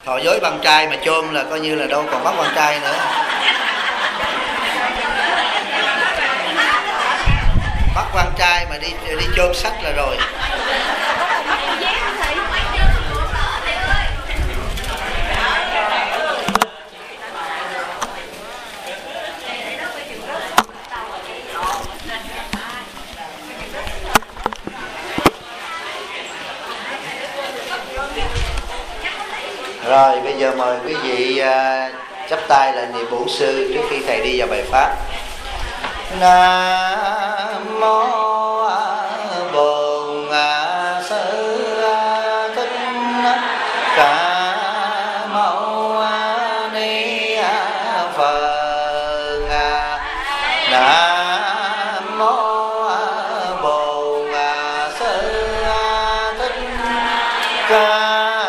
thọ giới văn trai mà chôn là coi như là đâu còn bắt văn trai nữa. Bắt quan trai mà đi chôn sách là rồi. Rồi bây giờ mời quý vị chắp tay là niệm bổn sư trước khi thầy đi vào bài pháp. Nam mô Bổn Sư Thích Ca Mâu Ni Phật. Nam mô Bổn Sư Thích Ca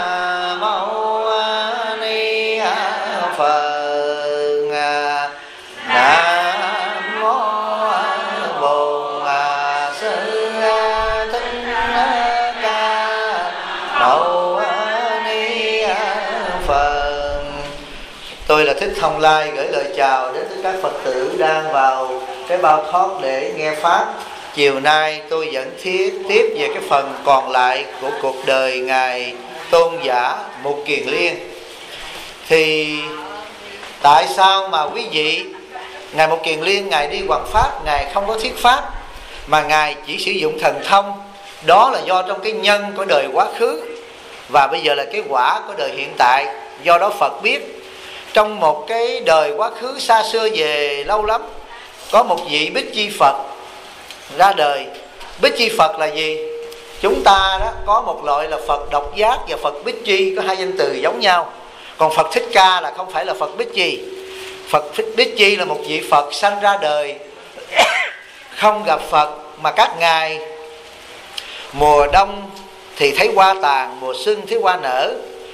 Tôi là Thích Thông Lai gửi lời chào đến tất cả Phật tử đang vào cái bao thoát để nghe Pháp. Chiều nay tôi vẫn tiếp về cái phần còn lại của cuộc đời Ngài Tôn giả Mục Kiền Liên. Thì tại sao mà quý vị, Ngài Mục Kiền Liên Ngài đi hoằng Pháp, Ngài không có thuyết Pháp, mà Ngài chỉ sử dụng thần thông? Đó là do trong cái nhân của đời quá khứ và bây giờ là cái quả của đời hiện tại. Do đó Phật biết trong một cái đời quá khứ xa xưa về lâu lắm, có một vị Bích Chi Phật ra đời. Bích Chi Phật là gì? Chúng ta đó có một loại là Phật Độc Giác và Phật Bích Chi, có hai danh từ giống nhau. Còn Phật Thích Ca là không phải là Phật Bích Chi. Phật Bích Chi là một vị Phật sanh ra đời không gặp Phật, mà các ngài mùa đông thì thấy hoa tàn, mùa xuân thấy hoa nở.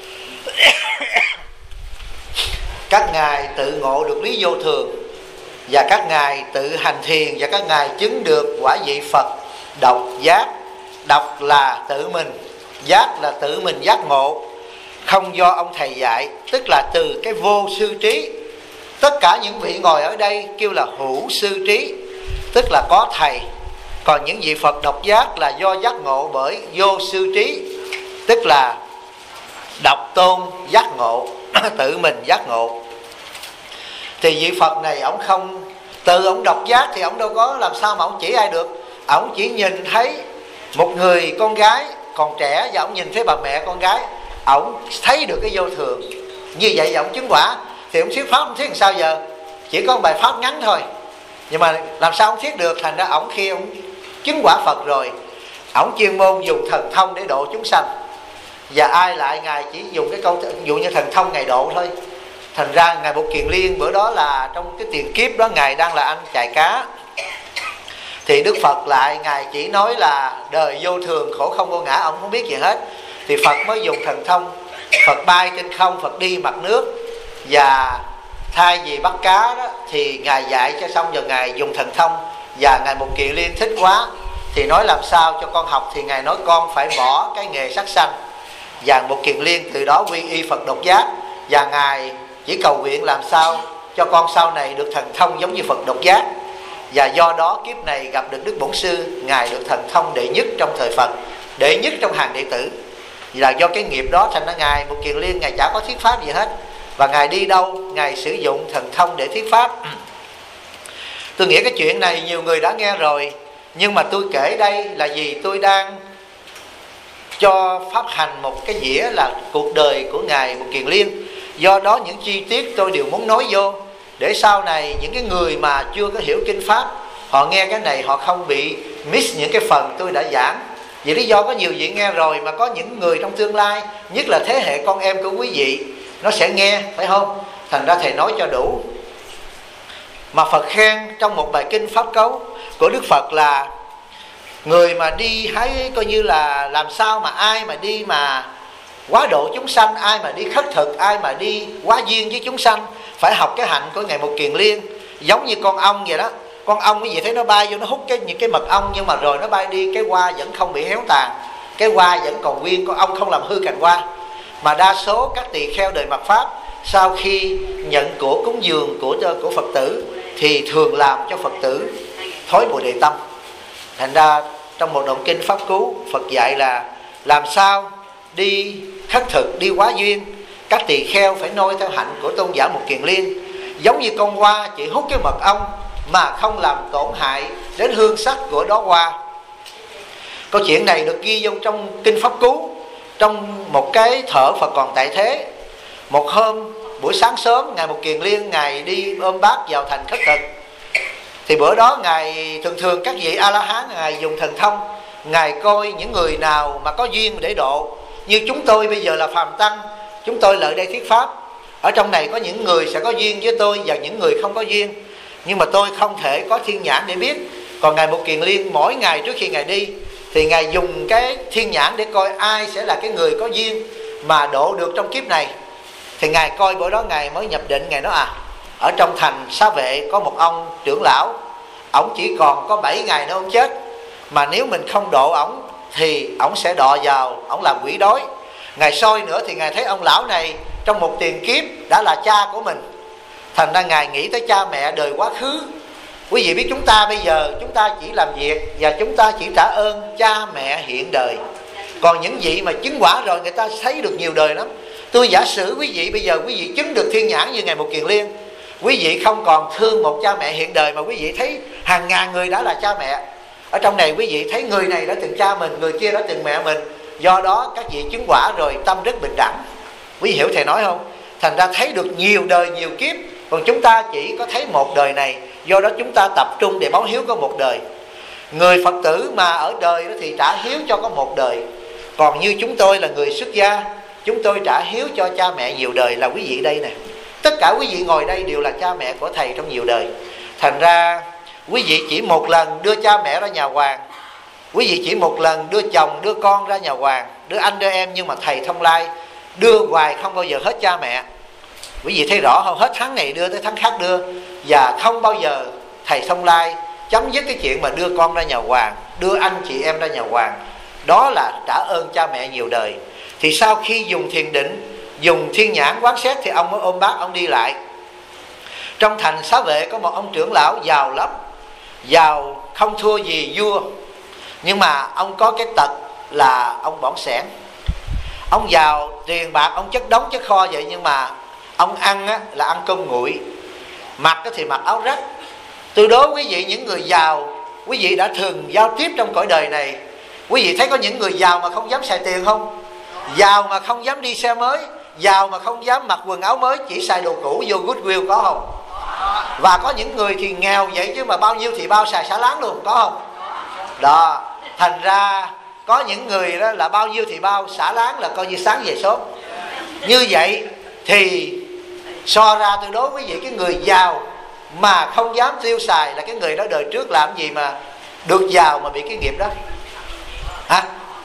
Các ngài tự ngộ được lý vô thường, và các ngài tự hành thiền, và các ngài chứng được quả vị Phật độc giác. Độc là tự mình, giác là tự mình giác ngộ, không do ông thầy dạy, tức là từ cái vô sư trí. Tất cả những vị ngồi ở đây kêu là hữu sư trí, tức là có thầy. Còn những vị Phật độc giác là do giác ngộ bởi vô sư trí, tức là độc tôn giác ngộ, tự mình giác ngộ. Thì vị Phật này ổng không, từ ổng độc giác thì ổng đâu có làm sao mà ổng chỉ ai được. Ổng chỉ nhìn thấy một người con gái còn trẻ, và ổng nhìn thấy bà mẹ con gái, ổng thấy được cái vô thường. Như vậy và ổng chứng quả. Thì ổng thuyết Pháp, ổng thuyết làm sao giờ? Chỉ có một bài Pháp ngắn thôi, nhưng mà làm sao ổng thuyết được? Thành ra ổng khi ổng chứng quả Phật rồi, ổng chuyên môn dùng thần thông để độ chúng sanh. Và ai lại Ngài chỉ dùng cái câu dụ như thần thông Ngài độ thôi. Thành ra Ngài Mục Kiền Liên bữa đó là trong cái tiền kiếp đó Ngài đang là anh chài cá. Thì Đức Phật lại Ngài chỉ nói là đời vô thường khổ không vô ngã, ông không biết gì hết. Thì Phật mới dùng thần thông. Phật bay trên không, Phật đi mặt nước, và thay vì bắt cá đó thì Ngài dạy cho xong rồi Ngài dùng thần thông. Và Ngài Mục Kiền Liên thích quá thì nói làm sao cho con học. Thì Ngài nói con phải bỏ cái nghề sát sanh. Và Mục Kiền Liên từ đó quy y Phật độc giác. Và Ngài chỉ cầu nguyện làm sao cho con sau này được thần thông giống như Phật độc giác. Và do đó kiếp này gặp được Đức Bổn Sư, Ngài được thần thông đệ nhất trong thời Phật, đệ nhất trong hàng đệ tử. Là do cái nghiệp đó thành ra Ngài Mục Kiền Liên Ngài chả có thuyết Pháp gì hết. Và Ngài đi đâu Ngài sử dụng thần thông để thuyết Pháp. Tôi nghĩ cái chuyện này nhiều người đã nghe rồi, nhưng mà tôi kể đây là vì tôi đang cho pháp hành một cái dĩa là cuộc đời của Ngài Mục Kiền Liên. Do đó những chi tiết tôi đều muốn nói vô, để sau này những cái người mà chưa có hiểu kinh Pháp, họ nghe cái này họ không bị miss những cái phần tôi đã giảng. Vì lý do có nhiều vị nghe rồi, mà có những người trong tương lai, nhất là thế hệ con em của quý vị, nó sẽ nghe, phải không? Thành ra thầy nói cho đủ. Mà Phật khen trong một bài kinh Pháp Cấu của Đức Phật là người mà đi hãy coi như là làm sao mà ai mà đi mà quá độ chúng sanh, ai mà đi khất thực, ai mà đi quá duyên với chúng sanh, phải học cái hạnh của Ngài Mục Kiền Liên. Giống như con ong vậy đó. Con ong cái gì thấy nó bay vô nó hút những cái mật ong, nhưng mà rồi nó bay đi, cái hoa vẫn không bị héo tàn, cái hoa vẫn còn nguyên, con ong không làm hư cành hoa. Mà đa số các tỳ kheo đời mạt Pháp sau khi nhận của cúng dường của Phật tử thì thường làm cho Phật tử thối Bồ Đề tâm. Thành ra trong một đoạn kinh Pháp Cú, Phật dạy là làm sao đi khất thực, đi hóa duyên. Các tỳ kheo phải noi theo hạnh của tôn giả Mục Kiền Liên, giống như con hoa chỉ hút cái mật ong mà không làm tổn hại đến hương sắc của đóa hoa. Câu chuyện này được ghi vô trong kinh Pháp Cú. Trong một cái thở Phật còn tại thế, một hôm buổi sáng sớm, ngài Mục Kiền Liên ngài đi ôm bát vào thành khất thực. Thì bữa đó ngài thường các vị A La Hán ngài dùng thần thông, ngài coi những người nào mà có duyên để độ. Như chúng tôi bây giờ là phàm tăng, chúng tôi lại đây thuyết pháp. Ở trong này có những người sẽ có duyên với tôi và những người không có duyên, nhưng mà tôi không thể có thiên nhãn để biết. Còn ngài Mục Kiền Liên mỗi ngày trước khi ngài đi thì ngài dùng cái thiên nhãn để coi ai sẽ là cái người có duyên mà độ được trong kiếp này. Thì ngài coi bữa đó ngài mới nhập định, ngài nói ở trong thành Xá Vệ có một ông trưởng lão, ổng chỉ còn có 7 ngày nữa ông chết, mà nếu mình không độ ổng thì ổng sẽ đọa vào, ổng làm quỷ đói. Ngài soi nữa thì ngài thấy ông lão này trong một tiền kiếp đã là cha của mình. Thành ra ngài nghĩ tới cha mẹ đời quá khứ. Quý vị biết chúng ta bây giờ chúng ta chỉ làm việc và chúng ta chỉ trả ơn cha mẹ hiện đời. Còn những vị mà chứng quả rồi người ta thấy được nhiều đời lắm. Tôi giả sử quý vị bây giờ quý vị chứng được thiên nhãn như ngài Mục Kiền Liên, quý vị không còn thương một cha mẹ hiện đời mà quý vị thấy hàng ngàn người đã là cha mẹ. Ở trong này quý vị thấy người này đã từng cha mình, người kia đã từng mẹ mình. Do đó các vị chứng quả rồi tâm rất bình đẳng. Quý vị hiểu thầy nói không? Thành ra thấy được nhiều đời nhiều kiếp. Còn chúng ta chỉ có thấy một đời này. Do đó chúng ta tập trung để báo hiếu có một đời. Người Phật tử mà ở đời đó thì trả hiếu cho có một đời. Còn như chúng tôi là người xuất gia, chúng tôi trả hiếu cho cha mẹ nhiều đời, là quý vị đây nè. Tất cả quý vị ngồi đây đều là cha mẹ của thầy trong nhiều đời. Thành ra quý vị chỉ một lần đưa cha mẹ ra nhà hoàng, quý vị chỉ một lần đưa chồng đưa con ra nhà hoàng, đưa anh đưa em, nhưng mà thầy Thông Lai đưa hoài không bao giờ hết cha mẹ. Quý vị thấy rõ không? Hết tháng này đưa tới tháng khác đưa. Và không bao giờ thầy Thông Lai chấm dứt cái chuyện mà đưa con ra nhà hoàng, đưa anh chị em ra nhà hoàng. Đó là trả ơn cha mẹ nhiều đời. Thì sau khi dùng thiền định, dùng thiên nhãn quán xét thì ông mới ôm bát ông đi lại. Trong thành Xá Vệ có một ông trưởng lão giàu lắm, giàu không thua gì vua. Nhưng mà ông có cái tật là ông bỏng sẻn. Ông giàu tiền bạc ông chất đống chất kho vậy, nhưng mà ông ăn là ăn cơm nguội, mặc thì mặc áo rách. Từ đó quý vị, những người giàu quý vị đã thường giao tiếp trong cõi đời này, quý vị thấy có những người giàu mà không dám xài tiền không? Giàu mà không dám đi xe mới, giàu mà không dám mặc quần áo mới, chỉ xài đồ cũ vô Goodwill, có không? Và có những người thì nghèo vậy chứ mà bao nhiêu thì bao xài xả láng luôn, có không? Đó, thành ra có những người đó là bao nhiêu thì bao, xả láng là coi như sáng về sớm. Như vậy thì so ra từ đối với vị cái người giàu mà không dám tiêu xài là cái người đó đời trước làm gì mà được giàu mà bị cái nghiệp đó hả?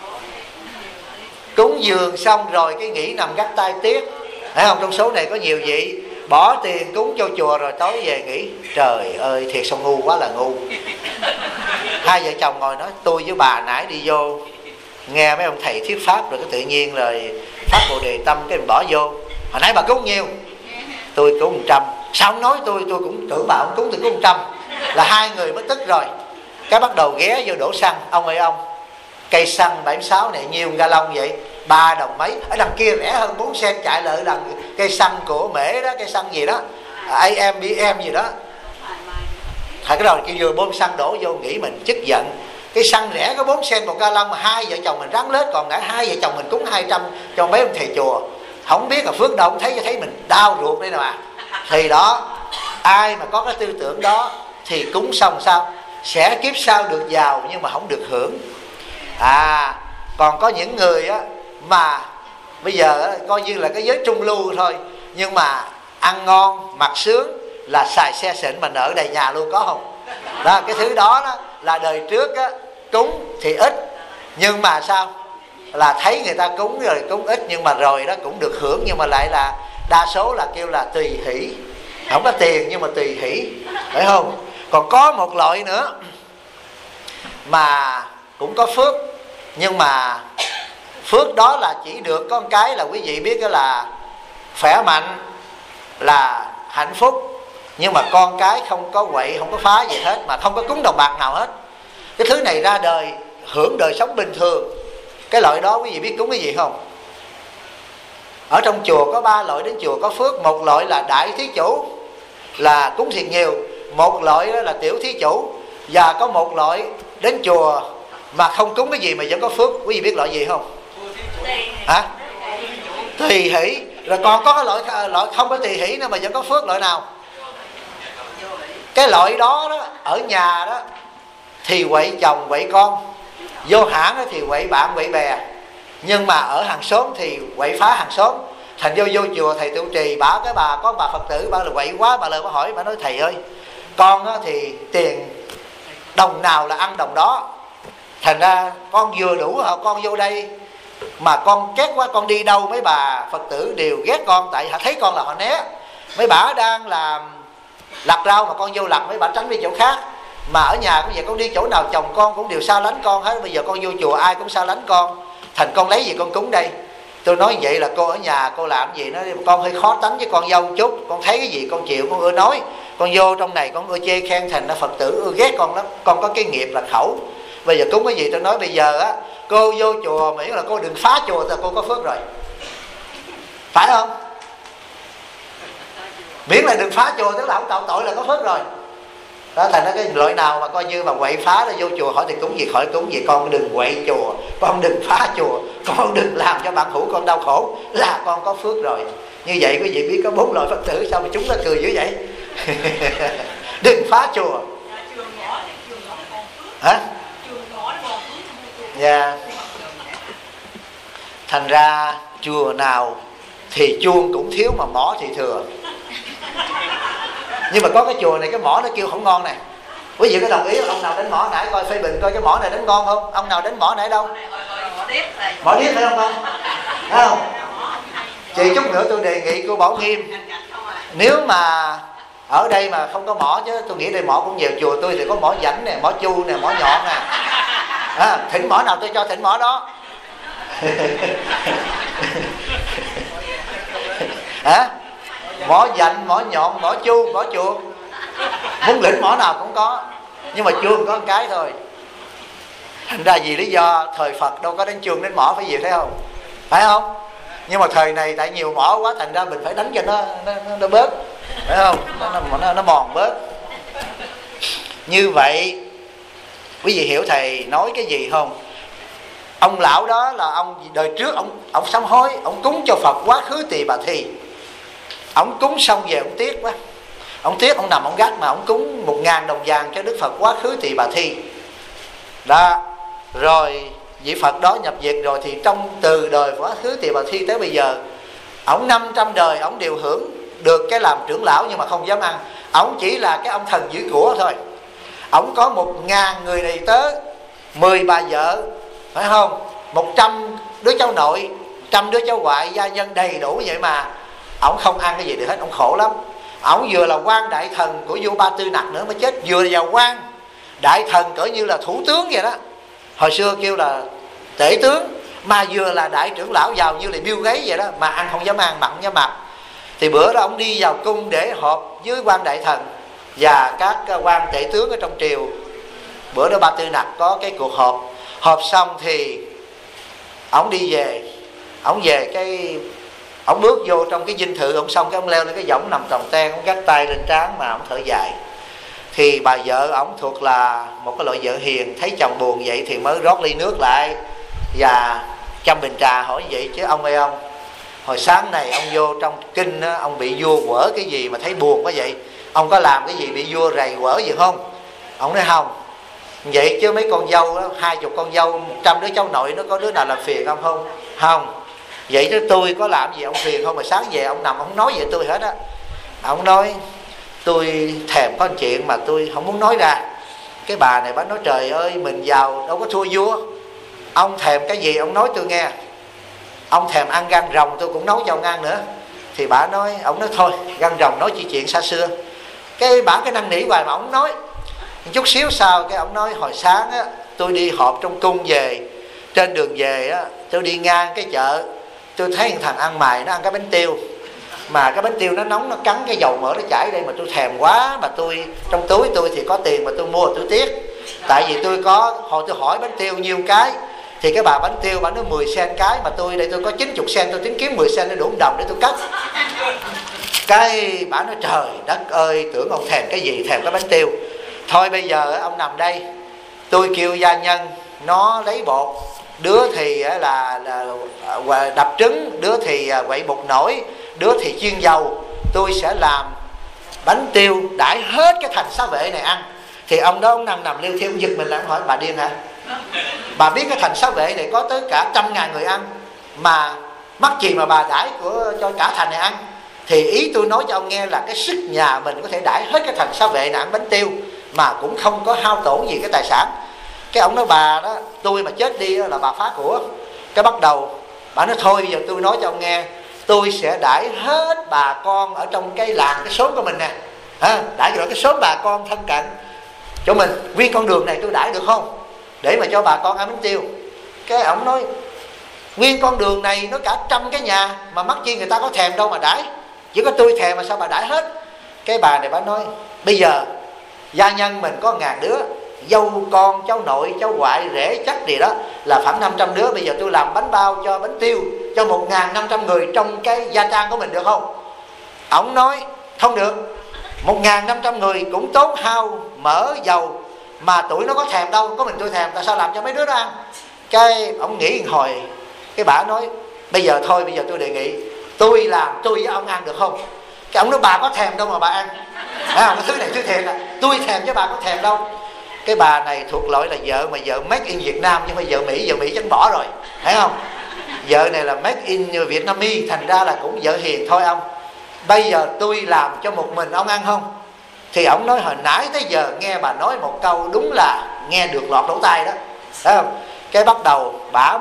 Cúng dường xong rồi cái nghỉ nằm gắt tay tiếc, thấy không? Trong số này có nhiều vị bỏ tiền cúng cho chùa rồi tối về nghỉ. Trời ơi, thiệt sao ngu quá là ngu. Hai vợ chồng ngồi nói tôi với bà nãy đi vô nghe mấy ông thầy thuyết pháp, rồi cái tự nhiên rồi phát Bồ Đề tâm cái mình bỏ vô. Hồi nãy bà cúng nhiêu? Tôi cúng 100. Sao ông nói tôi cũng tưởng bà ông cúng tôi cúng 100. Là hai người mới tức rồi. Cái bắt đầu ghé vô đổ xăng. Ông ơi ông, cây xăng 76 này nhiêu ga lông vậy? 3 đồng mấy. Ở đằng kia rẻ hơn 4 sen, chạy lại đằng cây xăng của Mễ đó, cây xăng gì đó AMBM gì đó. Thật cái đầu kia vừa bơm xăng đổ vô, nghĩ mình tức giận. Cái xăng rẻ có 4 sen một ga lông mà hai vợ chồng mình rắn lết, còn nãy hai vợ chồng mình cúng 200 cho mấy ông thầy chùa. Không biết là phước đâu, không thấy mình đau ruột đây nè mà. Thì đó, ai mà có cái tư tưởng đó thì cúng xong sao? Sẽ kiếp sau được giàu nhưng mà không được hưởng. Còn có những người á mà bây giờ á, coi như là cái giới trung lưu thôi, nhưng mà ăn ngon mặc sướng, là xài xe xịn mà nợ đầy nhà luôn, có không? Đó, cái thứ đó, là đời trước á, cúng thì ít, nhưng mà sao? Là thấy người ta cúng rồi cúng ít, nhưng mà rồi đó cũng được hưởng, nhưng mà lại là đa số là kêu là tùy hỷ, không có tiền nhưng mà tùy hỷ, phải không? Còn có một loại nữa mà cũng có phước, nhưng mà phước đó là chỉ được có một cái là quý vị biết đó là khỏe mạnh, là hạnh phúc, nhưng mà con cái không có quậy, không có phá gì hết, mà không có cúng đồng bạc nào hết. Cái thứ này ra đời hưởng đời sống bình thường. Cái loại đó quý vị biết cúng cái gì không? Ở trong chùa có 3 loại đến chùa có phước. Một loại là đại thí chủ, là cúng thiệt nhiều. Một loại đó là tiểu thí chủ. Và có một loại đến chùa mà không cúng cái gì mà vẫn có phước. Quý vị biết loại gì không? Hả? Tùy hỷ. Rồi còn có cái loại không có tùy hỷ nữa mà vẫn có phước. Loại nào? Cái loại đó, ở nhà đó thì quậy chồng quậy con, vô hãng đó thì quậy bạn quậy bè, nhưng mà ở hàng xóm thì quậy phá hàng xóm. Thành vô chùa thầy trụ trì, có bà Phật tử bà là quậy quá, bà lời bà hỏi, bà nói thầy ơi, con thì tiền đồng nào là ăn đồng đó, thành ra con vừa đủ hả, con vô đây mà con ghét quá, con đi đâu mấy bà Phật tử đều ghét con, tại họ thấy con là họ né. Mấy bà đang làm lặt rau mà con vô lặt, mấy bà tránh đi chỗ khác. Mà ở nhà cũng vậy, con đi chỗ nào chồng con cũng đều xa lánh con hết. Bây giờ con vô chùa ai cũng xa lánh con, thành con lấy gì con cúng đây? Tôi nói vậy là cô ở nhà cô làm gì? Nó con hơi khó tánh với con dâu chút, con thấy cái gì con chịu, con ưa nói. Con vô trong này con ưa chê khen, thành ra Phật tử ưa ghét con lắm. Con có cái nghiệp là khẩu. Bây giờ cúng cái gì tôi nói bây giờ á, cô vô chùa miễn là cô đừng phá chùa thì cô có phước rồi, phải không? Miễn là đừng phá chùa tức là không tạo tội là có phước rồi. Đó, thành ra cái loại nào mà coi như mà quậy phá là vô chùa hỏi thì cúng gì khỏi cúng gì, con đừng quậy chùa, con đừng phá chùa, con đừng làm cho bạn hữu con đau khổ là con có phước rồi. Như vậy quý vị biết có 4 loại Phật tử sao mà chúng nó cười dữ vậy? Đừng phá chùa. Hả? Dạ. Thành ra chùa nào thì chuông cũng thiếu mà mỏ thì thừa. Nhưng mà có cái chùa này cái mỏ nó kêu không ngon nè. Quý vị có đồng ý ông nào đánh mỏ nãy coi phê bình coi cái mỏ này đánh ngon không? Ông nào đánh mỏ nãy đâu? Mỏ điếc phải không con? Thấy không? Chị chút nữa tôi đề nghị cô Bảo Nghiêm, nếu mà ở đây mà không có mỏ, chứ tôi nghĩ đây mỏ cũng nhiều. Chùa tôi thì có mỏ rảnh nè, mỏ chu nè, mỏ nhọn nè. Thỉnh mỏ nào tôi cho thỉnh mỏ đó. Hả? Mỏ dành, mỏ nhọn, mỏ chu, mỏ chuột, muốn lĩnh mỏ nào cũng có, nhưng mà chuông có một cái thôi. Thành ra vì lý do thời Phật đâu có đánh chuông đánh mỏ, phải gì thấy không? Phải không? Nhưng mà thời này tại nhiều mỏ quá, thành ra mình phải đánh cho nó bớt, phải không? Nó mòn bớt. Như vậy quý vị hiểu thầy nói cái gì không? Ông lão đó là ông đời trước ông sám hối, ông cúng cho Phật quá khứ Tỳ Bà Thi. Ông cúng xong về ông tiếc quá, ông tiếc, ông nằm ông gắt mà ông cúng 1000 đồng vàng cho Đức Phật quá khứ Tỳ Bà Thi đó. Rồi vị Phật đó nhập diệt rồi, thì trong từ đời quá khứ Tỳ Bà Thi tới bây giờ, ông 500 đời ông đều hưởng được cái làm trưởng lão, nhưng mà không dám ăn. Ông chỉ là cái ông thần giữ của thôi. Ông có 1000 người đầy tớ, 10 bà vợ, phải không? 100 đứa cháu nội, 100 đứa cháu ngoại, gia nhân đầy đủ vậy mà ông không ăn cái gì được hết. Ông khổ lắm. Ông vừa là quan đại thần của vua Ba Tư Nặc nữa mới chết, vừa là quan đại thần cỡ như là thủ tướng vậy đó, hồi xưa kêu là tể tướng, mà vừa là đại trưởng lão giàu như là Bill Gates vậy đó, mà ăn không dám ăn, mặn dám mặc. Thì bữa đó ông đi vào cung để họp với quan đại thần và các quan tể tướng ở trong triều. Bữa đó Ba Tư Nặc có cái cuộc họp xong thì ông đi về, ông bước vô trong cái dinh thự, ông xong cái ông leo lên cái võng nằm tròn ten, ông gác tay lên trán mà ông thở dài. Thì bà vợ ông thuộc là một cái loại vợ hiền, thấy chồng buồn vậy thì mới rót ly nước lại và chăm bình trà, hỏi vậy chứ ông ơi ông, hồi sáng này ông vô trong kinh á, ông bị vua quở cái gì mà thấy buồn quá vậy? Ông có làm cái gì bị vua rầy quở gì không? Ông nói không. Vậy chứ mấy con dâu đó, 20 con dâu, 100 đứa cháu nội, nó có đứa nào làm phiền ông không? Không. Vậy chứ tôi có làm gì ông phiền không? Mà sáng về ông nằm ông nói về tôi hết á. Ông nói tôi thèm có chuyện mà tôi không muốn nói ra. Cái bà này bà nói trời ơi, mình giàu đâu có thua vua. Ông thèm cái gì ông nói tôi nghe. Ông thèm ăn gan rồng tôi cũng nấu cho ông ăn nữa. Thì bà nói, ông nói thôi gan rồng nói chỉ chuyện xa xưa. Cái bà cái năn nỉ hoài mà ông nói. Chút xíu sau cái ông nói hồi sáng á, tôi đi họp trong cung về, trên đường về á, tôi đi ngang cái chợ, tôi thấy thằng ăn mày nó ăn cái bánh tiêu, mà cái bánh tiêu nó nóng, nó cắn cái dầu mỡ nó chảy đây, mà tôi thèm quá, mà tôi trong túi tôi thì có tiền mà tôi mua tôi tiếc. Tại vì tôi có hồi tôi hỏi bánh tiêu nhiêu cái, thì cái bà bánh tiêu bà nói 10 sen cái, mà tôi đây tôi có 90 sen, tôi tính kiếm 10 sen để đủ 1 đồng để tôi cắt. Cái bà nói trời đất ơi, tưởng ông thèm cái gì, thèm cái bánh tiêu. Thôi bây giờ ông nằm đây, tôi kêu gia nhân nó lấy bột, đứa thì là đập trứng, đứa thì quậy bột nổi, đứa thì chiên dầu. Tôi sẽ làm bánh tiêu đãi hết cái thành xá vệ này ăn. Thì ông đó ông nằm liêu thiêu, giật mình lại, hỏi bà điên hả? Bà biết cái thành xá vệ này có tới cả 100.000 người ăn, mà mắc gì mà bà đãi cho cả thành này ăn. Thì ý tôi nói cho ông nghe là cái sức nhà mình có thể đãi hết cái thành xá vệ này ăn bánh tiêu mà cũng không có hao tổn gì cái tài sản. Cái ông nói bà đó, tôi mà chết đi là bà phá của. Cái bắt đầu bà nói thôi bây giờ tôi nói cho ông nghe, tôi sẽ đãi hết bà con ở trong cái làng, cái xóm của mình nè, đãi rồi cái xóm bà con thân cận cho mình, nguyên con đường này tôi đãi được không, để mà cho bà con ăn bánh tiêu. Cái ông nói nguyên con đường này nó cả 100 cái nhà, mà mắc chi người ta có thèm đâu mà đãi, chỉ có tôi thèm mà sao bà đãi hết. Cái bà này bà nói bây giờ gia nhân mình có 1000 đứa, dâu con cháu nội cháu ngoại rể chắc gì đó là khoảng 500 đứa. Bây giờ tôi làm bánh bao cho bánh tiêu cho 1.500 người trong cái gia trang của mình được không? Ông nói không được, 1.500 người cũng tốn hao mỡ dầu, mà tụi nó có thèm đâu, có mình tôi thèm, tại sao làm cho mấy đứa đó ăn? Cái ông nghĩ hồi, cái bà nói bây giờ thôi, bây giờ tôi đề nghị tôi làm, tôi với ông ăn được không? Cái ông nói bà có thèm đâu mà bà ăn, cái thứ này thứ thiệt à, tôi thèm chứ bà có thèm đâu. Cái bà này thuộc loại là vợ mà vợ make in Việt Nam, chứ không phải vợ Mỹ chẳng bỏ rồi, thấy không? Vợ này là make in Vietnamese, thành ra là cũng vợ hiền. Thôi ông, bây giờ tôi làm cho một mình ông ăn không? Thì ông nói hồi nãy tới giờ nghe bà nói một câu đúng là nghe được lọt lỗ tai đó, thấy không? Cái bắt đầu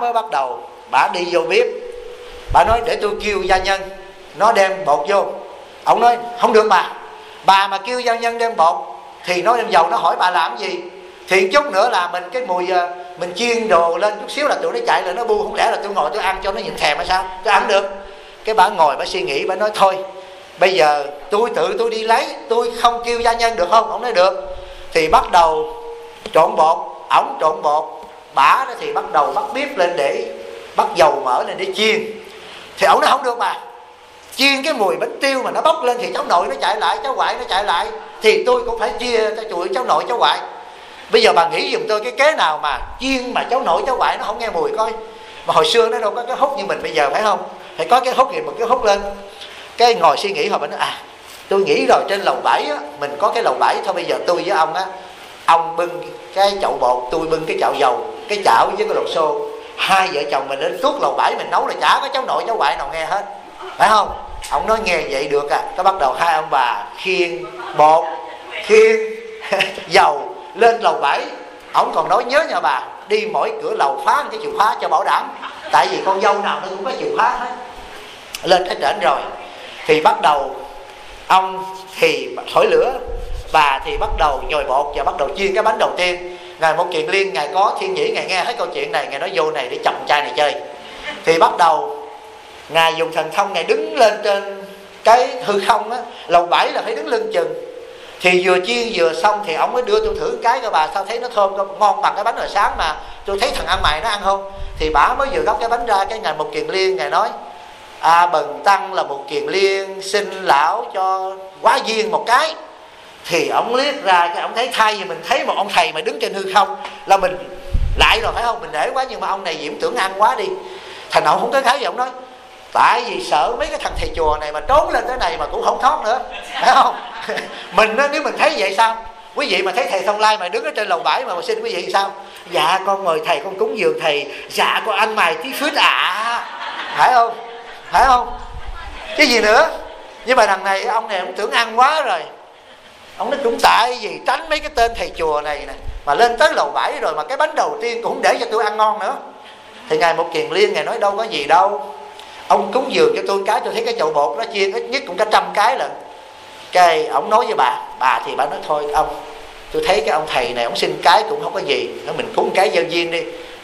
bà đi vô bếp, bà nói để tôi kêu gia nhân nó đem bột vô. Ông nói không được bà mà kêu gia nhân đem bột thì nó đem dầu, nó hỏi bà làm gì. Thì chút nữa là mình cái mùi mình chiên đồ lên chút xíu là tụi nó chạy lại nó bu, không lẽ là tôi ngồi tôi ăn cho nó nhìn thèm hay sao? Tôi ăn được. Cái bà ngồi bà suy nghĩ, bà nói thôi bây giờ tôi đi lấy, tôi không kêu gia nhân được không? Ông nói được. Thì bắt đầu trộn bột, ổng trộn bột, bả đó thì bắt đầu bắt bếp lên để bắt dầu mỡ lên để chiên. Thì ổng nói không được bà, chiên cái mùi bánh tiêu mà nó bốc lên thì cháu nội nó chạy lại, cháu ngoại nó chạy lại, thì tôi cũng phải chia cho chuỗi cháu nội cháu ngoại. Bây giờ bà nghĩ giùm tôi cái kế nào mà chiên mà cháu nội cháu ngoại nó không nghe mùi coi. Mà hồi xưa nó đâu có cái hút như mình bây giờ, phải không? Phải có cái hút thì một cái hút lên. Cái ngồi suy nghĩ, hồi bà nói tôi nghĩ rồi, trên lầu 7 á, mình có cái lầu 7, thôi bây giờ tôi với ông á, ông bưng cái chậu bột, tôi bưng cái chậu dầu, cái chảo với cái đồ xô, hai vợ chồng mình lên tuốt lầu 7 mình nấu là chả có cháu nội cháu ngoại nào nghe hết, phải không? Ông nói nghe vậy được à. Cái bắt đầu hai ông bà khiêng bột, khiêng dầu lên lầu 7. Ông còn nói nhớ nhà bà, đi mỗi cửa lầu phá cái chìa khóa cho bảo đảm, tại vì con dâu nào nó cũng có chìa khóa hết. Lên cái trển rồi thì bắt đầu ông thì thổi lửa, bà thì bắt đầu nhồi bột và bắt đầu chiên cái bánh đầu tiên. Ngài Một Kiền Liên, ngài có thiên nhĩ, ngài nghe hết câu chuyện này, ngài nói vô này để chồng trai này chơi. Thì bắt đầu ngài dùng thần thông, ngài đứng lên trên cái hư không á, lầu 7 là phải đứng lưng chừng. Thì vừa chiên vừa xong thì ông mới đưa tôi thử cái cho bà, sao thấy nó thơm ngon bằng cái bánh hồi sáng mà tôi thấy thằng ăn mày nó ăn không. Thì bà mới vừa gấp cái bánh ra, cái ngài Một Kiền Liên ngài nói bần tăng là Một Kiền Liên xin lão cho quá duyên một cái. Thì ông liếc ra, cái ông thấy thay vì mình thấy một ông thầy mà đứng trên hư không là mình lại rồi, phải không? Mình để quá, nhưng mà ông này diễm tưởng ăn quá đi, thành ông không có thấy gì. Ông nói tại vì sợ mấy cái thằng thầy chùa này mà trốn lên tới này mà cũng không thoát nữa, phải không? Mình á, nếu mình thấy vậy sao? Quý vị mà thấy thầy Thông Lai mà đứng ở trên lầu 7 mà xin quý vị sao? Dạ con mời thầy, con cúng dường thầy. Dạ con ăn mày tí phước phải không? Phải không? Cái gì nữa? Nhưng mà đằng này ông này ông tưởng ăn quá rồi. Ông nói cũng tại vì tránh mấy cái tên thầy chùa này nè, mà lên tới lầu 7 rồi mà cái bánh đầu tiên cũng không để cho tôi ăn ngon nữa. Thì ngài Một Kiền Liên ngài nói đâu có gì đâu, ông cúng dường cho tôi cái, tôi thấy cái chậu bột nó chiên ít nhất cũng cả 100 cái lận. Cái ông nói với bà thì bà nói thôi ông, tôi thấy cái ông thầy này ông xin cái cũng không có gì, mình cúng cái giao duyên đi.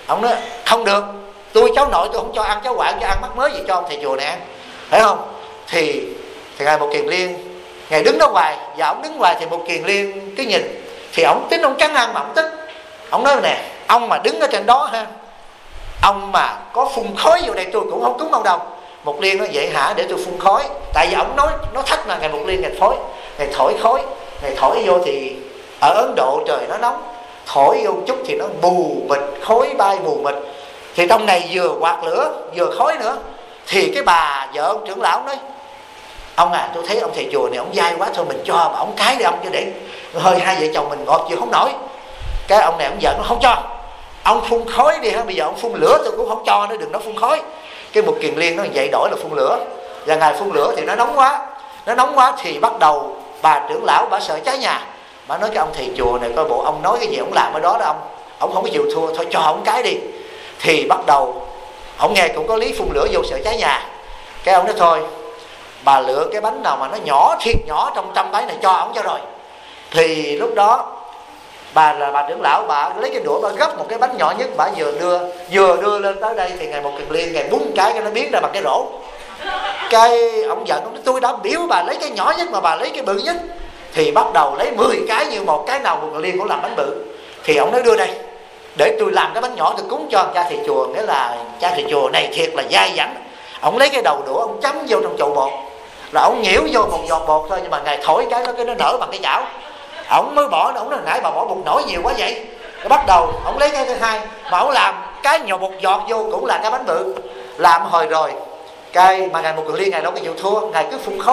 Ông nói không được, tôi cháu nội tôi không cho ăn cháo quạng, cho ăn mắc mới gì cho ông thầy chùa này ăn, phải không? Thì ngài Một Kiền Liên ngài đứng đó hoài, và ông đứng hoài thì Một Kiền Liên cứ nhìn, thì ông tính ông chán ăn mà ông tức. Ông nói nè, ông mà đứng ở trên đó ha, ông mà có phun khói vô đây tôi cũng không cúng ông đâu. Một Liên nói vậy hả, để tôi phun khói. Tại vì ông nói thách mà. Ngài Một Liên ngài thổi khói, ngài thổi vô thì ở Ấn Độ trời nó nóng, thổi vô chút thì nó mù mịt, khói bay mù mịt. Thì trong này vừa quạt lửa vừa khói nữa. Thì cái bà vợ ông trưởng lão nói, ông à, tôi thấy ông thầy chùa này ông dai quá, thôi mình cho mà ông cái đi ông, chứ để hơi hai vợ chồng mình ngọt chịu không nổi. Cái ông này ông giận, nó không cho. Ông phun khói đi ha, bây giờ ông phun lửa tôi cũng không cho nữa, đừng nói phun khói. Cái Một Kiền Liên nó vậy đổi là phun lửa. Và ngài phun lửa thì nó nóng quá thì bắt đầu bà trưởng lão bà sợ cháy nhà. Bà nói cái ông thầy chùa này coi bộ ông nói cái gì ông làm ở đó đó, ông không có chịu thua, thôi cho ông cái đi. Thì bắt đầu ông nghe cũng có lý, phun lửa vô sợ cháy nhà. Cái ông nói thôi, bà lựa cái bánh nào mà nó nhỏ thiệt nhỏ trong trăm cái này cho ông cho rồi. Thì lúc đó bà trưởng lão, bà lấy cái đũa bà gấp một cái bánh nhỏ nhất, bà vừa đưa lên tới đây thì ngài Một Kiền Liên ngài búng cái nó biến ra bằng cái rổ. Cái ông giận, ông nói tôi đã biểu bà lấy cái nhỏ nhất mà bà lấy cái bự nhất. Thì bắt đầu lấy 10 cái như một, cái nào Một Kiền Liên cũng làm bánh bự. Thì ông nói đưa đây để tôi làm cái bánh nhỏ tôi cúng cho cha thầy chùa. Nghĩa là cha thầy chùa này thiệt là dai dẳng. Ông lấy cái đầu đũa ông chấm vô trong chậu bột, là ông nhiễu vô một giọt bột thôi, nhưng mà ngài thổi cái nó nở bằng cái chảo. Ông mới bỏ, ông nói nãy bà bỏ bột nổi nhiều quá vậy. Rồi bắt đầu ông lấy cái thứ hai mà ông làm cái nhỏ một giọt vô cũng là cái bánh bự. Làm hồi rồi cái mà ngài Một Kiền Liên ngài đâu có chịu thua, ngài cứ phun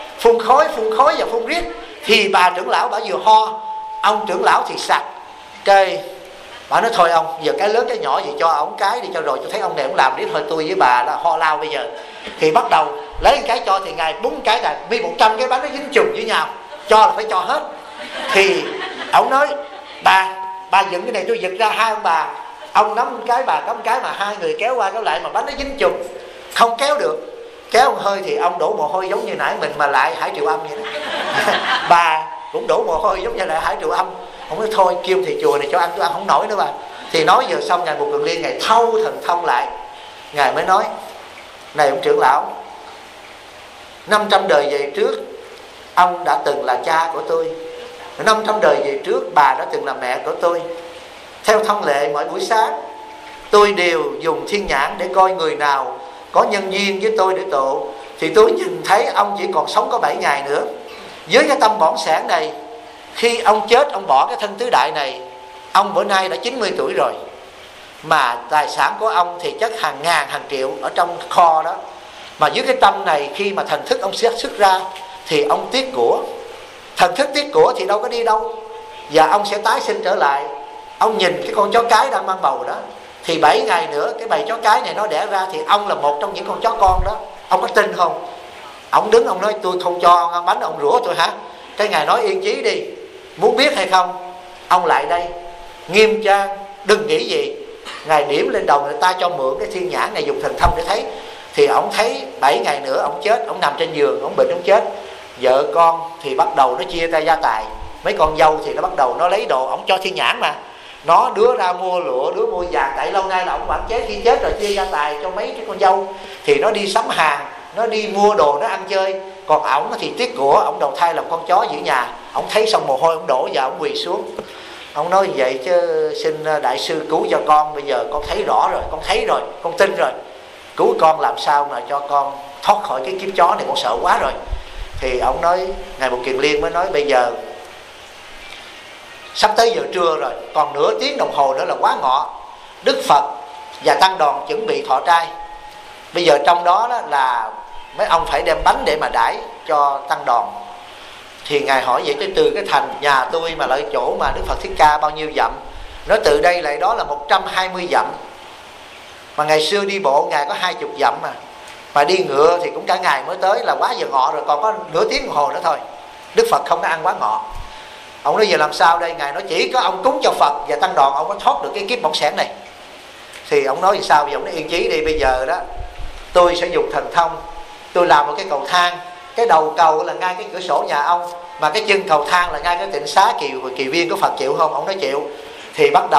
khói và phun riết. Thì bà trưởng lão bà vừa ho, ông trưởng lão thì sặc. Cái bà nói thôi ông, giờ cái lớn cái nhỏ gì cho ông cái đi cho rồi, tôi thấy ông này ông làm đi thôi, tôi với bà là ho lao bây giờ. Thì bắt đầu lấy cái cho, thì ngài búng cái là mi 100 cái bánh nó dính chùm với nhau, cho là phải cho hết. Thì ông nói bà dựng cái này tôi giật ra hai ông bà, ông nắm cái bà nắm cái, mà hai người kéo qua kéo lại mà bánh nó dính chùm không kéo được. Kéo một hơi thì ông đổ mồ hôi giống như nãy mình mà lại Hải Triệu Âm vậy đó. Bà cũng đổ mồ hôi giống như lại Hải Triệu Âm. Ông nói thôi kêu thầy chùa này cho ăn, tôi ăn không nổi nữa bà. Thì nói vừa xong ngài Một Kiền Liên ngài thâu thần thông lại, ngài mới nói này ông trưởng lão, 500 đời về trước ông đã từng là cha của tôi, 500 đời về trước bà đã từng là mẹ của tôi. Theo thông lệ mỗi buổi sáng tôi đều dùng thiên nhãn để coi người nào có nhân duyên với tôi để độ. Thì tôi nhìn thấy ông chỉ còn sống có 7 ngày nữa. Với cái tâm bỏng sẻn này, khi ông chết ông bỏ cái thân tứ đại này, ông bữa nay đã 90 tuổi rồi, mà tài sản của ông thì chắc hàng ngàn hàng triệu ở trong kho đó. Mà với cái tâm này, khi mà thần thức ông xét xuất ra thì ông tiếc của. Thần thức tiếc của thì đâu có đi đâu, và ông sẽ tái sinh trở lại. Ông nhìn cái con chó cái đang mang bầu đó, thì 7 ngày nữa cái bầy chó cái này nó đẻ ra, thì ông là một trong những con chó con đó. Ông có tin không? Ông đứng ông nói tôi không cho ông ăn bánh, ông rủa tôi hả? Cái ngài nói yên chí đi, muốn biết hay không ông lại đây, nghiêm trang, đừng nghĩ gì. Ngài điểm lên đầu người ta cho mượn cái thiên nhãn, ngài dùng thần thông để thấy. Thì ông thấy 7 ngày nữa ông chết, ông nằm trên giường, ông bệnh, ông chết. Vợ con thì bắt đầu nó chia tay gia tài, mấy con dâu thì nó bắt đầu nó lấy đồ, ông cho thiên nhãn mà, nó đứa ra mua lụa, đứa mua vàng. Tại lâu nay là ông quản chế, khi chết rồi chia gia tài cho mấy cái con dâu, thì nó đi sắm hàng, nó đi mua đồ, nó ăn chơi. Còn ổng thì tiếc của, ổng đầu thai làm con chó giữ nhà. Ổng thấy xong mồ hôi ổng đổ và ổng quỳ xuống. Ông nói vậy chứ xin đại sư cứu cho con, bây giờ con thấy rõ rồi, con thấy rồi, con tin rồi, cứu con làm sao mà cho con thoát khỏi cái kiếp chó này, con sợ quá rồi. Thì ông nói, ngài Một Kiền Liên mới nói bây giờ sắp tới giờ trưa rồi, còn nửa tiếng đồng hồ nữa là quá ngọ. Đức Phật và tăng đoàn chuẩn bị thọ trai. Bây giờ trong đó, là mấy ông phải đem bánh để mà đãi cho tăng đoàn. Thì ngài hỏi vậy chứ từ cái thành nhà tôi mà lại chỗ mà Đức Phật Thích Ca bao nhiêu dặm? Nói từ đây lại đó là 120 dặm. Mà ngày xưa đi bộ ngài có 20 dặm mà đi ngựa thì cũng cả ngày mới tới, là quá giờ ngọ rồi, còn có nửa tiếng đồng hồ nữa thôi. Đức Phật không có ăn quá ngọ. Ông nói giờ làm sao đây? Ngài nói chỉ có ông cúng cho Phật và tăng đoàn ông có thoát được cái kiếp bỏng sẻn này. Thì ông nói gì sao? Vì ông nói yên chí đi, bây giờ đó tôi sẽ dùng thần thông, tôi làm một cái cầu thang, cái đầu cầu là ngay cái cửa sổ nhà ông, mà cái chân cầu thang là ngay cái tịnh xá Kỳ Viên của Phật, chịu không? Ông nói chịu. Thì bắt đầu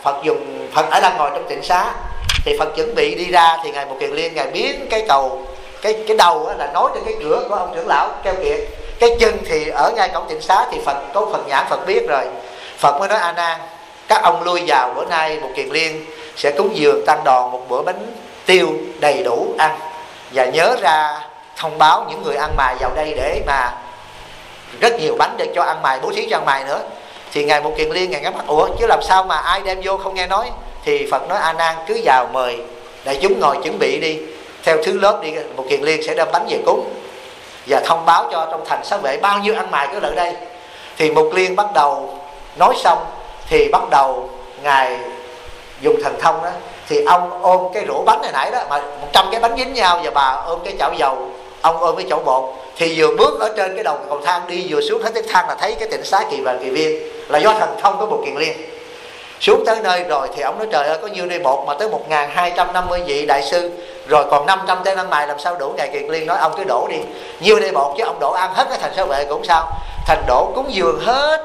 Phật ở đang ngồi trong tịnh xá, thì Phật chuẩn bị đi ra, thì ngài Một Kiền Liên ngài biến cái cầu, cái đầu là nối trên cái cửa của ông trưởng lão keo kiệt, cái chân thì ở ngay cổng tịnh xá, thì Phật có Phật nhãn Phật biết rồi. Phật mới nói: A Nan, các ông lui vào, bữa nay Một Kiền Liên sẽ cúng dường tăng đoàn một bữa bánh tiêu đầy đủ ăn, và nhớ ra thông báo những người ăn mài vào đây để mà rất nhiều bánh để cho ăn mài, bố thí cho ăn mài nữa. Thì ngài Một Kiền Liên ngài ngắm mắt: ủa chứ làm sao mà ai đem vô không nghe nói? Thì Phật nói: A Nan, cứ vào mời đại chúng ngồi chuẩn bị đi, theo thứ lớp đi. Một Kiền Liên sẽ đem bánh về cúng và thông báo cho trong thành xá vệ bao nhiêu ăn mài cứ lại đây. Thì Mục Liên bắt đầu nói xong thì bắt đầu ngài dùng thần thông đó, thì ông ôm cái rổ bánh này nãy đó mà 100 cái bánh dính nhau, và bà ôm cái chảo dầu, ông ôm cái chảo bột. Thì vừa bước ở trên cái đầu cầu thang đi, vừa xuống hết cái thang là thấy cái tịnh xá Kỳ Vàng Kỳ Viên, là do thần thông của Một Kiền Liên. Xuống tới nơi rồi thì ông nói: trời ơi, có nhiêu đây bột mà tới 1250 vị đại sư, rồi còn 500 tên ăn mài làm sao đủ? Ngài Kiền Liên nói: ông cứ đổ đi, nhiêu đây bột chứ ông đổ ăn hết cái thành xá vệ cũng sao. Thành đổ cúng dường hết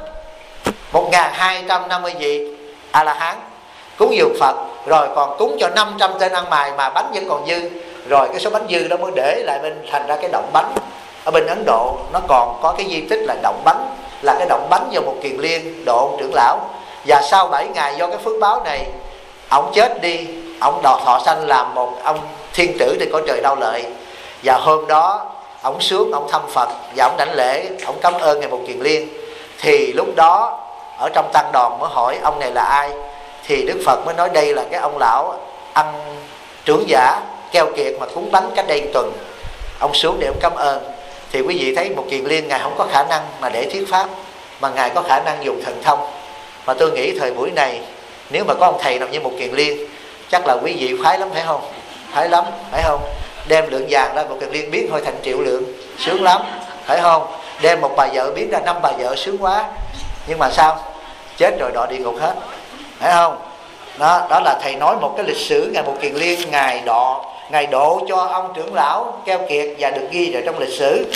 1250 vị A La Hán, cúng dường Phật, rồi còn cúng cho 500 tên ăn mài mà bánh vẫn còn dư. Rồi cái số bánh dư đó mới để lại bên, thành ra cái động bánh ở bên Ấn Độ nó còn có cái di tích là động bánh, là cái động bánh do Một Kiền Liên độ ông trưởng lão. Và sau 7 ngày do cái phước báo này, ông chết đi, ông đọt thọ sanh làm một ông thiên tử trên cõi trời Đau Lợi. Và hôm đó ông xuống, ông thăm Phật và ông đảnh lễ, ông cảm ơn ngài Một Kiền Liên. Thì lúc đó ở trong tăng đoàn mới hỏi ông này là ai, thì Đức Phật mới nói: đây là cái ông lão ăn trưởng giả keo kiệt mà cúng bánh cách đây 1 tuần, ông xuống để ông cảm ơn. Thì quý vị thấy Một Kiền Liên ngài không có khả năng mà để thuyết pháp, mà ngài có khả năng dùng thần thông. Mà tôi nghĩ thời buổi này nếu mà có ông thầy nào như Một Kiền Liên, chắc là quý vị khoái lắm phải không? Khoái lắm phải không? Đem lượng vàng ra Một Kiền Liên biến thôi thành triệu lượng, sướng lắm phải không? Đem một bà vợ biến ra 5 bà vợ, sướng quá. Nhưng mà sao? Chết rồi đọa địa ngục hết, phải không? Đó là thầy nói một cái lịch sử ngài Một Kiền Liên ngài độ cho ông trưởng lão keo kiệt, và được ghi vào trong lịch sử.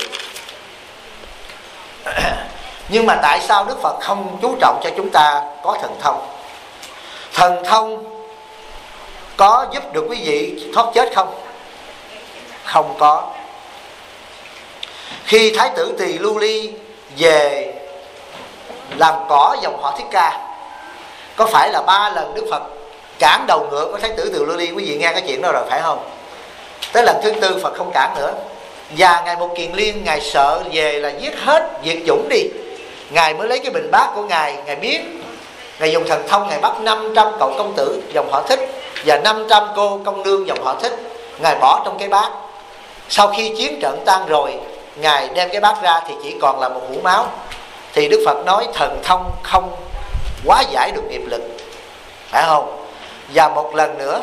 Nhưng mà tại sao Đức Phật không chú trọng cho chúng ta có thần thông? Thần thông có giúp được quý vị thoát chết không? Không có. Khi Thái tử Tỳ Lưu Ly về làm cỏ dòng họ Thích Ca, có phải là 3 lần Đức Phật cản đầu ngựa của Thái tử Tỳ Lưu Ly? Quý vị nghe cái chuyện đó rồi phải không? Tới lần thứ 4 Phật không cản nữa. Và ngài Một Kiền Liên ngài sợ về là giết hết, diệt chủng đi. Ngài mới lấy cái bình bát của ngài biến, ngài dùng thần thông, ngài bắt 500 cậu công tử dòng họ Thích và 500 cô công nương dòng họ Thích, ngài bỏ trong cái bát. Sau khi chiến trận tan rồi, ngài đem cái bát ra thì chỉ còn là một hũ máu. Thì Đức Phật nói thần thông không hóa giải được nghiệp lực, phải không? Và một lần nữa,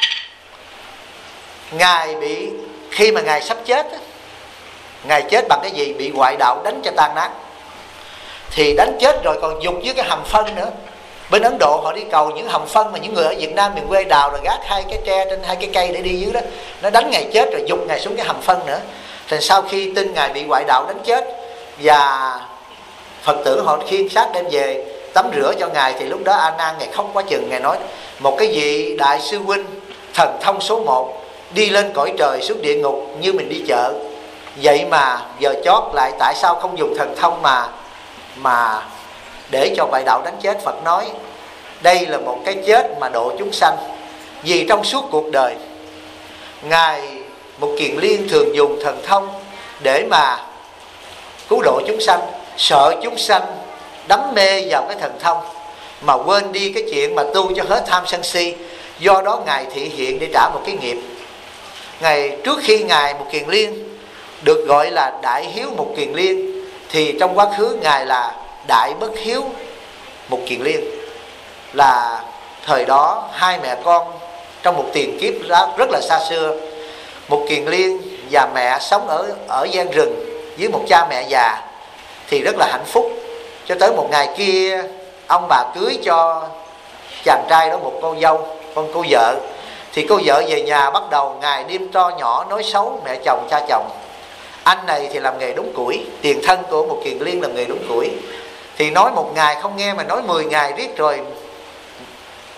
ngài bị, khi mà ngài sắp chết, ngài chết bằng cái gì? Bị ngoại đạo đánh cho tan nát. Thì đánh chết rồi còn dùng với cái hầm phân nữa. Bên Ấn Độ họ đi cầu những hầm phân mà những người ở Việt Nam miền quê đào rồi gác 2 cái tre trên 2 cái cây để đi dưới đó. Nó đánh ngài chết rồi dùng ngài xuống cái hầm phân nữa. Thì sau khi tin ngài bị ngoại đạo đánh chết, và Phật tử họ khiêng xác đem về tắm rửa cho ngài, thì lúc đó A Nan ngài khóc quá chừng. Ngài nói: một cái vị đại sư huynh thần thông số 1 đi lên cõi trời xuống địa ngục như mình đi chợ, vậy mà giờ chót lại tại sao không dùng thần thông mà để cho ngoại đạo đánh chết? Phật nói đây là một cái chết mà độ chúng sanh. Vì trong suốt cuộc đời, ngài Một Kiền Liên thường dùng thần thông để mà cứu độ chúng sanh, sợ chúng sanh đắm mê vào cái thần thông mà quên đi cái chuyện mà tu cho hết tham sân si. Do đó ngài thị hiện để trả một cái nghiệp. Trước khi ngài Một Kiền Liên được gọi là Đại Hiếu Một Kiền Liên, thì trong quá khứ ngài là Đại Bất Hiếu Một Kiền Liên. Là thời đó hai mẹ con trong một tiền kiếp rất là xa xưa, Một Kiền Liên và mẹ sống ở gian rừng với một cha mẹ già, thì rất là hạnh phúc. Cho tới một ngày kia, ông bà cưới cho chàng trai đó một con dâu, con cô vợ. Thì cô vợ về nhà bắt đầu ngày đêm to nhỏ nói xấu mẹ chồng cha chồng. Anh này thì làm nghề đốn củi, tiền thân của Một Kiền Liên làm nghề đốn củi. Thì nói một ngày không nghe mà nói 10 ngày riết rồi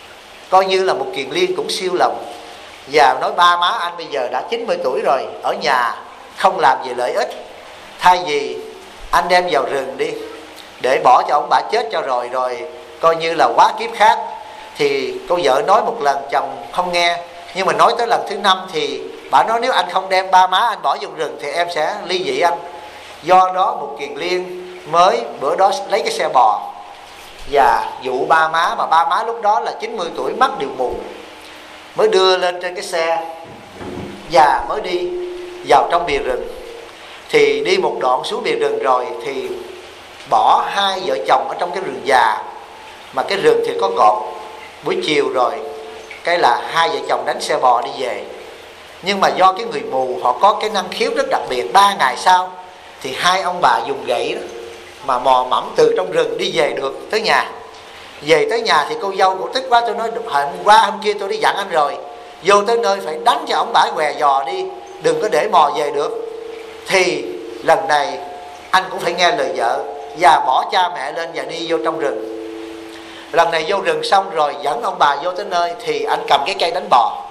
coi như là một kiền liên cũng siêu lòng. Và nói ba má anh bây giờ đã 90 tuổi rồi, ở nhà không làm gì lợi ích, thay vì anh đem vào rừng đi để bỏ cho ông bà chết cho rồi coi như là quá kiếp khác. Thì cô vợ nói một lần chồng không nghe, nhưng mà nói tới lần thứ 5 thì bà nói nếu anh không đem ba má anh bỏ vào rừng thì em sẽ ly dị anh. Do đó một kiền liên mới bữa đó lấy cái xe bò và dụ ba má, mà ba má lúc đó là 90 tuổi mắt đều mù, mới đưa lên trên cái xe và mới đi vào trong bìa rừng. Thì đi một đoạn xuống bìa rừng rồi thì bỏ hai vợ chồng ở trong cái rừng già, mà cái rừng thì có cọp. Buổi chiều rồi cái là hai vợ chồng đánh xe bò đi về. Nhưng mà do cái người mù họ có cái năng khiếu rất đặc biệt, 3 ngày sau thì hai ông bà dùng gậy đó mà mò mẫm từ trong rừng đi về được tới nhà. Về tới nhà thì cô dâu cũng tức quá, tôi nói hôm qua hôm kia tôi đi dặn anh rồi, vô tới nơi phải đánh cho ông bả què giò đi, đừng có để mò về được. Thì lần này anh cũng phải nghe lời vợ và bỏ cha mẹ lên và đi vô trong rừng. Lần này vô rừng xong rồi dẫn ông bà vô tới nơi thì anh cầm cái cây đánh bò.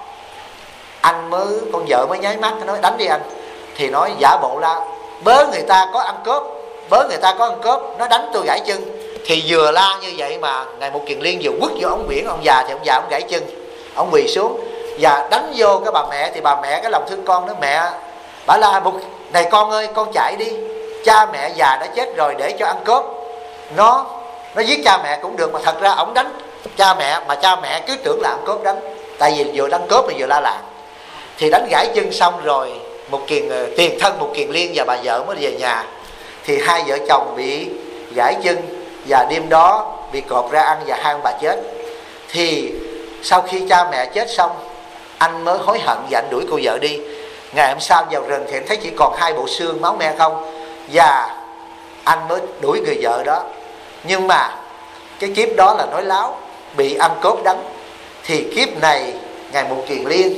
Con vợ mới nháy mắt nói đánh đi anh. Thì nói giả bộ la bớ người ta có ăn cướp, nó đánh tôi gãy chân. Thì vừa la như vậy mà ngài Một Kiền Liên vừa quất vô ống quyển ông già, thì ông già ông gãy chân, ông quỳ xuống và đánh vô cái bà mẹ. Thì bà mẹ cái lòng thương con nói mẹ, bà la này con ơi con chạy đi, cha mẹ già đã chết rồi để cho ăn cướp, nó giết cha mẹ cũng được, mà thật ra ổng đánh cha mẹ mà cha mẹ cứ tưởng là ăn cướp đánh, tại vì vừa đánh cướp mà vừa la làng. Thì đánh gãy chân xong rồi tiền thân Một Kiền Liên và bà vợ mới về nhà. Thì hai vợ chồng bị gãy chân và đêm đó bị cọp ra ăn và hai ông bà chết. Thì sau khi cha mẹ chết xong, anh mới hối hận và anh đuổi cô vợ đi. Ngày hôm sau vào rừng thì anh thấy chỉ còn 2 bộ xương máu me không, và anh mới đuổi người vợ đó. Nhưng mà cái kiếp đó là nói láo, bị ăn cướp đánh. Thì kiếp này ngài Một Kiền Liên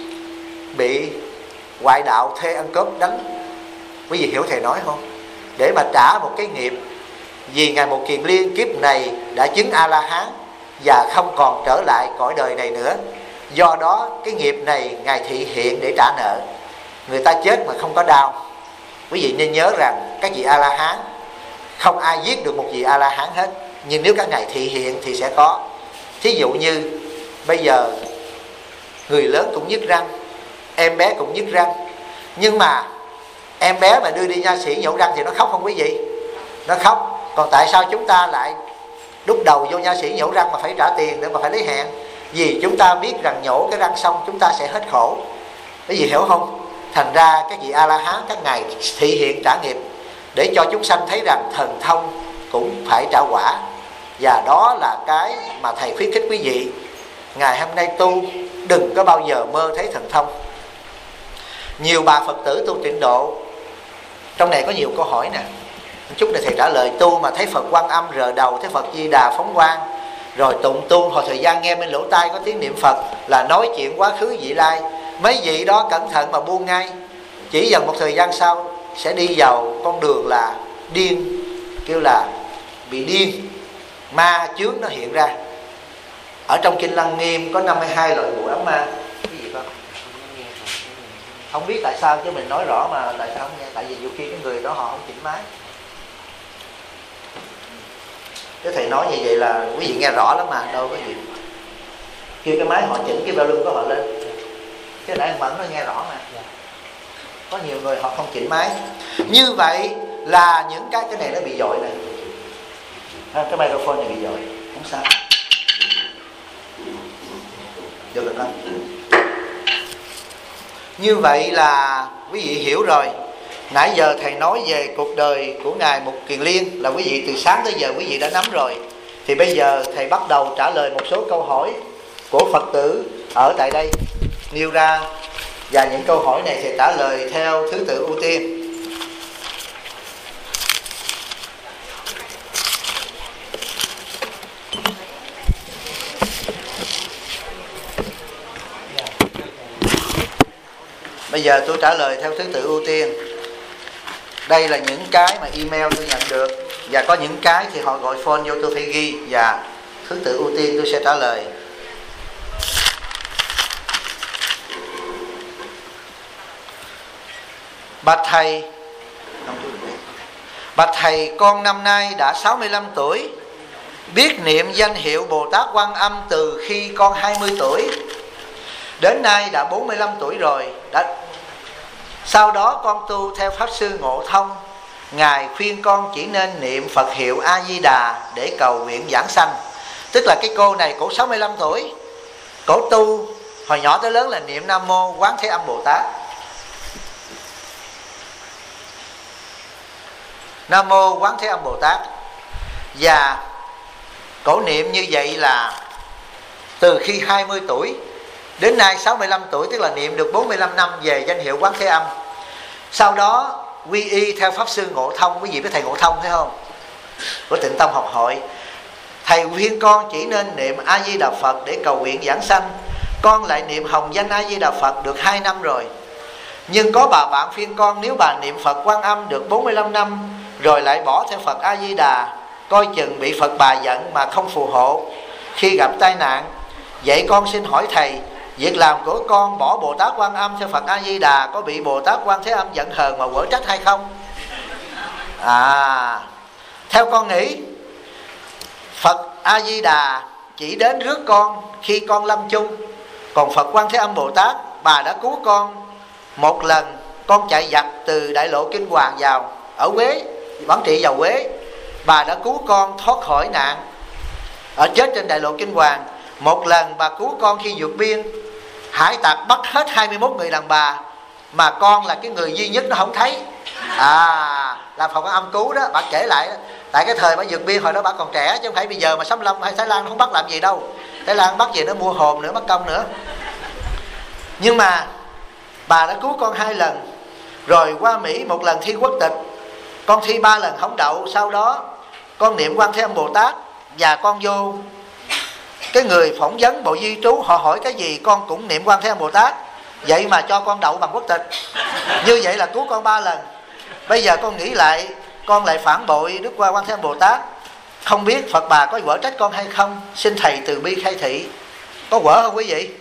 bị ngoại đạo thuê ăn cướp đánh. Quý vị hiểu thầy nói không? Để mà trả một cái nghiệp. Vì ngài Một Kiền Liên kiếp này đã chứng A-la-hán và không còn trở lại cõi đời này nữa. Do đó cái nghiệp này ngài thị hiện để trả nợ. Người ta chết mà không có đau. Quý vị nên nhớ rằng các vị A-la-hán không ai giết được một vị A-la-hán hết, nhưng nếu các ngài thị hiện thì sẽ có. Thí dụ như bây giờ người lớn cũng nhức răng, em bé cũng nhức răng, nhưng mà em bé mà đưa đi nha sĩ nhổ răng thì nó khóc không quý vị? Nó khóc. Còn tại sao chúng ta lại đút đầu vô nha sĩ nhổ răng mà phải trả tiền để mà phải lấy hẹn? Vì chúng ta biết rằng nhổ cái răng xong chúng ta sẽ hết khổ. Quý vị hiểu không? Thành ra các vị A-la-hán các ngài thị hiện trả nghiệp để cho chúng sanh thấy rằng thần thông cũng phải trả quả. Và đó là cái mà thầy khuyến khích quý vị ngày hôm nay tu đừng có bao giờ mơ thấy thần thông. Nhiều bà Phật tử tu tịnh độ, trong này có nhiều câu hỏi nè, chút này thầy trả lời. Tu mà thấy Phật Quan Âm rờ đầu, thấy Phật Di Đà phóng quang, rồi tụng tu hồi thời gian nghe bên lỗ tai có tiếng niệm Phật là nói chuyện quá khứ vị lai. Mấy vị đó cẩn thận mà buông ngay, chỉ dần một thời gian sau sẽ đi vào con đường là điên, kêu là bị điên, ma chướng nó hiện ra. Ở trong Kinh Lăng Nghiêm có 52 loại vụ ám ma. Cái gì con? Không biết tại sao chứ mình nói rõ mà tại sao không nghe. Tại vì nhiều khi cái người đó họ không chỉnh máy. Cái thầy nói như vậy là quý vị nghe rõ lắm mà đâu có gì. Kêu cái máy họ chỉnh cái volume của họ lên. Cái nãy Mẫn nó nghe rõ mà. Có nhiều người họ không chỉnh máy. Như vậy là những cái này nó bị dội này. Cái microphone này bị dội, không sao. Được rồi con. Như vậy là quý vị hiểu rồi. Nãy giờ thầy nói về cuộc đời của ngài Một Kiền Liên là quý vị từ sáng tới giờ quý vị đã nắm rồi. Thì bây giờ thầy bắt đầu trả lời một số câu hỏi của Phật tử ở tại đây nêu ra, và những câu hỏi này thầy trả lời theo thứ tự ưu tiên. Bây giờ tôi trả lời theo thứ tự ưu tiên. Đây là những cái mà email tôi nhận được, và có những cái thì họ gọi phone vô tôi phải ghi, và thứ tự ưu tiên tôi sẽ trả lời. Bạch thầy, con năm nay đã 65 tuổi, biết niệm danh hiệu Bồ Tát Quan Âm từ khi con 20 tuổi, đến nay đã 45 tuổi rồi. Sau đó con tu theo Pháp Sư Ngộ Thông, Ngài khuyên con chỉ nên niệm Phật hiệu A-di-đà để cầu nguyện giảng sanh. Tức là cái cô này cổ 65 tuổi, cổ tu hồi nhỏ tới lớn là niệm Nam Mô Quán Thế Âm Bồ Tát. Nam Mô Quán Thế Âm Bồ Tát. Và cổ niệm như vậy là từ khi 20 tuổi đến nay 65 tuổi, tức là niệm được 45 năm về danh hiệu Quán Thế Âm. Sau đó quy y theo Pháp Sư Ngộ Thông. Quý vị biết thầy Ngộ Thông thấy không? Của Tịnh Tông Học Hội. Thầy khuyên con chỉ nên niệm A-di-đà Phật để cầu nguyện giảng sanh. Con lại niệm hồng danh A-di-đà Phật được 2 năm rồi. Nhưng có bà bạn khuyên con nếu bà niệm Phật Quan Âm được 45 năm rồi lại bỏ theo Phật A-di-đà, coi chừng bị Phật bà giận mà không phù hộ khi gặp tai nạn. Vậy con xin hỏi thầy, việc làm của con bỏ Bồ Tát Quan Âm theo Phật A-di-đà có bị Bồ Tát Quan Thế Âm giận hờn mà quở trách hay không? Theo con nghĩ, Phật A-di-đà chỉ đến rước con khi con lâm chung. Còn Phật Quan Thế Âm Bồ Tát, bà đã cứu con một lần con chạy giặc từ đại lộ Kinh Hoàng vào ở Quế, Quảng Trị vào Quế. Bà đã cứu con thoát khỏi nạn ở chết trên đại lộ Kinh Hoàng. Một lần bà cứu con khi vượt biên, hải tặc bắt hết 21 người đàn bà, mà con là cái người duy nhất nó không thấy. Là Phật Quan Âm cứu đó. Bà kể lại đó, tại cái thời bà vượt biên hồi đó bà còn trẻ, chứ không phải bây giờ mà Sấm Lâm hay Thái Lan nó không bắt làm gì đâu. Thái Lan bắt gì nó mua hồn nữa, mất công nữa. Nhưng mà bà đã cứu con 2 lần. Rồi qua Mỹ một lần thi quốc tịch, con thi 3 lần không đậu. Sau đó con niệm Quan Thế Âm Bồ Tát, và con vô cái người phỏng vấn Bộ Di trú, họ hỏi cái gì con cũng niệm Quan Thế Âm Bồ Tát. Vậy mà cho con đậu bằng quốc tịch. Như vậy là cứu con 3 lần. Bây giờ con nghĩ lại, con lại phản bội Đức Quan Thế Âm Bồ Tát. Không biết Phật bà có quở trách con hay không? Xin thầy từ bi khai thị. Có quở không quý vị?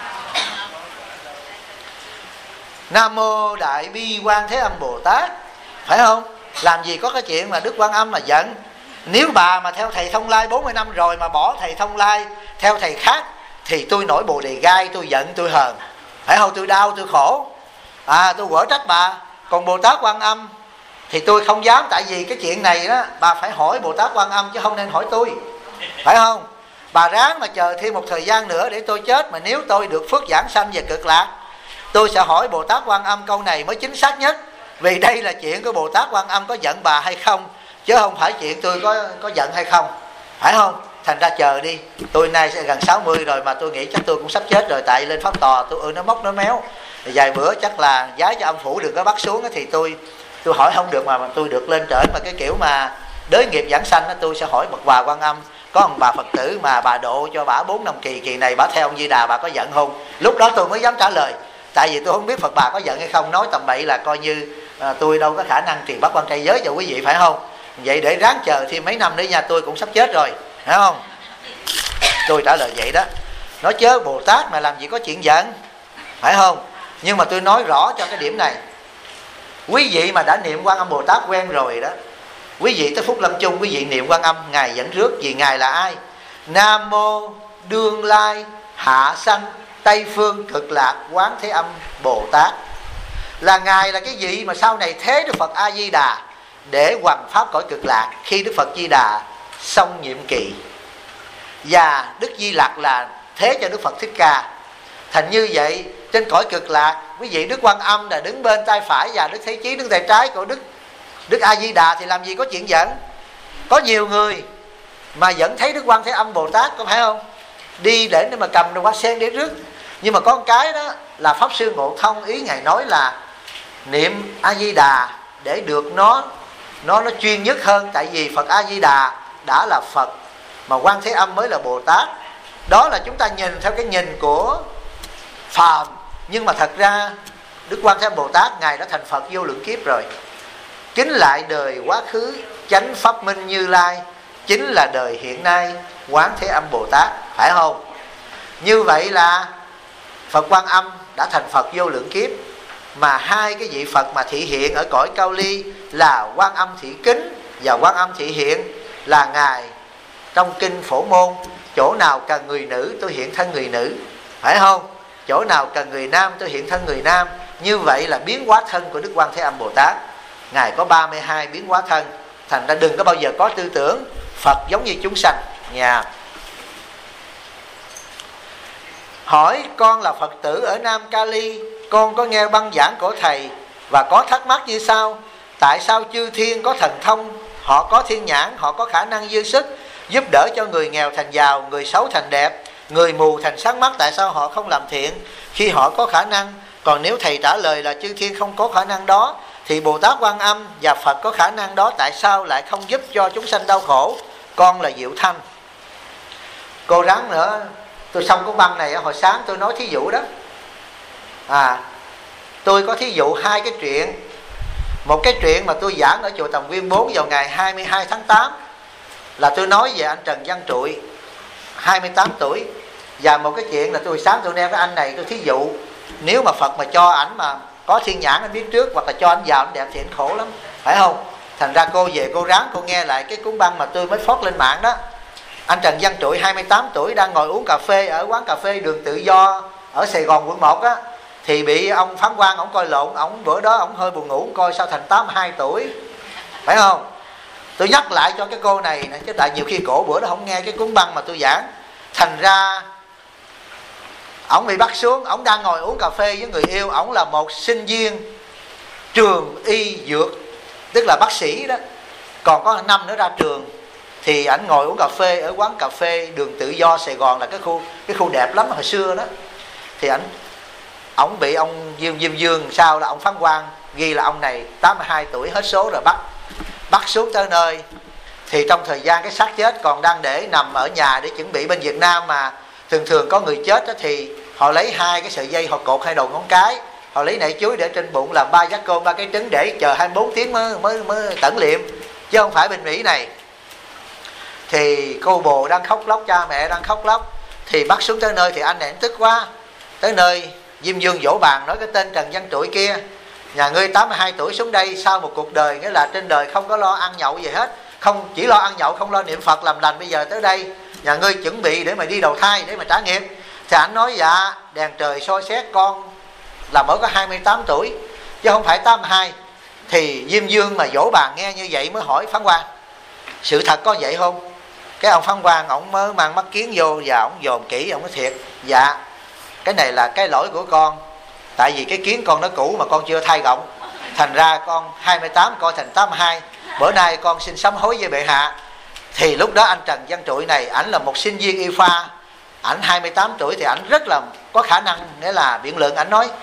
Nam Mô Đại Bi Quan Thế Âm Bồ Tát. Phải không? Làm gì có cái chuyện mà Đức Quan Âm mà giận. Nếu bà mà theo thầy Thông Lai 40 năm rồi mà bỏ thầy Thông Lai theo thầy khác, thì tôi nổi bồ đề gai, tôi giận, tôi hờn. Phải không? Tôi đau, tôi khổ. Tôi quở trách bà. Còn Bồ Tát Quan Âm thì tôi không dám. Tại vì cái chuyện này đó, bà phải hỏi Bồ Tát Quan Âm chứ không nên hỏi tôi. Phải không? Bà ráng mà chờ thêm một thời gian nữa để tôi chết. Mà nếu tôi được phước giảng sanh về Cực Lạc, tôi sẽ hỏi Bồ Tát Quan Âm câu này mới chính xác nhất. Vì đây là chuyện của Bồ Tát Quan Âm có giận bà hay không, chứ không phải chuyện tôi có giận hay không. Phải không? Thành ra chờ đi. Tôi nay sẽ gần 60 rồi mà tôi nghĩ chắc tôi cũng sắp chết rồi. Tại lên pháp tòa tôi nó móc nó méo. Vài bữa chắc là giái cho âm phủ đừng có bắt xuống thì tôi hỏi không được, mà tôi được lên trển. Mà cái kiểu mà đới nghiệp giảng sanh tôi sẽ hỏi bậc bà Quan Âm, có ông bà Phật tử mà bà độ cho bà 4 năm kỳ này bà theo ông Di Đà bà có giận không? Lúc đó tôi mới dám trả lời. Tại vì tôi không biết Phật bà có giận hay không. Nói tầm bậy là coi như tôi đâu có khả năng truyền bắt quan trai giới cho quý vị. Phải không? Vậy để ráng chờ thêm mấy năm nữa nha, tôi cũng sắp chết rồi. Phải không? Tôi trả lời vậy đó. Nói chớ Bồ Tát mà làm gì có chuyện giận. Phải không? Nhưng mà tôi nói rõ cho cái điểm này. Quý vị mà đã niệm Quan Âm Bồ Tát quen rồi đó, quý vị tới phút lâm chung quý vị niệm Quan Âm, Ngài dẫn rước. Vì Ngài là ai? Nam Mô Đương Lai Hạ Sanh Tây Phương Cực Lạc Quán Thế Âm Bồ Tát. Là Ngài là cái gì mà sau này thế Đức Phật A Di Đà để hoằng pháp cõi Cực Lạc khi Đức Phật Di Đà xong nhiệm kỳ. Và Đức Di Lặc là thế cho Đức Phật Thích Ca. Thành như vậy trên cõi Cực Lạc, quý vị Đức Quan Âm là đứng bên tay phải và Đức Thế Chí đứng tay trái của Đức A Di Đà, thì làm gì có chuyện giận. Có nhiều người mà vẫn thấy Đức Quan Thế Âm Bồ Tát, có phải không? Đi để mà cầm hoa sen để rước. Nhưng mà có một cái đó là Pháp Sư Ngộ Thông, ý Ngài nói là niệm A Di Đà để được nó chuyên nhất hơn. Tại vì Phật A Di Đà đã là Phật, mà Quan Thế Âm mới là Bồ Tát. Đó là chúng ta nhìn theo cái nhìn của phàm. Nhưng mà thật ra Đức Quan Thế Âm Bồ Tát Ngài đã thành Phật vô lượng kiếp rồi. Kính lại đời quá khứ chánh pháp minh Như Lai, chính là đời hiện nay Quán Thế Âm Bồ Tát. Phải không? Như vậy là Phật Quan Âm đã thành Phật vô lượng kiếp. mà hai cái vị Phật mà thị hiện ở cõi Cao Ly là Quan Âm Thị Kính và Quan Âm Thị Hiện, là ngài trong kinh Phổ Môn, chỗ nào cần người nữ tôi hiện thân người nữ, phải không? Chỗ nào cần người nam tôi hiện thân người nam. Như vậy là biến hóa thân của Đức Quan Thế Âm Bồ Tát. Ngài có 32 biến hóa thân. Thành ra đừng có bao giờ có tư tưởng Phật giống như chúng sanh nha. Hỏi con là Phật tử ở Nam Cali, con có nghe băng giảng của thầy và có thắc mắc như sau: tại sao chư thiên có thần thông, họ có thiên nhãn, họ có khả năng dư sức giúp đỡ cho người nghèo thành giàu, người xấu thành đẹp, người mù thành sáng mắt, tại sao họ không làm thiện khi họ có khả năng? Còn nếu thầy trả lời là chư thiên không có khả năng đó, thì Bồ Tát Quan Âm và Phật có khả năng đó, tại sao lại không giúp cho chúng sanh đau khổ? Con là Diệu Thanh. Cô ráng nữa, tôi xong cuốn băng này hồi sáng tôi nói thí dụ đó. Tôi có thí dụ hai cái chuyện. Một cái chuyện mà tôi giảng ở chùa Tầm Viên 4 vào ngày 22 tháng 8 là tôi nói về anh Trần Văn Trụi, 28 tuổi. Và một cái chuyện là tôi sáng tôi nêu cái anh này, tôi thí dụ nếu mà Phật mà cho ảnh mà có thiên nhãn anh biết trước, hoặc là cho anh giàu anh đẹp thì anh khổ lắm, phải không? Thành ra cô về cô ráng cô nghe lại cái cuốn băng mà tôi mới phót lên mạng đó. Anh Trần Văn Trụi 28 tuổi đang ngồi uống cà phê ở quán cà phê Đường Tự Do ở Sài Gòn quận 1 á, thì bị ông phán quan ổng coi lộn, ổng bữa đó ổng hơi buồn ngủ, coi sao thành 82 tuổi, phải không? Tôi nhắc lại cho cái cô này chứ tại nhiều khi cổ bữa đó không nghe cái cuốn băng mà tôi giảng, thành ra ổng bị bắt xuống. Ổng đang ngồi uống cà phê với người yêu, ổng là một sinh viên trường y dược, tức là bác sĩ đó, còn có năm nữa ra trường. Thì ảnh ngồi uống cà phê ở quán cà phê Đường Tự Do Sài Gòn, là cái khu đẹp lắm hồi xưa đó. Thì ổng bị ông Diêm Dương sao là ông phán quan ghi là ông này 82 tuổi hết số rồi, bắt xuống tới nơi. Thì trong thời gian cái xác chết còn đang để nằm ở nhà để chuẩn bị, bên Việt Nam mà thường có người chết đó, thì họ lấy hai cái sợi dây họ cột hai đầu ngón cái, họ lấy nải chuối để trên bụng làm 3 giác cơm 3 cái trứng để chờ 24 tiếng mới tẩn liệm, chứ không phải bên Mỹ này. Thì cô bồ đang khóc lóc, cha mẹ đang khóc lóc, thì bắt xuống tới nơi thì anh này tức quá. Tới nơi Diêm Dương vỗ bàn nói cái tên Trần Văn Trụi kia, nhà ngươi 82 tuổi xuống đây sau một cuộc đời, nghĩa là trên đời không có lo ăn nhậu gì hết, không chỉ lo ăn nhậu không lo niệm Phật làm lành, bây giờ tới đây nhà ngươi chuẩn bị để mà đi đầu thai để mà trả nghiệp. Thì anh nói dạ đèn trời soi xét con là mới có 28 tuổi chứ không phải 82. Thì Diêm Dương mà vỗ bàn nghe như vậy mới hỏi phán quan sự thật có vậy không? Cái ông phán quan ổng mới mang mắt kiến vô và ổng dòm kỹ, ổng nói thiệt dạ cái này là cái lỗi của con, tại vì cái kiến con nó cũ mà con chưa thay gọng, thành ra con 28 coi thành 82, bữa nay con xin sám hối với bệ hạ. Thì lúc đó anh Trần Văn Trụi này, ảnh là một sinh viên y khoa, ảnh 28 tuổi thì ảnh rất là có khả năng, nghĩa là biện luận. Ảnh nói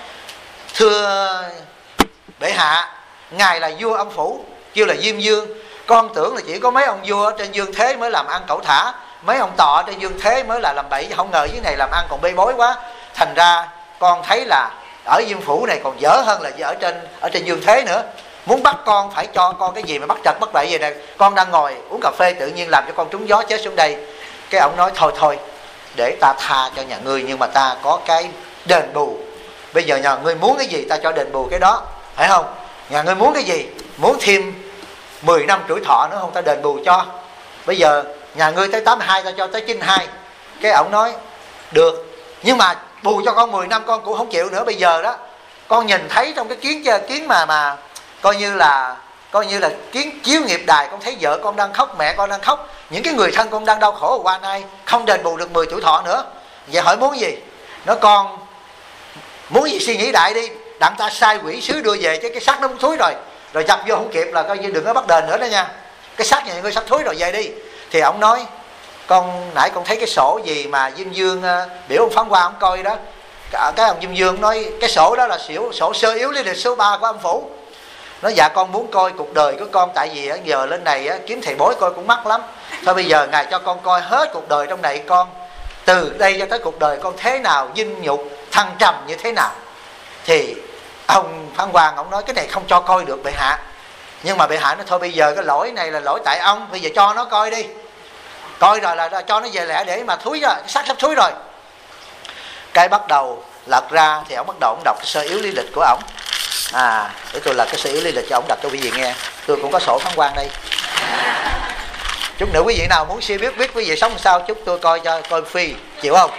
thưa bệ hạ, ngài là vua âm phủ, kêu là Diêm Dương, con tưởng là chỉ có mấy ông vua ở trên dương thế mới làm ăn cẩu thả, mấy ông tọ ở trên dương thế mới là làm bậy, không ngờ dưới này làm ăn còn bê bối quá. Thành ra con thấy là ở Diêm Phủ này còn dở hơn là ở trên dương thế nữa. Muốn bắt con phải cho con cái gì mà bắt trật bắt bậy vậy này. Con đang ngồi uống cà phê tự nhiên làm cho con trúng gió chết xuống đây. Cái ông nói thôi để ta tha cho nhà ngươi, nhưng mà ta có cái đền bù. Bây giờ nhà ngươi muốn cái gì ta cho đền bù cái đó, phải không? Nhà ngươi muốn cái gì, muốn thêm 10 năm tuổi thọ nữa không, ta đền bù cho. Bây giờ nhà ngươi tới 82 ta cho tới 92. Cái ông nói được, nhưng mà bù cho con 10 năm con cũng không chịu nữa. Bây giờ đó con nhìn thấy trong cái kiến mà coi như là kiến chiếu nghiệp đài, con thấy vợ con đang khóc, mẹ con đang khóc, những cái người thân con đang đau khổ qua nay không đền bù được 10 tuổi thọ nữa. Vậy hỏi muốn gì? Nó con muốn gì suy nghĩ đại đi, đặng ta sai quỷ sứ đưa về, chứ cái xác nó muốn thúi rồi dập vô không kịp là coi như đừng có bắt đền nữa đó nha. Cái xác nhà ngươi sắp thúi rồi về đi. Thì ông nói con nãy con thấy cái sổ gì mà Diêm Dương biểu ông phán quan ông coi đó. Cái ông Diêm Dương nói cái sổ đó là sổ sơ yếu lý lịch số 3 của âm phủ. Nói dạ con muốn coi cuộc đời của con, tại vì giờ lên này kiếm thầy bói coi cũng mắc lắm. Thôi bây giờ ngài cho con coi hết cuộc đời trong này, con từ đây cho tới cuộc đời con thế nào, vinh nhục thăng trầm như thế nào. Thì ông phán quan ông nói cái này không cho coi được bệ hạ. Nhưng mà bệ hạ nói thôi bây giờ cái lỗi này là lỗi tại ông, bây giờ cho nó coi đi. Coi rồi là cho nó về lẽ để mà thúi rồi, cái xác sắp thúi rồi. Cái bắt đầu lật ra thì ông bắt đầu ông đọc sơ yếu lý lịch của ông. Để tôi là cái sự yếu lý lịch cho ông đọc cho quý vị nghe. Tôi cũng có sổ phán quan đây. Chút nữa quý vị nào muốn siêu biết quý vị sống sao, chút tôi coi cho coi free, chịu không?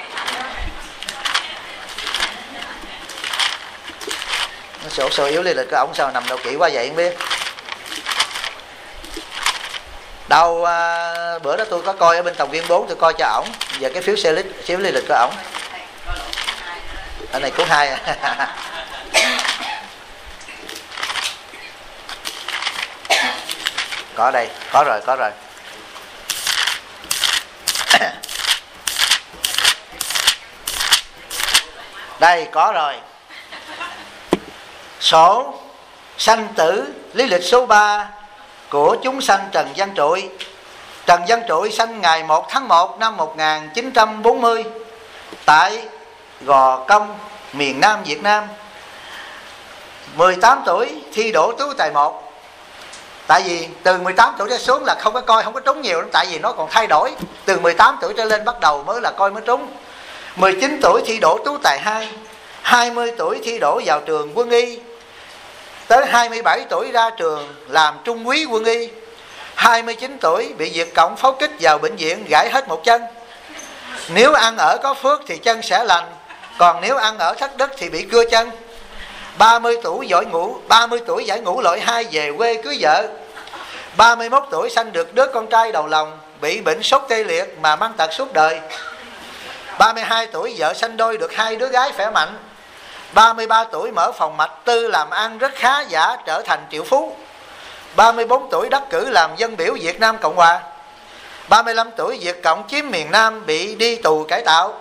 Sổ yếu lý lịch của ổng sao nằm đâu kỹ quá vậy không biết. Đâu bữa đó tôi có coi ở bên Tổng viên 4, tôi coi cho ổng về cái phiếu lý lịch của ổng. Ở này cuốn 2 Có đây, có rồi. Đây có rồi. Sổ sanh tử lý lịch số 3 của chúng sanh Trần Văn Trụi. Trần Văn Trụi sanh ngày 1 tháng 1 năm 1940 tại Gò Công, miền Nam Việt Nam. 18 tuổi thi đỗ tú tài 1. Tại vì từ 18 tuổi trở xuống là không có coi, không có trúng nhiều lắm, tại vì nó còn thay đổi. Từ 18 tuổi trở lên bắt đầu mới là coi mới trúng. 19 tuổi thi đỗ tú tài 2. 20 tuổi thi đỗ vào trường quân y. Tới 27 tuổi ra trường làm trung úy quân y. 29 tuổi bị Việt Cộng pháo kích vào bệnh viện, gãy hết một chân. Nếu ăn ở có phước thì chân sẽ lành, còn nếu ăn ở thất đức thì bị cưa chân. 30 tuổi giải ngũ loại 2 về quê cưới vợ. 31 tuổi sanh được đứa con trai đầu lòng, bị bệnh sốt tê liệt mà mang tật suốt đời. 32 tuổi vợ sanh đôi được 2 đứa gái khỏe mạnh. 33 tuổi mở phòng mạch tư làm ăn rất khá giả, trở thành triệu phú. 34 tuổi đắc cử làm dân biểu Việt Nam Cộng Hòa. 35 tuổi Việt Cộng chiếm miền Nam, bị đi tù cải tạo.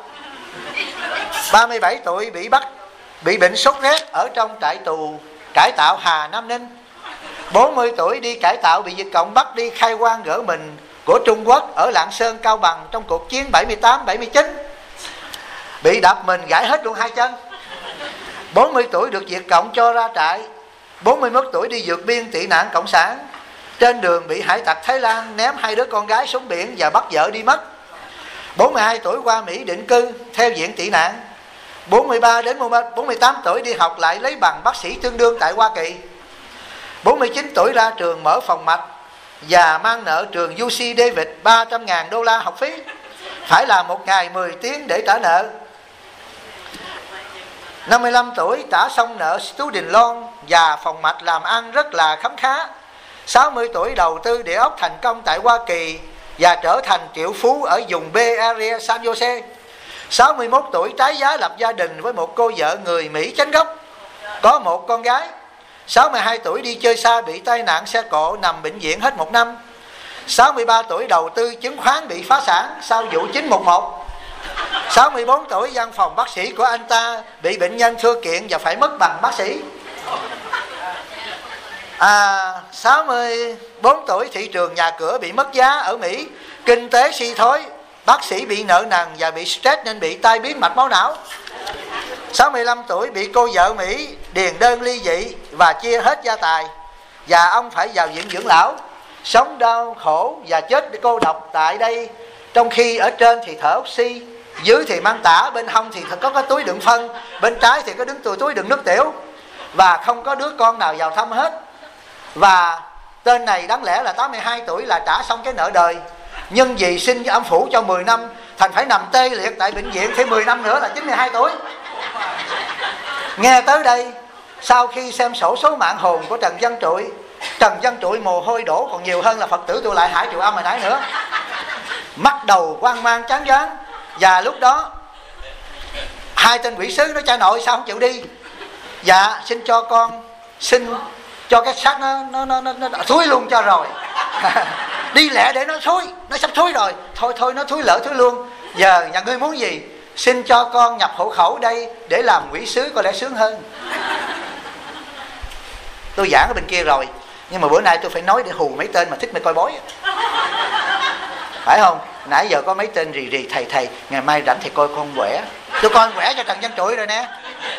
37 tuổi bị bệnh sốt rét ở trong trại tù cải tạo Hà Nam Ninh. 40 tuổi đi cải tạo bị Việt Cộng bắt đi khai quang gỡ mình của Trung Quốc ở Lạng Sơn, Cao Bằng trong cuộc chiến 78-79. Bị đập mình gãy hết luôn 2 chân. 40 tuổi được Việt Cộng cho ra trại. 41 tuổi đi vượt biên tị nạn cộng sản. Trên đường bị hải tặc Thái Lan ném 2 đứa con gái xuống biển và bắt vợ đi mất. 42 tuổi qua Mỹ định cư theo diện tị nạn. 43 đến 48 tuổi đi học lại lấy bằng bác sĩ tương đương tại Hoa Kỳ. 49 tuổi ra trường mở phòng mạch và mang nợ trường UC David $300.000 học phí, phải làm một ngày 10 tiếng để trả nợ. 55 tuổi trả xong nợ student loan và phòng mạch làm ăn rất là khấm khá. 60 tuổi đầu tư địa ốc thành công tại Hoa Kỳ và trở thành triệu phú ở vùng Bay Area San Jose. 61 tuổi trái giá lập gia đình với một cô vợ người Mỹ chánh gốc, có một con gái. 62 tuổi đi chơi xa bị tai nạn xe cộ nằm bệnh viện hết 1 năm. 63 tuổi đầu tư chứng khoán bị phá sản sau vụ 911. 64 tuổi văn phòng bác sĩ của anh ta bị bệnh nhân thưa kiện và phải mất bằng bác sĩ. 64 tuổi thị trường nhà cửa bị mất giá ở Mỹ, kinh tế suy thoái, bác sĩ bị nợ nần và bị stress nên bị tai biến mạch máu não. 65 tuổi bị cô vợ Mỹ điền đơn ly dị và chia hết gia tài, và ông phải vào viện dưỡng lão, sống đau khổ và chết cô độc tại đây, trong khi ở trên thì thở oxy, dưới thì mang tả, bên hông thì có cái túi đựng phân, bên trái thì có túi đựng nước tiểu, và không có đứa con nào vào thăm hết. Và tên này đáng lẽ là 82 tuổi là trả xong cái nợ đời, nhưng vì sinh âm phủ cho 10 năm thành phải nằm tê liệt tại bệnh viện thêm 10 năm nữa là 92 tuổi. Nghe tới đây, sau khi xem sổ số mạng hồn của Trần Văn Trụi mồ hôi đổ còn nhiều hơn là Phật tử tôi lại Hải Triệu Âm hồi nãy nữa. Mắt đầu quan mang chán chán. Và lúc đó 2 tên quỷ sứ nói: cha nội sao không chịu đi? Dạ xin cho con, xin cho cái xác nó thúi luôn cho rồi. Đi lẹ để nó thúi, nó sắp thúi rồi. Thôi nó thúi lỡ thúi luôn. Giờ nhà ngươi muốn gì? Xin cho con nhập hộ khẩu đây để làm quỷ sứ có lẽ sướng hơn. Tôi giảng ở bên kia rồi, nhưng mà bữa nay tôi phải nói để hù mấy tên mà thích mày coi bói, phải không? Nãy giờ có mấy tên rì thầy ngày mai rảnh thì coi con quẻ. Tôi coi quẻ cho Trần Văn Trụi rồi nè.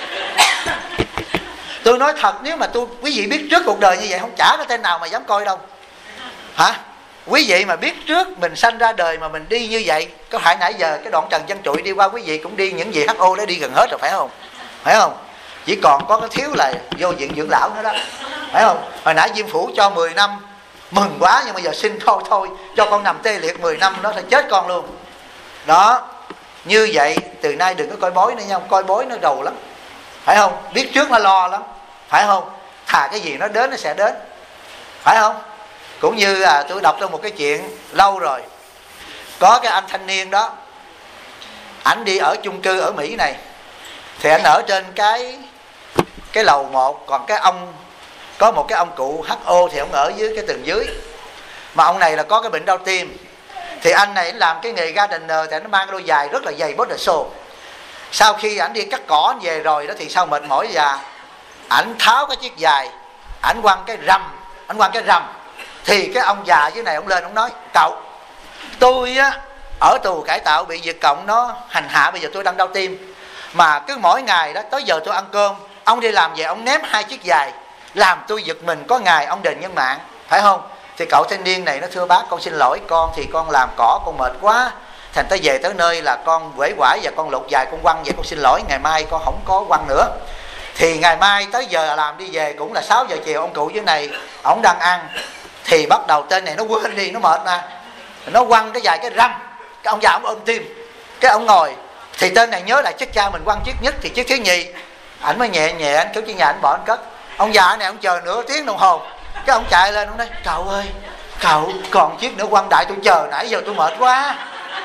Tôi nói thật, nếu mà quý vị biết trước cuộc đời như vậy, không chả có tên nào mà dám coi đâu. Hả? Quý vị mà biết trước mình sanh ra đời mà mình đi như vậy, có phải nãy giờ cái đoạn Trần Văn Trụi đi qua quý vị cũng đi những gì HO đó đi gần hết rồi, phải không? Phải không? chỉ còn có cái thiếu là vô viện dưỡng lão nữa đó, phải không? Hồi nãy Diêm Phủ cho 10 năm mừng quá, nhưng bây giờ xin thôi cho con nằm tê liệt 10 năm nó sẽ chết con luôn đó. Như vậy từ nay đừng có coi bói nữa nha, coi bói nó đầu lắm, phải không? Biết trước nó lo lắm, phải không? Thà cái gì nó đến nó sẽ đến, phải không? Cũng như tôi đọc trong một cái chuyện lâu rồi, có cái anh thanh niên đó, ảnh đi ở chung cư ở Mỹ này, thì ảnh ở trên cái lầu 1, còn cái ông có một cái ông cụ HO thì ông ở dưới cái tầng dưới. Mà ông này là có cái bệnh đau tim, thì anh này làm cái nghề gardener thì nó mang cái đôi giày rất là dày body show. Sau khi ảnh đi cắt cỏ anh về rồi đó thì sau mệt mỏi già, ảnh tháo cái chiếc giày, ảnh quăng cái rầm, thì cái ông già dưới này ông lên ông nói: cậu, tôi á ở tù cải tạo bị Việt Cộng nó hành hạ, bây giờ tôi đang đau tim, mà cứ mỗi ngày đó tới giờ tôi ăn cơm, ông đi làm về ông ném 2 chiếc giày, làm tôi giật mình, có ngày ông đền nhân mạng, phải không? Thì cậu thanh niên này nó: thưa bác, con xin lỗi, con thì con làm cỏ con mệt quá, thành tới về tới nơi là con quể quải và con lột giày con quăng vậy, con xin lỗi, ngày mai con không có quăng nữa. Thì ngày mai tới giờ làm đi về cũng là 6 giờ chiều, ông cụ dưới này ổng đang ăn, thì bắt đầu tên này nó quên đi, nó mệt mà, nó quăng cái giày cái răm, cái ông già ông ôm tim, cái ông ngồi, thì tên này nhớ lại chiếc cha mình quăng chiếc nhất thì chiếc thứ nhì, ảnh mới nhẹ nhẹ anh kéo chiếc nhà anh bỏ anh cất. Ông già này ông chờ nửa tiếng đồng hồ, cái ông chạy lên ông nói: cậu ơi, cậu còn chiếc nữa quăng đại, tôi chờ nãy giờ tôi mệt quá.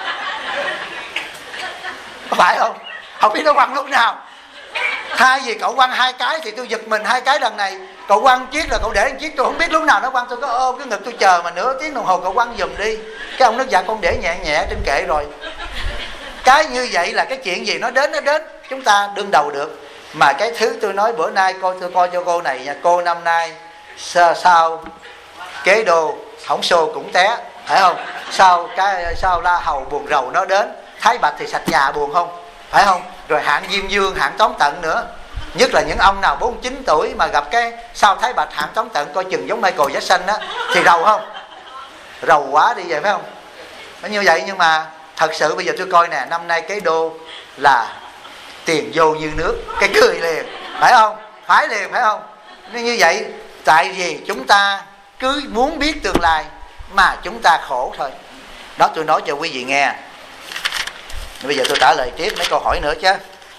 Phải không? Không biết nó quăng lúc nào. Thay vì cậu quăng 2 cái thì tôi giật mình 2 cái lần này, cậu quăng chiếc là cậu để chiếc, tôi không biết lúc nào nó quăng, tôi có ôm cái ngực tôi chờ mà nửa tiếng đồng hồ cậu quăng giùm đi. Cái ông nói: dạ con để nhẹ nhẹ trên kệ rồi. Cái như vậy là cái chuyện gì nó đến chúng ta đương đầu được. Mà cái thứ tôi nói bữa nay tôi coi cho cô này nha, cô năm nay sao kế đô hỏng xô cũng té, phải không? Sao La Hầu buồn rầu nó đến, Thái Bạch thì sạch nhà buồn không, phải không? Rồi hạng Diêm Dương, hạng Tống Tận nữa, nhất là những ông nào 49 tuổi mà gặp cái sao Thái Bạch hạng Tống Tận coi chừng giống Michael Jackson á, thì rầu không? Rầu quá đi vậy, phải không? Nó như vậy. Nhưng mà thật sự bây giờ tôi coi nè, năm nay kế đô là tiền vô như nước, cái cười liền, phải không? Phải liền, phải không? Nên như vậy tại vì chúng ta cứ muốn biết tương lai mà chúng ta khổ thôi. Đó, tôi nói cho quý vị nghe. Bây giờ tôi trả lời tiếp mấy câu hỏi nữa chứ.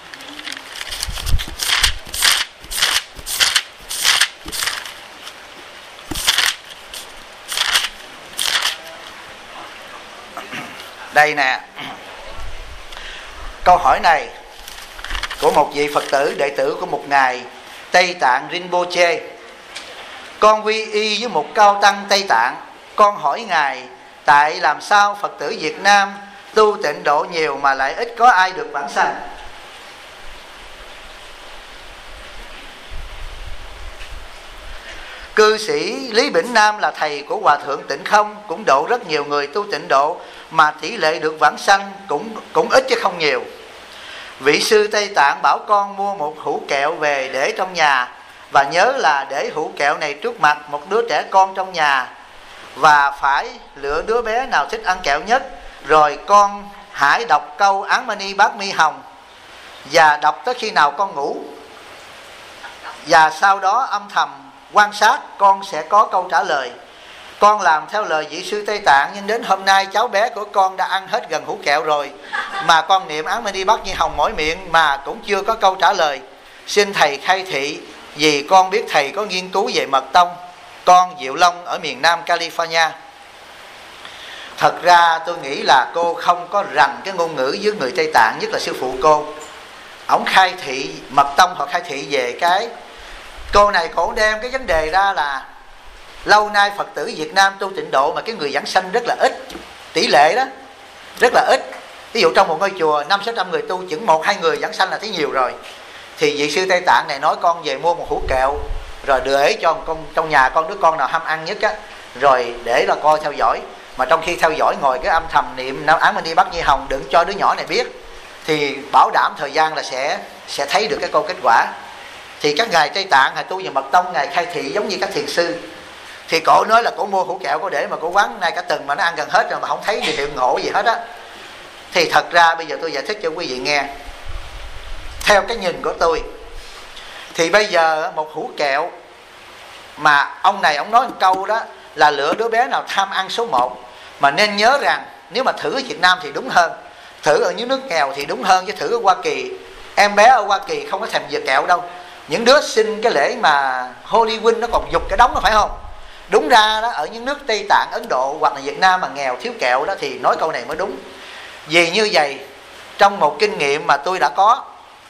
Đây nè, câu hỏi này của một vị Phật tử đệ tử của một ngài Tây Tạng Rinpoche. Con quy y với một cao tăng Tây Tạng. Con hỏi ngài, tại làm sao Phật tử Việt Nam tu tịnh độ nhiều mà lại ít có ai được vãng sanh? Cư sĩ Lý Bỉnh Nam là thầy của Hòa Thượng Tịnh Không, cũng độ rất nhiều người tu tịnh độ, mà tỷ lệ được vãng sanh cũng ít chứ không nhiều. Vị sư Tây Tạng bảo con mua một hũ kẹo về để trong nhà, và nhớ là để hũ kẹo này trước mặt một đứa trẻ con trong nhà, và phải lựa đứa bé nào thích ăn kẹo nhất, rồi con hãy đọc câu Án Mani Bát Mi Hồng và đọc tới khi nào con ngủ, và sau đó âm thầm quan sát, con sẽ có câu trả lời. Con làm theo lời vị sư Tây Tạng, nhưng đến hôm nay cháu bé của con đã ăn hết gần hũ kẹo rồi, mà con niệm Án Mani Bát Mi Hồng mỗi miệng mà cũng chưa có câu trả lời. Xin thầy khai thị, vì con biết thầy có nghiên cứu về mật tông. Con Diệu Long ở miền Nam California. Thật ra tôi nghĩ là cô không có rành cái ngôn ngữ với người Tây Tạng, nhất là sư phụ cô. Ổng khai thị mật tông hoặc khai thị về cái cô này, cổ đem cái vấn đề ra là lâu nay Phật tử Việt Nam tu tịnh độ mà cái người giảng sanh rất là ít, tỷ lệ đó rất là ít. Ví dụ trong một ngôi chùa 500-600 người tu, chừng 1-2 người giảng sanh là thấy nhiều rồi. Thì vị sư Tây Tạng này nói con về mua một hũ kẹo, rồi để cho con trong nhà con đứa con nào ham ăn nhất á, rồi để là coi theo dõi. Mà trong khi theo dõi ngồi cái âm thầm niệm Án Mani Bát Mi Hồng, đừng cho đứa nhỏ này biết, thì bảo đảm thời gian là sẽ thấy được cái câu kết quả. Thì các ngài Tây Tạng hay tu về mật tông, ngài khai thị giống như các thiền sư. Thì cổ nói là cổ mua hũ kẹo, cổ để mà cổ quán nay cả tuần mà nó ăn gần hết rồi mà không thấy gì hiệu ngộ gì hết á. Thì thật ra bây giờ tôi giải thích cho quý vị nghe. Theo cái nhìn của tôi, Thì bây giờ một hũ kẹo mà ông này ông nói một câu đó là lựa đứa bé nào tham ăn số 1. Mà nên nhớ rằng nếu mà thử ở Việt Nam thì đúng hơn, thử ở những nước nghèo thì đúng hơn, chứ thử ở Hoa Kỳ, em bé ở Hoa Kỳ không có thèm về kẹo đâu. Những đứa xin cái lễ mà Halloween nó còn giục cái đống đó, phải không? Đúng ra đó, ở những nước Tây Tạng, Ấn Độ hoặc là Việt Nam mà nghèo thiếu kẹo đó thì nói câu này mới đúng. Vì như vậy, trong một kinh nghiệm mà tôi đã có,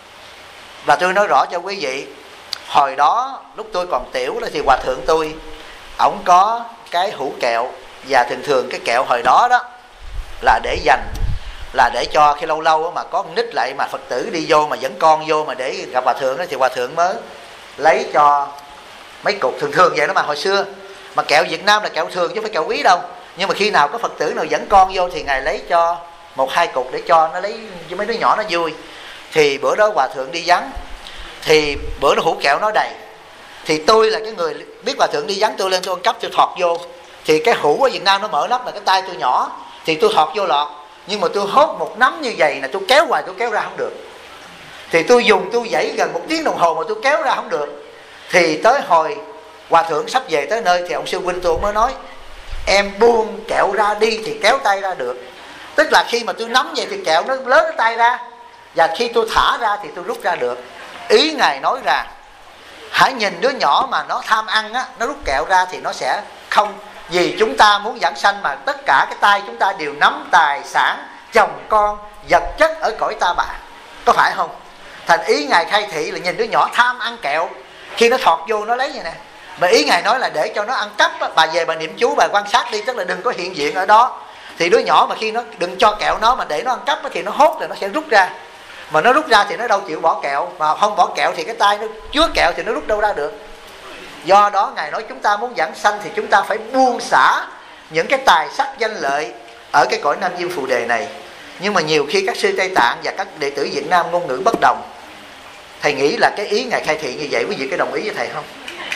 và tôi nói rõ cho quý vị, hồi đó lúc tôi còn tiểu đó thì hòa thượng tôi, ổng có cái hũ kẹo, và thường thường cái kẹo hồi đó đó là để dành, là để cho khi lâu lâu mà có con nít lại mà Phật tử đi vô mà dẫn con vô mà để gặp hòa thượng đó, thì hòa thượng mới lấy cho mấy cục. Thường thường vậy đó mà hồi xưa. Mà kẹo Việt Nam là kẹo thường chứ không phải kẹo quý đâu. Nhưng mà khi nào có Phật tử nào dẫn con vô thì ngài lấy cho 1-2 cục để cho nó lấy cho mấy đứa nhỏ nó vui. Thì bữa đó hòa thượng đi vắng, thì bữa đó hũ kẹo nó đầy. Thì tôi là cái người biết hòa thượng đi vắng, tôi lên tôi ăn cắp, tôi thọt vô. Thì cái hũ ở Việt Nam nó mở nắp là cái tay tôi nhỏ, thì tôi thọt vô lọt. Nhưng mà tôi hốt một nắm như vậy là tôi kéo hoài tôi kéo ra không được. Thì tôi giãy gần 1 tiếng đồng hồ mà tôi kéo ra không được. Thì tới hồi hòa thượng sắp về tới nơi thì ông sư huynh tôi mới nói: em buông kẹo ra đi thì kéo tay ra được. Tức là khi mà tôi nắm vậy thì kẹo nó lớn cái tay ra, và khi tôi thả ra thì tôi rút ra được. Ý ngài nói là hãy nhìn đứa nhỏ mà nó tham ăn á, nó rút kẹo ra thì nó sẽ không. Vì chúng ta muốn giảng sanh mà tất cả cái tay chúng ta đều nắm tài sản, chồng con, vật chất ở cõi ta bà, có phải không? Thành ý ngài khai thị là nhìn đứa nhỏ tham ăn kẹo, khi nó thọt vô nó lấy vậy nè. Mà ý ngài nói là để cho nó ăn cắp á, bà về bà niệm chú, bà quan sát đi, tức là đừng có hiện diện ở đó. Thì đứa nhỏ mà khi nó đừng cho kẹo nó, mà để nó ăn cắp á, thì nó hốt rồi nó sẽ rút ra. Mà nó rút ra thì nó đâu chịu bỏ kẹo, mà không bỏ kẹo thì cái tay nó chứa kẹo thì nó rút đâu ra được. Do đó ngài nói chúng ta muốn giảng sanh thì chúng ta phải buông xả những cái tài sắc danh lợi ở cái cõi Nam Diêm Phù Đề này. Nhưng mà nhiều khi các sư Tây Tạng và các đệ tử Việt Nam ngôn ngữ bất đồng. Thầy nghĩ là cái ý ngài khai thị như vậy, quý vị có đồng ý với thầy không?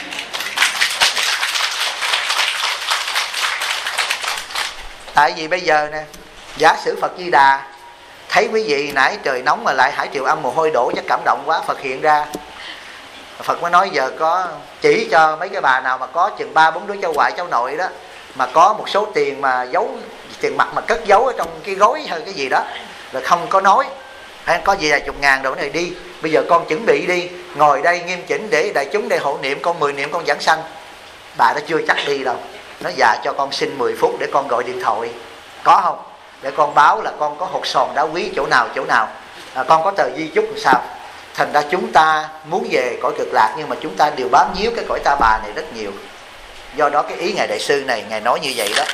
Tại vì bây giờ nè, giả sử Phật Di Đà thấy quý vị nãy trời nóng mà lại hải triều âm mồ hôi đổ, chắc cảm động quá, Phật hiện ra. Phật mới nói giờ có chỉ cho mấy cái bà nào mà có chừng 3-4 đứa cháu ngoại cháu nội đó, mà có một số tiền mà giấu, tiền mặt mà cất giấu ở trong cái gối hay cái gì đó, là không có nói, hay có gì là chục ngàn đồ này đi, bây giờ con chuẩn bị đi, ngồi đây nghiêm chỉnh để đại chúng đây hộ niệm con 10 niệm con giảng sanh. Bà đó chưa chắc đi đâu, nó dạ cho con xin 10 phút để con gọi điện thoại, có không, để con báo là con có hột sòn đá quý chỗ nào con có tờ di chúc làm sao. Thành ra chúng ta muốn về cõi cực lạc, nhưng mà chúng ta đều bám víu cái cõi ta bà này rất nhiều. Do đó cái ý ngài đại sư này, ngài nói như vậy đó.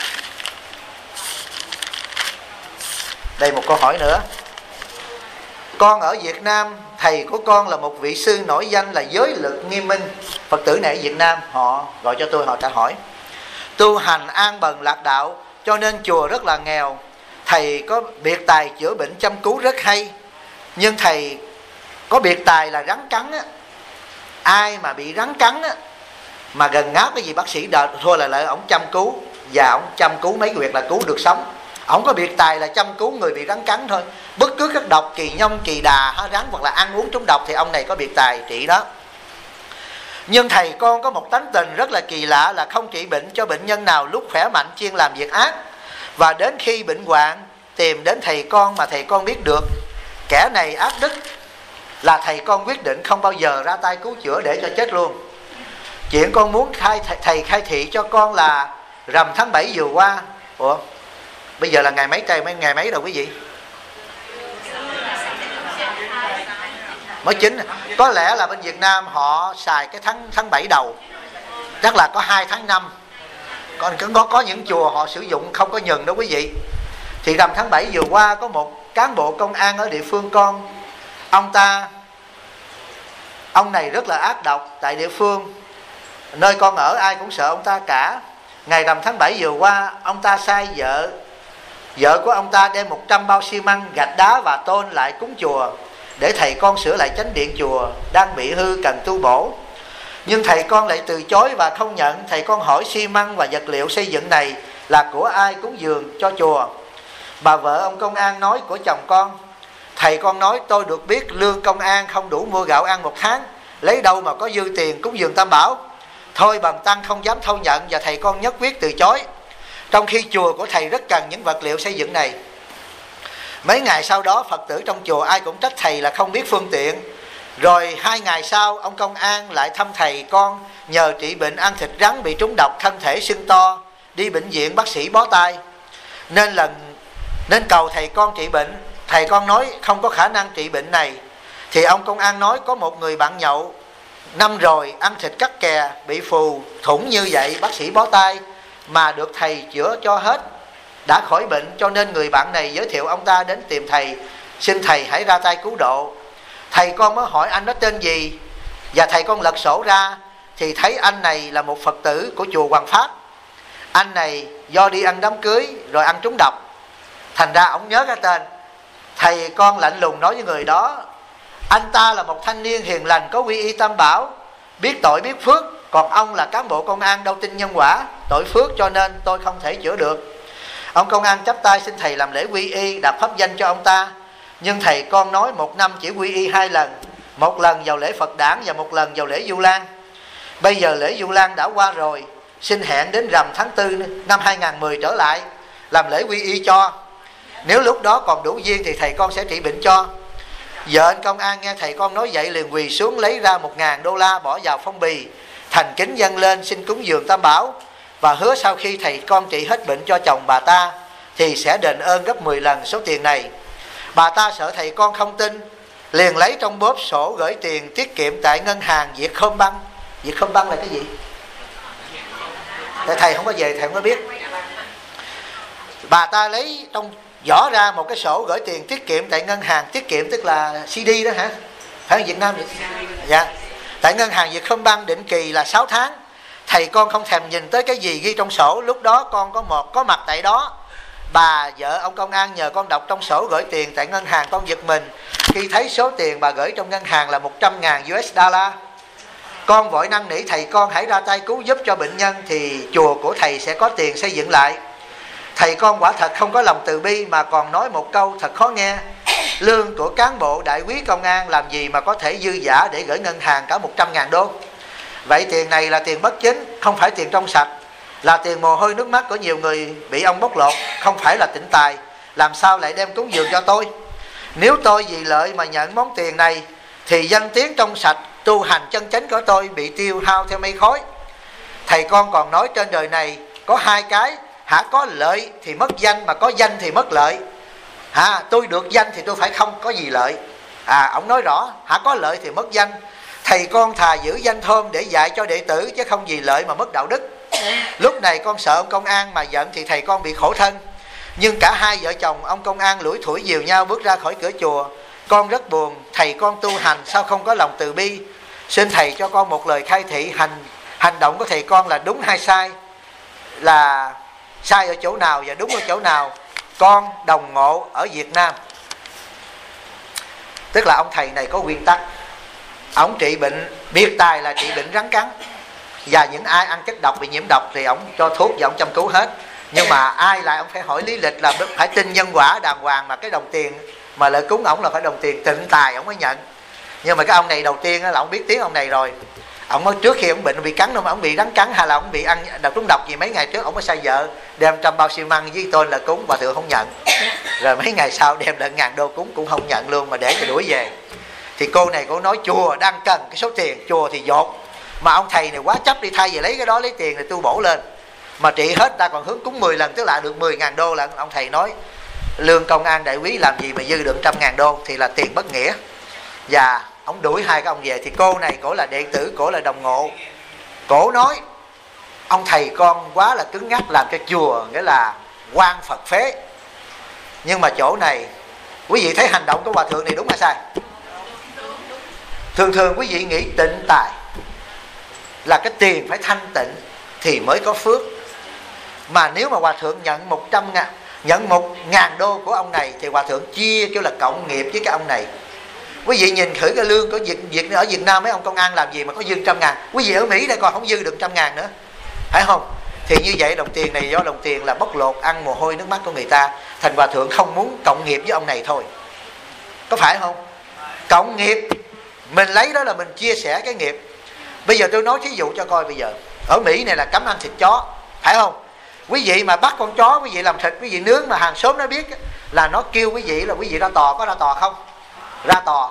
Đây một câu hỏi nữa. Con ở Việt Nam, thầy của con là một vị sư nổi danh là Giới Lực Nghiêm Minh. Phật tử này ở Việt Nam, họ gọi cho tôi, họ trả hỏi: tu hành an bần lạc đạo, cho nên chùa rất là nghèo. Thầy có biệt tài chữa bệnh chăm cứu rất hay, nhưng thầy có biệt tài là rắn cắn á. Ai mà bị rắn cắn á, mà gần ngáp cái gì bác sĩ đợi thôi là lại ổng chăm cứu, và ổng chăm cứu mấy việc là cứu được sống. Ổng có biệt tài là chăm cứu người bị rắn cắn thôi. Bất cứ các độc kỳ nhông, kỳ đà, rắn hoặc là ăn uống trúng độc thì ông này có biệt tài trị đó. Nhưng thầy con có một tánh tình rất là kỳ lạ, là không trị bệnh cho bệnh nhân nào lúc khỏe mạnh, chuyên làm việc ác. Và đến khi bệnh hoạn tìm đến thầy con, mà thầy con biết được kẻ này ác đức, là thầy con quyết định không bao giờ ra tay cứu chữa để cho chết luôn. Chuyện con muốn thầy khai thị cho con là rằm tháng 7 vừa qua. Ủa, bây giờ là ngày mấy rồi quý vị? Mới 9. Có lẽ là bên Việt Nam họ xài cái tháng 7 đầu, chắc là có 2 tháng 5. Còn có những chùa họ sử dụng không có nhừng đó quý vị. Thì rằm tháng 7 vừa qua có một cán bộ công an ở địa phương con, ông này rất là ác độc. Tại địa phương nơi con ở ai cũng sợ ông ta cả. Ngày rằm tháng 7 vừa qua, ông ta sai vợ của ông ta đem 100 bao xi măng, gạch đá và tôn lại cúng chùa, để thầy con sửa lại chánh điện chùa đang bị hư cần tu bổ. Nhưng thầy con lại từ chối và không nhận. Thầy con hỏi xi măng và vật liệu xây dựng này là của ai cúng dường cho chùa. Bà vợ ông công an nói của chồng con. Thầy con nói tôi được biết lương công an không đủ mua gạo ăn 1 tháng, lấy đâu mà có dư tiền cúng dường Tam Bảo. Thôi bần tăng không dám thâu nhận và thầy con nhất quyết từ chối, trong khi chùa của thầy rất cần những vật liệu xây dựng này. Mấy ngày sau đó Phật tử trong chùa ai cũng trách thầy là không biết phương tiện. Rồi 2 ngày sau ông công an lại thăm thầy con, nhờ trị bệnh ăn thịt rắn bị trúng độc, thân thể sưng to, đi bệnh viện bác sĩ bó tay, nên cầu thầy con trị bệnh. Thầy con nói không có khả năng trị bệnh này. Thì ông công an nói có một người bạn nhậu năm rồi ăn thịt cắt kè bị phù thủng như vậy, bác sĩ bó tay mà được thầy chữa cho hết, đã khỏi bệnh, cho nên người bạn này giới thiệu ông ta đến tìm thầy, xin thầy hãy ra tay cứu độ. Thầy con mới hỏi anh đó tên gì, và thầy con lật sổ ra thì thấy anh này là một Phật tử của chùa Hoàng Pháp. Anh này do đi ăn đám cưới rồi ăn trúng độc, thành ra ông nhớ cái tên. Thầy con lạnh lùng nói với người đó, anh ta là một thanh niên hiền lành, có quy y Tam Bảo, biết tội biết phước, còn ông là cán bộ công an đâu tin nhân quả tội phước, cho nên tôi không thể chữa được. Ông công an chắp tay xin thầy làm lễ quy y, đặt pháp danh cho ông ta. Nhưng thầy con nói 1 năm chỉ quy y 2 lần, một lần vào lễ Phật đản và một lần vào lễ Vu Lan. Bây giờ lễ Vu Lan đã qua rồi, xin hẹn đến rằm tháng 4 năm 2010 trở lại làm lễ quy y cho. Nếu lúc đó còn đủ duyên thì thầy con sẽ trị bệnh cho. Vợ anh công an nghe thầy con nói vậy liền quỳ xuống lấy ra $1.000 bỏ vào phong bì, thành kính dâng lên xin cúng dường Tam Bảo, và hứa sau khi thầy con trị hết bệnh cho chồng bà ta thì sẽ đền ơn gấp 10 lần số tiền này. Bà ta sợ thầy con không tin, liền lấy trong bóp sổ gửi tiền tiết kiệm tại ngân hàng Vietcombank. Vietcombank là cái gì? Tại thầy không có về, thầy không có biết. Bà ta lấy trong giỏ ra một cái sổ gửi tiền tiết kiệm tại ngân hàng tiết kiệm, tức là CD đó hả? Phải không Việt Nam vậy? Dạ. Tại ngân hàng Vietcombank định kỳ là 6 tháng. Thầy con không thèm nhìn tới cái gì ghi trong sổ, lúc đó con có mặt tại đó. Bà vợ ông công an nhờ con đọc trong sổ gửi tiền tại ngân hàng, con giật mình khi thấy số tiền bà gửi trong ngân hàng là 100.000 US dollar. Con vội năn nỉ thầy con hãy ra tay cứu giúp cho bệnh nhân thì chùa của thầy sẽ có tiền xây dựng lại. Thầy con quả thật không có lòng từ bi mà còn nói một câu thật khó nghe: lương của cán bộ đại quý công an làm gì mà có thể dư giả để gửi ngân hàng cả 100.000 đô. Vậy tiền này là tiền bất chính, không phải tiền trong sạch, là tiền mồ hôi nước mắt của nhiều người bị ông bóc lột, không phải là tịnh tài. Làm sao lại đem cúng dường cho tôi? Nếu tôi vì lợi mà nhận món tiền này thì danh tiếng trong sạch tu hành chân chánh của tôi bị tiêu hao theo mây khói. Thầy con còn nói trên đời này có 2 cái: hả có lợi thì mất danh, mà có danh thì mất lợi. Tôi được danh thì tôi phải không có gì lợi. Ông nói rõ hả có lợi thì mất danh. Thầy con thà giữ danh thơm để dạy cho đệ tử, chứ không vì lợi mà mất đạo đức. Lúc này con sợ ông công an mà giận thì thầy con bị khổ thân. Nhưng cả hai vợ chồng ông công an lủi thủi dìu nhau bước ra khỏi cửa chùa. Con rất buồn, thầy con tu hành sao không có lòng từ bi? Xin thầy cho con một lời khai thị hành động của thầy con là đúng hay sai, là sai ở chỗ nào và đúng ở chỗ nào. Con đồng ngộ ở Việt Nam. Tức là ông thầy này có nguyên tắc. Ông trị bệnh, biệt tài là trị bệnh rắn cắn, và những ai ăn chất độc bị nhiễm độc thì ông cho thuốc và ông chăm cứu hết. Nhưng mà ai lại ông phải hỏi lý lịch, là phải tin nhân quả đàng hoàng, mà cái đồng tiền mà lợi cúng ổng là phải đồng tiền tịnh tài ông mới nhận. Nhưng mà cái ông này đầu tiên là ông biết tiếng ông này rồi. Ông mới trước khi ông bệnh bị cắn đâu mà ông bị rắn cắn, hay là ông bị ăn trúng độc gì mấy ngày trước, ông mới sai vợ đem 100 bao xi măng với tôn là cúng, bà thường không nhận. Rồi mấy ngày sau đem lại 1.000 đô cúng cũng không nhận luôn, mà để cho đuổi về. Thì cô này cô nói chùa đang cần cái số tiền, chùa thì dột, mà ông thầy này quá chấp, đi thay về lấy cái đó lấy tiền rồi tu bổ lên, mà trị hết ta còn hướng cúng 10 lần, tức là được 10.000 đô. Là ông thầy nói lương công an đại quý làm gì mà dư được 100.000 đô thì là tiền bất nghĩa. Và ông đuổi hai cái ông về. Thì cô này cổ là đệ tử, cổ là đồng ngộ. Cổ nói ông thầy con quá là cứng ngắc, làm cho chùa nghĩa là quan Phật phế. Nhưng mà chỗ này quý vị thấy hành động của hòa thượng này đúng hay sai? Thường thường quý vị nghĩ tịnh tài là cái tiền phải thanh tịnh thì mới có phước. Mà nếu mà hòa thượng nhận 1.000 đô của ông này thì hòa thượng chia kêu là cộng nghiệp với cái ông này. Quý vị nhìn thử cái lương của ở Việt Nam mấy ông công an làm gì mà có dư 100.000. Quý vị ở Mỹ đây còn không dư được 100.000 nữa, phải không? Thì như vậy đồng tiền này do đồng tiền là bóc lột, ăn mồ hôi nước mắt của người ta, thành hòa thượng không muốn cộng nghiệp với ông này thôi. Có phải không? Cộng nghiệp Mình lấy đó là mình chia sẻ cái nghiệp. Bây giờ tôi nói thí dụ cho coi, bây giờ ở Mỹ này là cấm ăn thịt chó, phải không? Quý vị mà bắt con chó, quý vị làm thịt, quý vị nướng mà hàng xóm nó biết là nó kêu quý vị là quý vị ra tòa, có ra tòa không? Ra tòa.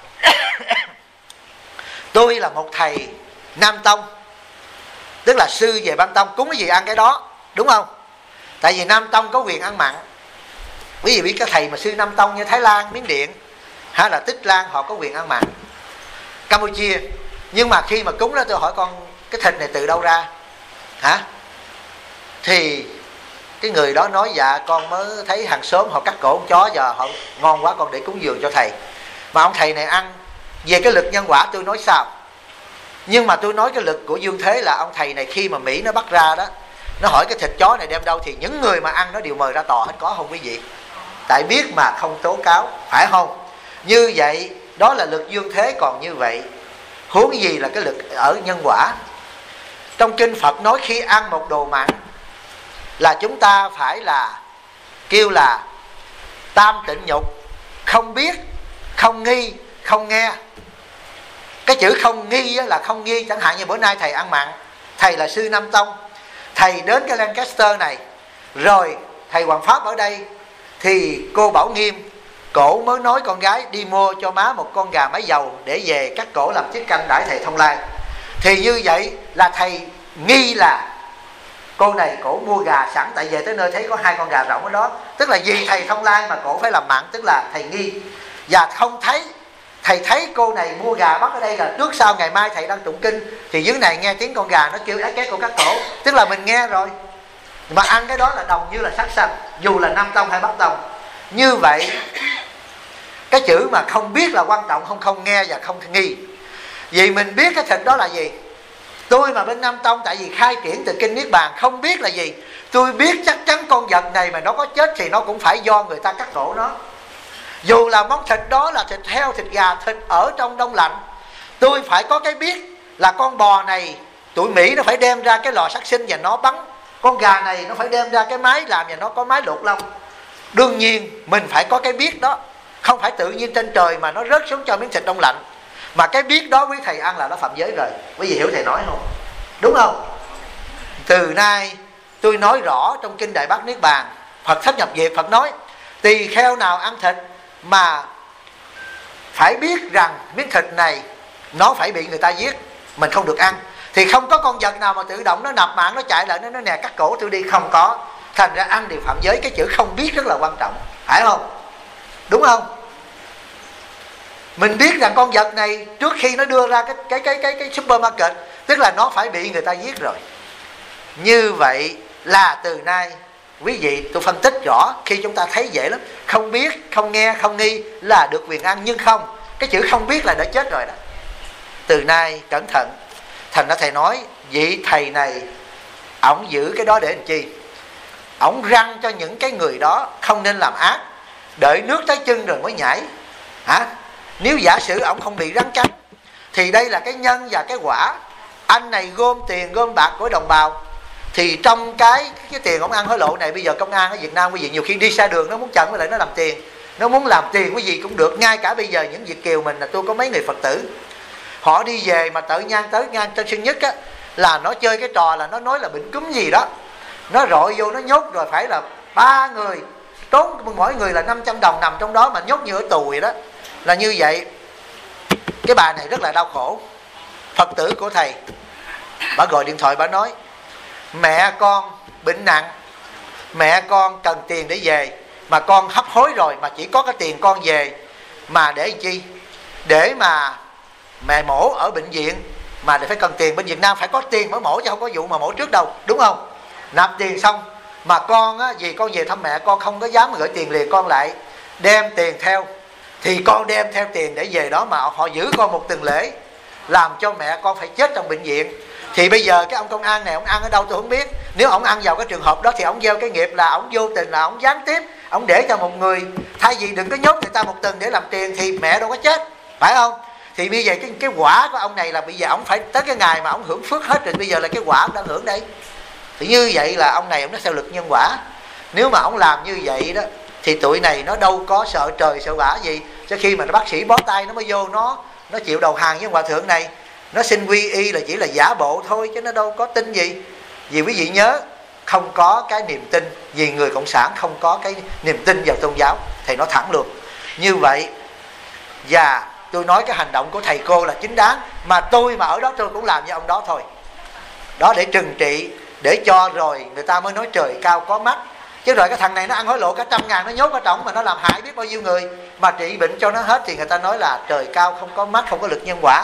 Tôi là một thầy Nam Tông, tức là sư về Băng Tông, cúng cái gì ăn cái đó, đúng không? Tại vì Nam Tông có quyền ăn mặn. Quý vị biết các thầy mà sư Nam Tông như Thái Lan, Miến Điện hay là Tích Lan, họ có quyền ăn mặn. Campuchia. Nhưng mà khi mà cúng đó, tôi hỏi con cái thịt này từ đâu ra hả? Thì cái người đó nói dạ con mới thấy hàng xóm họ cắt cổ con chó, giờ họ ngon quá con để cúng dường cho thầy. Mà ông thầy này ăn. Về cái lực nhân quả tôi nói sao? Nhưng mà tôi nói cái lực của dương thế là ông thầy này khi mà Mỹ nó bắt ra đó, nó hỏi cái thịt chó này đem đâu, thì những người mà ăn nó đều mời ra tòa hết, có không quý vị? Tại biết mà không tố cáo, phải không? Như vậy đó là lực dương thế còn như vậy, huống gì là cái lực ở nhân quả. Trong kinh Phật nói khi ăn một đồ mặn là chúng ta phải là kêu là tam tịnh nhục, không biết, không nghi, không nghe. Cái chữ không nghi là không nghi. Chẳng hạn như bữa nay thầy ăn mặn, thầy là sư Nam Tông, thầy đến cái Lancaster này, rồi thầy Hoàng Pháp ở đây, thì cô Bảo Nghiêm cổ mới nói con gái đi mua cho má một con gà mái dầu để về cắt cổ làm tiết canh đãi thầy Thông Lai. Thì như vậy là thầy nghi là cô này cổ mua gà sẵn, tại về tới nơi thấy có 2 con gà rỗng ở đó, tức là vì thầy Thông Lai mà cổ phải làm mặn, tức là thầy nghi. Và không thấy, thầy thấy cô này mua gà bắt ở đây là trước sau ngày mai thầy đang tụng kinh, thì dưới này nghe tiếng con gà nó kêu ác két của cắt cổ, tức là mình nghe rồi. Mà ăn cái đó là đồng như là sát sanh, dù là Nam Tông hay Bắc Tông. Như vậy cái chữ mà không biết là quan trọng, không nghe và không nghi. Vì mình biết cái thịt đó là gì. Tôi mà bên Nam Tông, tại vì khai triển từ kinh Niết Bàn, không biết là gì. Tôi biết chắc chắn con vật này mà nó có chết thì nó cũng phải do người ta cắt cổ nó. Dù là món thịt đó là thịt heo, thịt gà, thịt ở trong đông lạnh, tôi phải có cái biết là con bò này tụi Mỹ nó phải đem ra cái lò sát sinh và nó bắn. Con gà này nó phải đem ra cái máy làm và nó có máy lột lông. Đương nhiên mình phải có cái biết đó, không phải tự nhiên trên trời mà nó rớt xuống cho miếng thịt đông lạnh. Mà cái biết đó quý thầy ăn là nó phạm giới rồi. Quý vị hiểu thầy nói không? Đúng không? Từ nay tôi nói rõ trong kinh Đại Bát Niết Bàn, Phật Thất Nhập Diệt, Phật nói tỳ kheo nào ăn thịt mà phải biết rằng miếng thịt này nó phải bị người ta giết, mình không được ăn, thì không có con vật nào mà tự động nó nạp mạng, nó chạy lại nó nè cắt cổ tôi đi, không có. Thành ra ăn đều phạm giới. Cái chữ không biết rất là quan trọng, phải không? Đúng không? Mình biết rằng con vật này trước khi nó đưa ra cái supermarket, tức là nó phải bị người ta giết rồi. Như vậy là từ nay quý vị, tôi phân tích rõ, khi chúng ta thấy dễ lắm, không biết, không nghe, không nghi là được quyền ăn. Nhưng không, cái chữ không biết là đã chết rồi đó. Từ nay cẩn thận. Thành ra thầy nói vị thầy này ổng giữ cái đó để làm chi? Ổng răng cho những cái người đó không nên làm ác, đợi nước tới chân rồi mới nhảy hả? Nếu giả sử ổng không bị rắn cắn thì đây là cái nhân và cái quả. Anh này gom tiền gom bạc của đồng bào, thì trong cái tiền ổng ăn hối lộ này, bây giờ công an ở Việt Nam quý vị nhiều khi đi xa đường nó muốn chặn với lại nó làm tiền, nó muốn làm tiền quý vị cũng được. Ngay cả bây giờ những Việt kiều mình, là tôi có mấy người Phật tử họ đi về mà tự nhang tới ngang Tân Sơn Nhất á, là nó chơi cái trò là nó nói là bệnh cúm gì đó, nó rọi vô nó nhốt rồi phải là 3 người tốn mỗi người là 500 đồng nằm trong đó, mà nhốt như ở tù vậy đó. Là như vậy. Cái bà này rất là đau khổ. Phật tử của thầy, bà gọi điện thoại bà nói mẹ con bệnh nặng, mẹ con cần tiền để về, mà con hấp hối rồi mà chỉ có cái tiền con về mà để làm chi? Để mà mẹ mổ ở bệnh viện, mà để phải cần tiền. Bên Việt Nam phải có tiền mới mổ chứ không có vụ mà mổ trước đâu, đúng không? Nạp tiền xong mà con á, vì con về thăm mẹ con không có dám gửi tiền liền, con lại đem tiền theo, thì con đem theo tiền để về đó mà họ giữ con một tuần lễ, làm cho mẹ con phải chết trong bệnh viện. Thì bây giờ cái ông công an này ông ăn ở đâu tôi không biết. Nếu ông ăn vào cái trường hợp đó thì ông gieo cái nghiệp là ông vô tình là ông gián tiếp ông để cho một người, thay vì đừng có nhốt người ta một tuần để làm tiền thì mẹ đâu có chết, phải không? Thì bây giờ cái quả của ông này là bây giờ ông phải tới cái ngày mà ông hưởng phước hết rồi, bây giờ là cái quả ông đang hưởng đây. Thì như vậy là ông này ông nó theo lực nhân quả. Nếu mà ông làm như vậy đó thì tụi này nó đâu có sợ trời sợ vả gì. Cho khi mà bác sĩ bó tay nó mới vô nó chịu đầu hàng với hòa thượng này, nó xin quy y là chỉ là giả bộ thôi, chứ nó đâu có tin gì. Vì quý vị nhớ, không có cái niềm tin, vì người cộng sản không có cái niềm tin vào tôn giáo. Thầy nói thẳng luôn như vậy. Và tôi nói cái hành động của thầy cô là chính đáng, mà tôi mà ở đó tôi cũng làm như ông đó thôi. Đó để trừng trị, để cho rồi người ta mới nói trời cao có mắt. Chứ rồi cái thằng này nó ăn hối lộ cả 100.000, nó nhốt ở trỏng mà nó làm hại biết bao nhiêu người, mà trị bệnh cho nó hết thì người ta nói là trời cao không có mắt, không có lực nhân quả.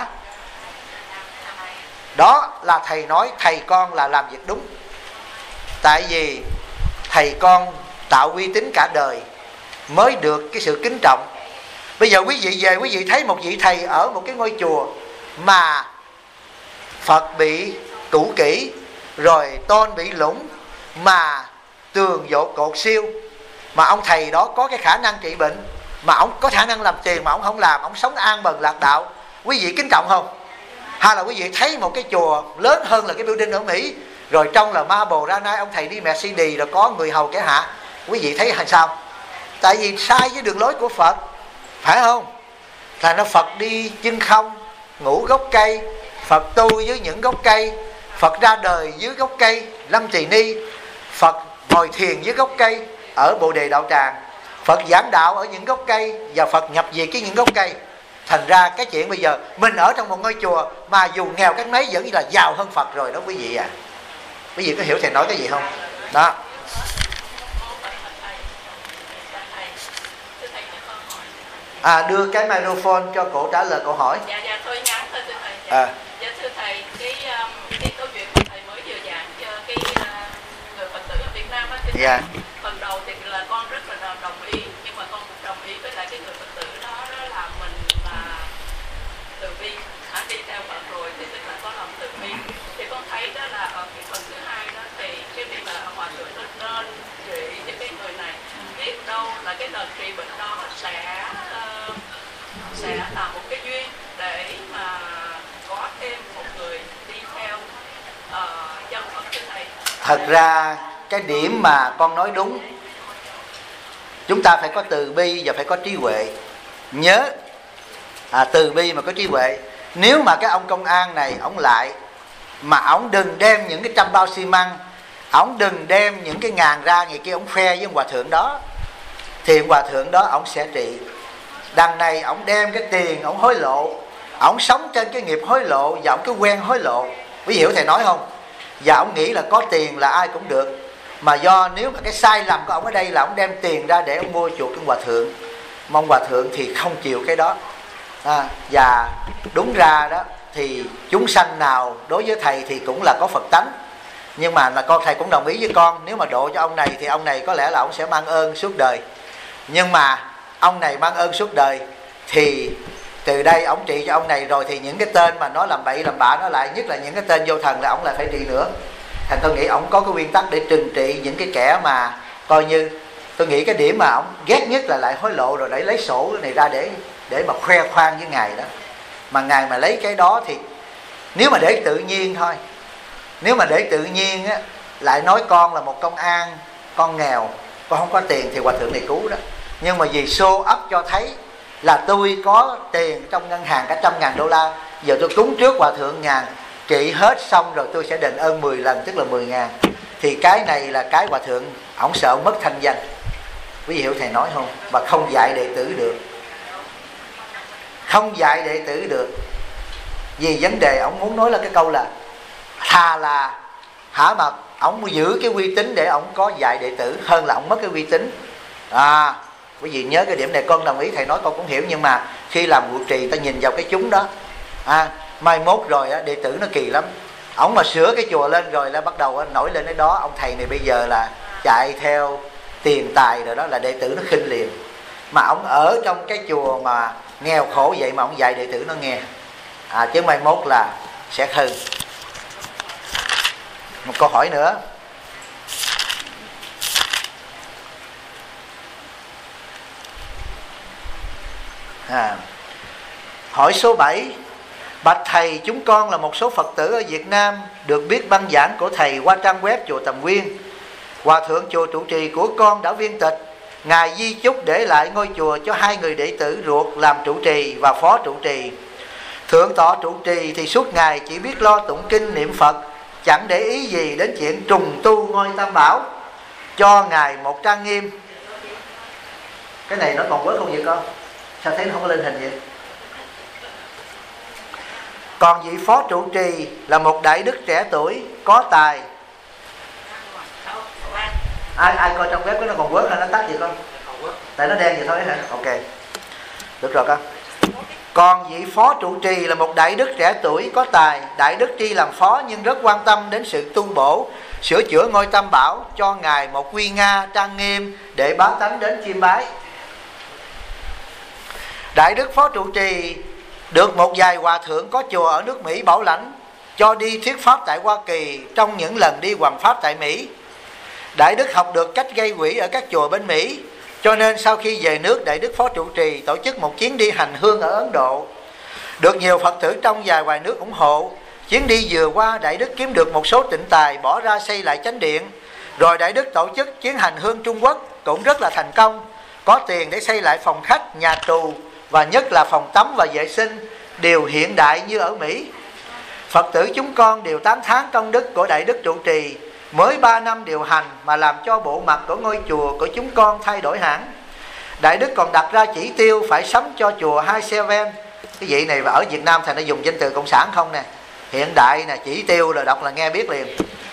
Đó là thầy nói thầy con là làm việc đúng. Tại vì thầy con tạo uy tín cả đời mới được cái sự kính trọng. Bây giờ quý vị về, quý vị thấy một vị thầy ở một cái ngôi chùa mà Phật bị cũ kỹ, rồi tôn bị lũng, mà tường dột cột siêu, mà ông thầy đó có cái khả năng trị bệnh, mà ông có khả năng làm tiền mà ông không làm, ông sống an bần lạc đạo, quý vị kính trọng không? Hay là quý vị thấy một cái chùa lớn hơn là cái building ở Mỹ, rồi trong là marble granite, ông thầy đi Mercedes rồi có người hầu kẻ hạ, quý vị thấy hay sao? Tại vì sai với đường lối của Phật, phải không? Là nó Phật đi chân không, ngủ gốc cây, Phật tu dưới những gốc cây, Phật ra đời dưới gốc cây Lâm Tỳ Ni, Phật ngồi thiền dưới gốc cây ở Bồ Đề Đạo Tràng, Phật giảng đạo ở những gốc cây, và Phật nhập diệt cái những gốc cây. Thành ra cái chuyện bây giờ mình ở trong một ngôi chùa mà dù nghèo cách mấy vẫn là giàu hơn Phật rồi đó quý vị à. Quý vị có hiểu thầy nói cái gì không? Đó. Đưa cái microphone cho cổ trả lời câu hỏi. Dạ thôi ngắn thôi thưa thầy. Dạ thưa thầy, cái câu chuyện mà thầy mới vừa giảng cho cái người Phật tử ở Việt Nam á, dạ. Phần đầu thì là con rất là đồng ý, nhưng mà con cũng đồng ý với lại cái người Phật tử đó là mình là từ bi, đi theo Phật rồi thì tức là có lòng từ bi. Thì con thấy đó là ở cái phần thứ hai đó thì cái việc là hòa thượng nên trị cho cái người này, biết đâu là cái đợt trị bệnh đó sẽ là một cái duyên để mà có thêm một người đi theo dân Phật như thầy. Thật ra cái điểm mà con nói đúng, chúng ta phải có từ bi và phải có trí huệ. Nhớ từ bi mà có trí huệ. Nếu mà cái ông công an này ổng lại, mà ổng đừng đem những cái 100 bao xi măng, ổng đừng đem những cái ngàn ra ngày kia ổng khoe với ông hòa thượng đó, thì ông hòa thượng đó ổng sẽ trị. Đằng này ổng đem cái tiền ổng hối lộ, ổng sống trên cái nghiệp hối lộ, và ổng cứ quen hối lộ. Quý vị hiểu thầy nói không? Và ổng nghĩ là có tiền là ai cũng được. Mà do nếu mà cái sai lầm của ổng ở đây là ổng đem tiền ra để ổng mua chuộc cái hòa thượng, mong hòa thượng thì không chịu cái đó. Và đúng ra đó thì chúng sanh nào đối với thầy thì cũng là có Phật tánh. Nhưng mà con thầy cũng đồng ý với con, nếu mà độ cho ông này thì ông này có lẽ là ông sẽ mang ơn suốt đời. Nhưng mà ông này mang ơn suốt đời thì từ đây ông trị cho ông này rồi, thì những cái tên mà nó làm bậy làm bạ nó lại, nhất là những cái tên vô thần là ông lại phải trị nữa. Thành tôi nghĩ ông có cái nguyên tắc để trừng trị những cái kẻ mà coi như, tôi nghĩ cái điểm mà ông ghét nhất là lại hối lộ rồi để lấy sổ cái này ra để mà khoe khoang với ngài đó. Mà ngài mà lấy cái đó thì nếu mà để tự nhiên thôi, nếu mà để tự nhiên á, lại nói con là một công an, con nghèo, con không có tiền thì hòa thượng này cứu đó. Nhưng mà vì show up cho thấy là tôi có tiền trong ngân hàng cả $100.000, giờ tôi cúng trước hòa thượng ngàn, trị hết xong rồi tôi sẽ đền ơn 10 lần, tức là 10.000. Thì cái này là cái hòa thượng ổng sợ mất thanh danh. Quý vị hiểu thầy nói không? Và không dạy đệ tử được, không dạy đệ tử được. Vì vấn đề ổng muốn nói là cái câu là thà là mà ổng giữ cái uy tín để ổng có dạy đệ tử, hơn là ổng mất cái uy tín. Quý vị nhớ cái điểm này, con đồng ý thầy nói con cũng hiểu. Nhưng mà khi làm vụ trì ta nhìn vào cái chúng đó, mai mốt rồi đệ tử nó kỳ lắm. Ổng mà sửa cái chùa lên rồi là bắt đầu nổi lên cái đó, ông thầy này bây giờ là chạy theo tiền tài rồi, đó là đệ tử nó khinh liền. Mà ổng ở trong cái chùa mà nghèo khổ vậy mà ổng dạy đệ tử nó nghe, chứ mai mốt là sẽ hư. Một câu hỏi nữa. Hỏi số 7. Bạch thầy, chúng con là một số Phật tử ở Việt Nam được biết băng giảng của thầy qua trang web chùa Tầm Nguyên. Hòa thượng chùa trụ trì của con đã viên tịch, ngài di chúc để lại ngôi chùa cho 2 người đệ tử ruột làm trụ trì và phó trụ trì. Thượng tọa trụ trì thì suốt ngày chỉ biết lo tụng kinh niệm Phật, chẳng để ý gì đến chuyện trùng tu ngôi Tam Bảo, cho ngài một trang nghiêm. Cái này nó còn bớt không vậy con? Sao thấy nó không có lên hình vậy? Còn vị phó trụ trì là một đại đức trẻ tuổi có tài. Ai coi trong web nó còn quớt hay nó tắt vậy con? Tại nó đen vậy thôi hả? Ok, được rồi con. Còn vị phó trụ trì là một đại đức trẻ tuổi có tài. Đại đức tri làm phó nhưng rất quan tâm đến sự tu bổ, sửa chữa ngôi Tam Bảo, cho ngài một quy nga trang nghiêm để bá tánh đến chiêm bái. Đại đức phó trụ trì được một vài hòa thượng có chùa ở nước Mỹ bảo lãnh cho đi thuyết pháp tại Hoa Kỳ trong những lần đi hoằng pháp tại Mỹ. Đại đức học được cách gây quỹ ở các chùa bên Mỹ, cho nên sau khi về nước, Đại đức phó trụ trì tổ chức một chuyến đi hành hương ở Ấn Độ. Được nhiều Phật tử trong và ngoài nước ủng hộ. Chuyến đi vừa qua, Đại đức kiếm được một số tịnh tài bỏ ra xây lại chánh điện. Rồi Đại đức tổ chức chuyến hành hương Trung Quốc cũng rất là thành công, có tiền để xây lại phòng khách, nhà tù và nhất là phòng tắm và vệ sinh đều hiện đại như ở Mỹ. Phật tử chúng con đều tán thán công đức của Đại đức trụ trì. Mới 3 năm điều hành mà làm cho bộ mặt của ngôi chùa của chúng con thay đổi hẳn. Đại đức còn đặt ra chỉ tiêu phải sắm cho chùa 2 xe van. Cái vị này ở Việt Nam thì nó dùng danh từ cộng sản không nè, hiện đại nè, chỉ tiêu là đọc là nghe biết liền.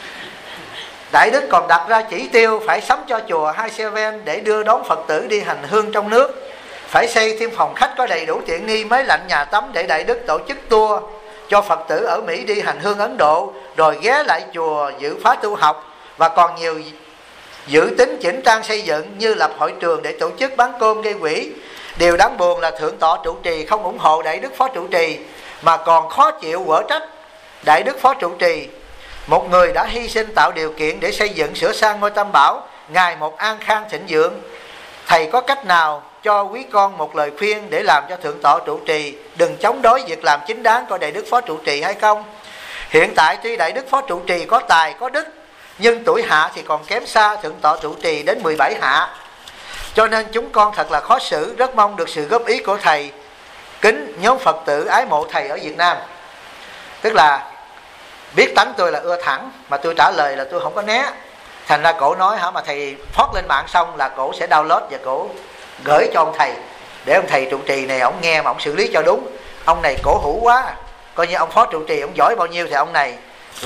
Đại đức còn đặt ra chỉ tiêu phải sắm cho chùa 2 xe van để đưa đón Phật tử đi hành hương trong nước. Phải xây thêm phòng khách có đầy đủ tiện nghi, máy lạnh, nhà tắm để Đại đức tổ chức tour cho Phật tử ở Mỹ đi hành hương Ấn Độ, rồi ghé lại chùa dự khóa tu học, và còn nhiều dự tính chỉnh trang xây dựng như lập hội trường để tổ chức bán cơm gây quỹ. Điều đáng buồn là thượng tọa trụ trì không ủng hộ Đại đức phó trụ trì mà còn khó chịu quở trách Đại đức phó trụ trì, một người đã hy sinh tạo điều kiện để xây dựng sửa sang ngôi Tam Bảo ngày một an khang thịnh vượng. Thầy có cách nào cho quý con một lời khuyên để làm cho thượng tọa trụ trì đừng chống đối việc làm chính đáng của Đại đức phó trụ trì hay không? Hiện tại tuy Đại đức phó trụ trì có tài có đức, nhưng tuổi hạ thì còn kém xa thượng tọa trụ trì đến 17 hạ. Cho nên chúng con thật là khó xử, rất mong được sự góp ý của thầy. Kính nhóm Phật tử ái mộ thầy ở Việt Nam. Tức là biết tánh tôi là ưa thẳng, mà tôi trả lời là tôi không có né. Thành ra cổ nói mà thầy post lên mạng xong là cổ sẽ download và cổ gửi cho ông thầy, để ông thầy trụ trì này ông nghe mà ông xử lý cho đúng. Ông này cổ hủ quá, coi như ông phó trụ trì ông giỏi bao nhiêu thì ông này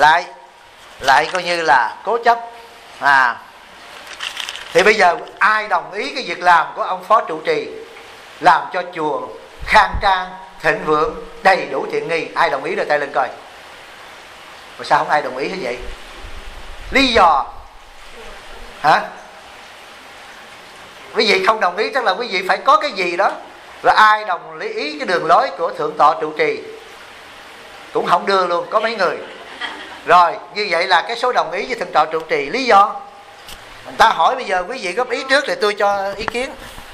lại coi như là cố chấp. Thì bây giờ ai đồng ý cái việc làm của ông phó trụ trì làm cho chùa khang trang thịnh vượng đầy đủ tiện nghi? Ai đồng ý đưa tay lên coi. Mà sao không ai đồng ý thế vậy? Lý do hả? Quý vị không đồng ý chắc là quý vị phải có cái gì đó. Rồi ai đồng ý cái đường lối của thượng tọa trụ trì? Cũng không đưa luôn, có mấy người. Rồi như vậy là cái số đồng ý với thượng tọa trụ trì. Lý do người ta hỏi, bây giờ quý vị góp ý trước thì tôi cho ý kiến.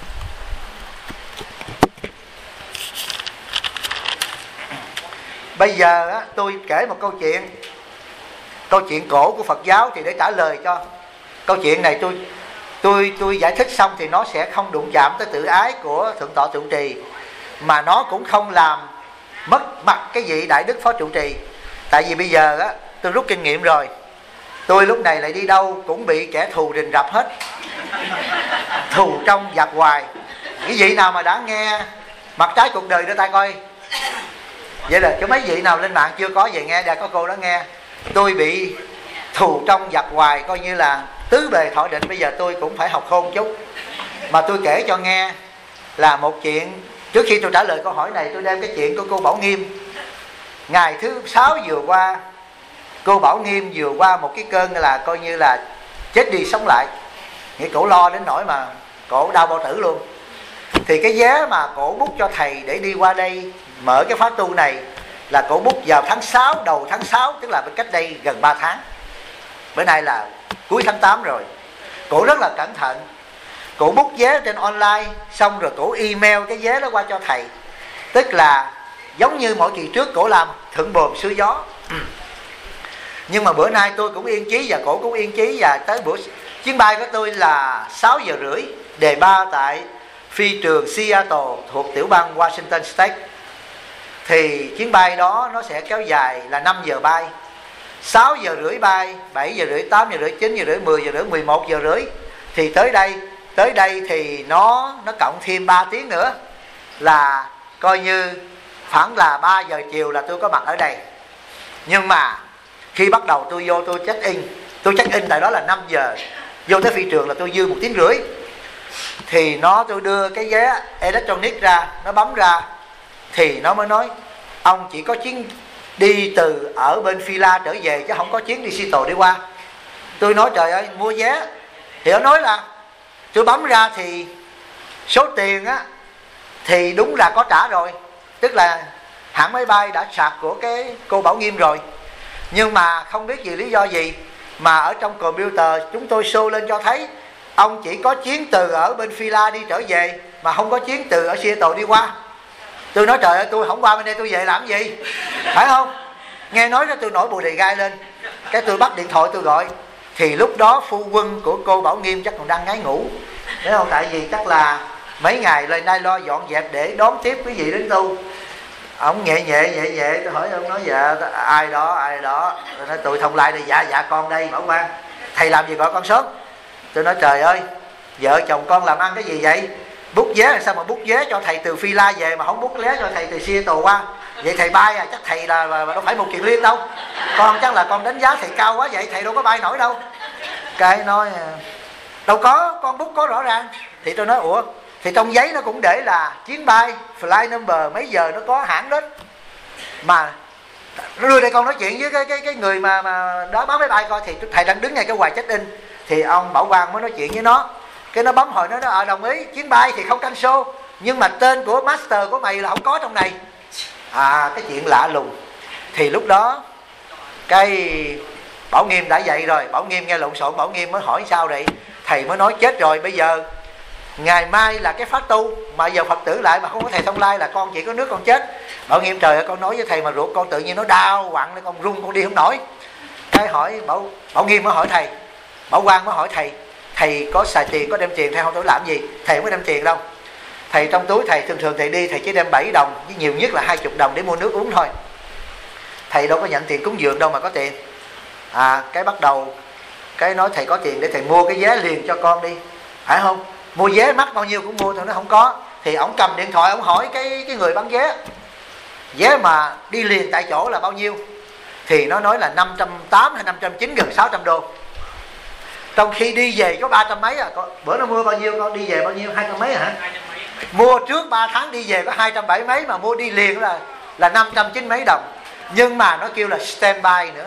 Bây giờ á, tôi kể một câu chuyện cổ của Phật giáo thì để trả lời cho câu chuyện này. Tôi giải thích xong thì nó sẽ không đụng chạm tới tự ái của thượng tọa trụ trì, mà nó cũng không làm mất mặt cái vị đại đức phó trụ trì. Tại vì bây giờ á, tôi rút kinh nghiệm rồi. Tôi lúc này lại đi đâu cũng bị kẻ thù rình rập hết, thù trong giặc ngoài. Cái vị nào mà đã nghe Mặt Trái Cuộc Đời đưa tay coi. Vậy là chứ mấy vị nào lên mạng chưa có về nghe, đã có cô đó nghe. Tôi bị thù trong giặc ngoài, coi như là tứ bề thọ định. Bây giờ tôi cũng phải học khôn chút. Mà tôi kể cho nghe là một chuyện. Trước khi tôi trả lời câu hỏi này, tôi đem cái chuyện của cô Bảo Nghiêm. Ngày thứ 6 vừa qua, cô Bảo Nghiêm vừa qua một cái cơn là coi như là chết đi sống lại. Nghĩa cổ lo đến nỗi mà cổ đau bao tử luôn. Thì cái vé mà cổ bút cho thầy để đi qua đây mở cái khóa tu này là cổ bút vào tháng 6, đầu tháng 6, tức là cách đây gần 3 tháng. Bữa nay là cuối tháng 8 rồi. Cổ rất là cẩn thận. Cổ bút vé trên online, xong rồi cổ email cái vé đó qua cho thầy. Tức là giống như mỗi kỳ trước cổ làm thuận buồm xuôi gió. Nhưng mà bữa nay tôi cũng yên chí và cổ cũng yên chí. Và tới bữa chuyến bay của tôi là 6 giờ rưỡi, đề ba tại phi trường Seattle thuộc tiểu bang Washington State. thì chuyến bay đó nó sẽ kéo dài là 5 giờ bay, 6 giờ rưỡi bay, 7 giờ rưỡi, 8 giờ rưỡi, 9 giờ rưỡi, 10 giờ rưỡi, 11 giờ rưỡi. Thì tới đây thì nó cộng thêm 3 tiếng nữa, là coi như khoảng là 3 giờ chiều là tôi có mặt ở đây. Nhưng mà khi bắt đầu tôi vô tôi check in tại đó là 5 giờ, vô tới phi trường là tôi dư 1 tiếng rưỡi. Thì tôi đưa cái vé electronic ra, nó bấm ra, thì nó mới nói ông chỉ có chuyến đi từ ở bên Fila trở về chứ không có chuyến đi Seattle đi qua. Tôi nói trời ơi, mua vé. Thì nó nói là tôi bấm ra thì số tiền á thì đúng là có trả rồi, tức là hãng máy bay đã sạc của cái cô Bảo Nghiêm rồi. Nhưng mà không biết vì lý do gì mà ở trong computer chúng tôi show lên cho thấy ông chỉ có chuyến từ ở bên Fila đi trở về, mà không có chuyến từ ở Seattle đi qua. Tôi nói trời ơi, tôi không qua bên đây tôi về làm gì, phải không? Nghe nói đó tôi nổi bùi đầy gai lên. Cái tôi bắt điện thoại tôi gọi. Thì lúc đó phu quân của cô Bảo Nghiêm chắc còn đang ngáy ngủ, đúng không? Tại vì chắc là mấy ngày lên đây lo dọn dẹp để đón tiếp quý vị đến tu. Ông nhẹ nhẹ tôi hỏi ông, nói dạ ai đó. Tôi nói tôi Thông Lai đây. Dạ con đây Bảo Quang. Thầy làm gì gọi con sớm? Tôi nói trời ơi, vợ chồng con làm ăn cái gì vậy? Bút vé là sao mà bút vé cho thầy từ Fila về mà không bút vé cho thầy từ Seattle qua? Vậy thầy bay chắc thầy là đâu phải một Kiền Liên đâu. Con chắc là con đánh giá thầy cao quá vậy, thầy đâu có bay nổi đâu. Cái nói đâu có, con bút có rõ ràng. Thì tôi nói ủa, thì trong giấy nó cũng để là chuyến bay, flight number, mấy giờ nó có hãng đó. Mà nó đưa đây con nói chuyện với cái người mà đó bán máy bay coi, thì thầy đang đứng ngay cái quầy check in. Thì ông Bảo Quang mới nói chuyện với nó. Cái nó bấm hồi nó đồng ý, chuyến bay thì không cancel, nhưng mà tên của master của mày là không có trong này. Cái chuyện lạ lùng. Thì lúc đó cái Bảo Nghiêm đã dậy rồi. Bảo Nghiêm nghe lộn xộn, Bảo Nghiêm mới hỏi sao vậy? Thầy mới nói chết rồi, bây giờ ngày mai là cái phát tu, mà giờ Phật tử lại mà không có thầy Thông Lai là con chỉ có nước con chết. Bảo Nghiêm trời ơi, con nói với thầy mà ruột con tự nhiên nó đau quặn, con run, con đi không nổi. Cái hỏi Bảo Nghiêm mới hỏi thầy, Bảo Quang mới hỏi thầy có xài tiền, có đem tiền theo không? Tôi làm gì? Thầy không có đem tiền đâu. Thầy trong túi thầy thường thầy đi thầy chỉ đem 7 đồng, với nhiều nhất là 20 đồng để mua nước uống thôi. Thầy đâu có nhận tiền cúng dường đâu mà có tiền. Cái bắt đầu cái nói thầy có tiền để thầy mua cái vé liền cho con đi, phải không? Mua vé mắc bao nhiêu cũng mua. Thôi nó không có. Thì ổng cầm điện thoại ổng hỏi cái người bán vé mà đi liền tại chỗ là bao nhiêu. Thì nó nói là 580 hay 590, gần 600 đô. Trong khi đi về có 300 mấy bữa nó mua bao nhiêu, con đi về bao nhiêu? 200 mấy hả? Mua trước 3 tháng đi về có 270 mấy, mà mua đi liền là 590 mấy đồng. Nhưng mà nó kêu là standby nữa.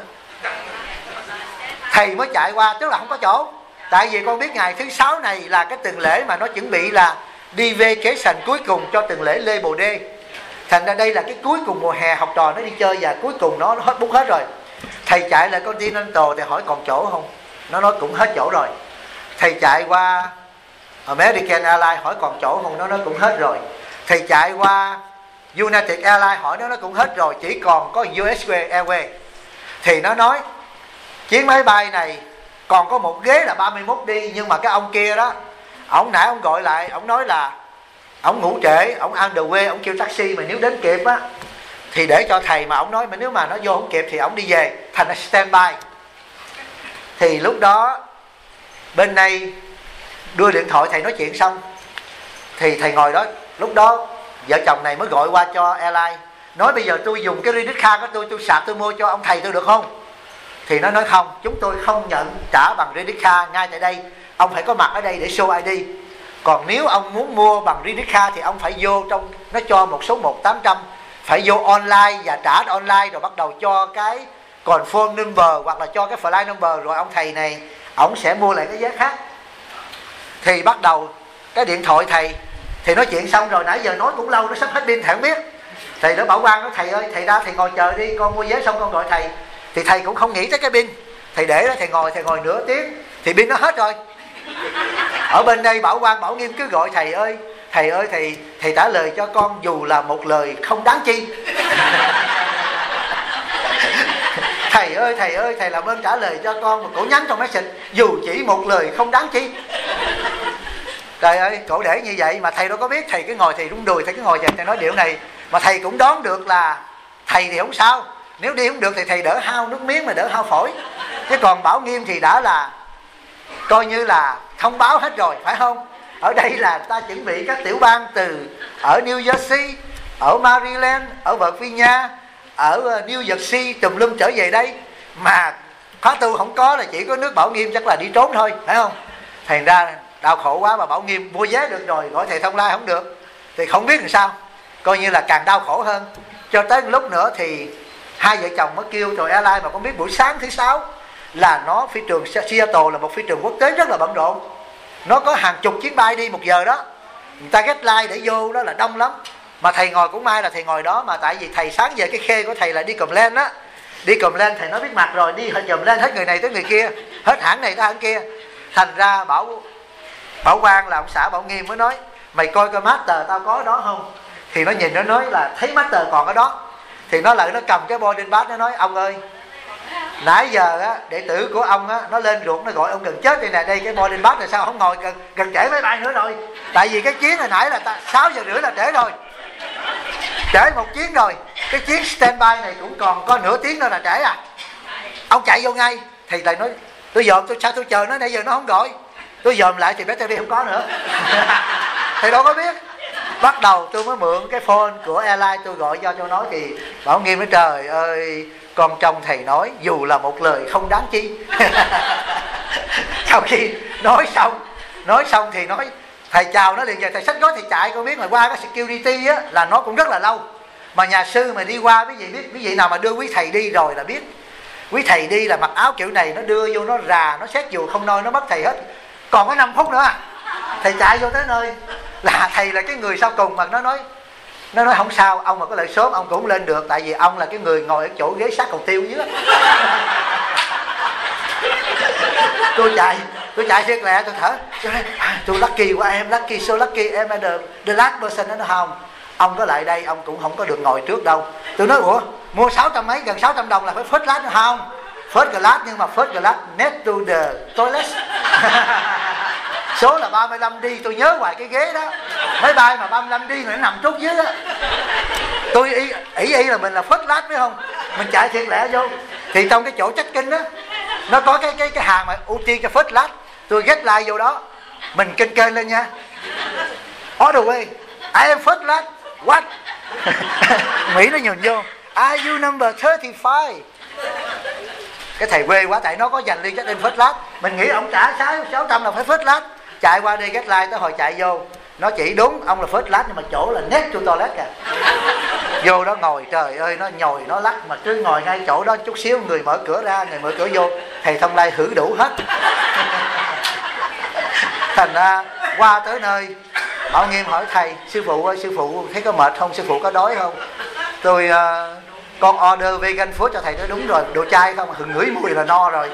Thầy mới chạy qua, tức là không có chỗ. Tại vì con biết ngày thứ 6 này là cái tuần lễ mà nó chuẩn bị là đi vacation cuối cùng cho tuần lễ Labor Day. Thành ra đây là cái cuối cùng mùa hè, học trò nó đi chơi và cuối cùng nó hết bút hết rồi. Thầy chạy lại Continental thì hỏi còn chỗ không? Nó nói cũng hết chỗ rồi. Thầy chạy qua American Airlines hỏi còn chỗ không? Nó nói cũng hết rồi. Thầy chạy qua United Airlines hỏi nó cũng hết rồi, chỉ còn có US Airways. Thì nó nói chuyến máy bay này còn có một ghế là 31 đi, nhưng mà cái ông kia đó, ổng nãy ông gọi lại, ổng nói là ổng ngủ trễ, ổng ăn đồ quê, ổng kêu taxi mà nếu đến kịp á thì để cho thầy, mà ổng nói mà nếu mà nó vô không kịp thì ổng đi về, thành là standby. Thì lúc đó bên đây đưa điện thoại thầy nói chuyện xong thì thầy ngồi đó. Lúc đó vợ chồng này mới gọi qua cho airline, nói bây giờ tôi dùng cái credit card của tôi sạc tôi mua cho ông thầy tôi được không? Thì nó nói không, chúng tôi không nhận trả bằng credit card ngay tại đây, ông phải có mặt ở đây để show ID. Còn nếu ông muốn mua bằng credit card thì ông phải vô trong, nó cho một số 1-800, phải vô online và trả online, rồi bắt đầu cho cái confirm number hoặc là cho cái flight number, rồi ông thầy này ổng sẽ mua lại cái vé khác. Thì bắt đầu cái điện thoại thầy thì nói chuyện xong rồi, nãy giờ nói cũng lâu, nó sắp hết pin thầy không biết. Thầy đó Bảo Quang nói thầy ơi, thầy ra thầy ngồi chờ đi, con mua vé xong con gọi thầy. Thì thầy cũng không nghĩ tới cái pin, thầy để đó thầy ngồi nửa tiếng thì pin nó hết rồi. Ở bên đây Bảo Quang Bảo Nghiêm cứ gọi thầy ơi thầy trả lời cho con dù là một lời không đáng chi. Thầy ơi thầy làm ơn trả lời cho con, mà cổ nhắn trong message dù chỉ một lời không đáng chi. Trời ơi, cổ để như vậy mà thầy đâu có biết. Thầy cứ ngồi, thầy rung đùi, thầy cứ ngồi thầy nói điều này Mà thầy cũng đoán được là thầy thì không sao, nếu đi không được thì thầy đỡ hao nước miếng mà đỡ hao phổi. Chứ còn Bảo Nghiêm thì đã là coi như là thông báo hết rồi, phải không? Ở đây là ta chuẩn bị các tiểu bang từ ở New Jersey, ở Maryland, ở Virginia, ở New Jersey tùm lum trở về đây. Mà khóa tu không có là chỉ có nước Bảo Nghiêm chắc là đi trốn thôi, phải không? Thành ra đau khổ quá mà Bảo Nghiêm mua vé được rồi, gọi thầy Thông Lai không được thì không biết làm sao, coi như là càng đau khổ hơn. Cho tới lúc nữa thì hai vợ chồng mới kêu rồi Airline mà con biết buổi sáng thứ Sáu là nó phi trường Seattle là một phi trường quốc tế rất là bận rộn, nó có hàng chục chuyến bay đi một giờ đó, người ta get line để vô đó là đông lắm. Mà thầy ngồi cũng may là thầy ngồi đó, mà tại vì thầy sáng giờ cái khê của thầy là đi cầm lên á, đi cầm lên thầy nói biết mặt rồi, đi cầm lên hết người này tới người kia, hết hãng này tới hãng kia. Thành ra Bảo Quang là ông xã Bảo Nghiêm mới nói mày coi master tao có đó không, thì nó nhìn nó nói là thấy master còn ở đó, thì nó lại nó cầm cái boarding pass, nó nói ông ơi nãy giờ á đệ tử của ông á nó lên ruột nó gọi ông gần chết đây nè, đây cái boarding pass này sao không ngồi gần trễ máy bay nữa rồi, tại vì cái chuyến hồi nãy là 6 giờ rưỡi là trễ rồi, trễ một chuyến rồi, cái chuyến standby này cũng còn có nửa tiếng nữa là trễ à, ông chạy vô ngay. Thì lại nói tôi dòm sao tôi chờ nó nãy giờ nó không gọi, tôi dòm lại thì battery không có nữa. Thầy đâu có biết. Bắt đầu tôi mới mượn cái phone của Airline tôi gọi cho nói, thì Bảo Nghiêm nói trời ơi con trong thầy nói dù là một lời không đáng chi. Sau khi nói xong thì nói thầy chào nó liền, về thầy xách gói thầy chạy. Con biết mà qua cái security á là nó cũng rất là lâu, mà nhà sư mà đi qua quý vị nào mà đưa quý thầy đi rồi là biết, quý thầy đi là mặc áo kiểu này, nó đưa vô nó rà nó xét dù không nói nó mất thầy hết, còn có 5 phút nữa thầy chạy vô tới nơi là thầy là cái người sau cùng. Mà nó nói không sao, ông mà có lại sớm ông cũng lên được, tại vì ông là cái người ngồi ở chỗ ghế sát cầu tiêu dưới. tôi chạy thiệt lẹ, tôi thở tôi lucky quá, em lucky, so lucky, em là the last person. Nó không, ông có lại đây ông cũng không có được ngồi trước đâu. Tôi nói ủa mua 600 mấy, gần 600 đồng là phải first class nữa không? First class, nhưng mà first class next to the toilet. Số là 35 đi, tôi nhớ hoài cái ghế đó, máy bay mà 35 đi người nó nằm trút dưới đó. Tôi ý là mình là first class phải không, mình chạy thiệt lẹ vô. Thì trong cái chỗ check-in đó nó có cái hàng mà ưu tiên cho first class, tôi get line vô đó, mình kênh lên nha, all the way I am first class. What? Mỹ nó nhìn vô, are you number 35? Cái thầy quê quá, tại nó có dành liên chắc lên first class, mình nghĩ ông trả 600 là phải first class. Chạy qua đây get line, tới hồi chạy vô nó chỉ đúng ông là first class, nhưng mà chỗ là next to toilet kìa. Vô đó ngồi, trời ơi nó nhồi nó lắc, mà cứ ngồi ngay chỗ đó chút xíu người mở cửa ra, người mở cửa vô, thầy Thông Lai hử đủ hết. Thành ra qua tới nơi Bảo Nghiêm hỏi thầy, sư phụ ơi sư phụ thấy có mệt không, sư phụ có đói không? Tôi con order vegan food cho thầy. Nói đúng rồi, đồ chay không, hừng ngửi mùi là no rồi.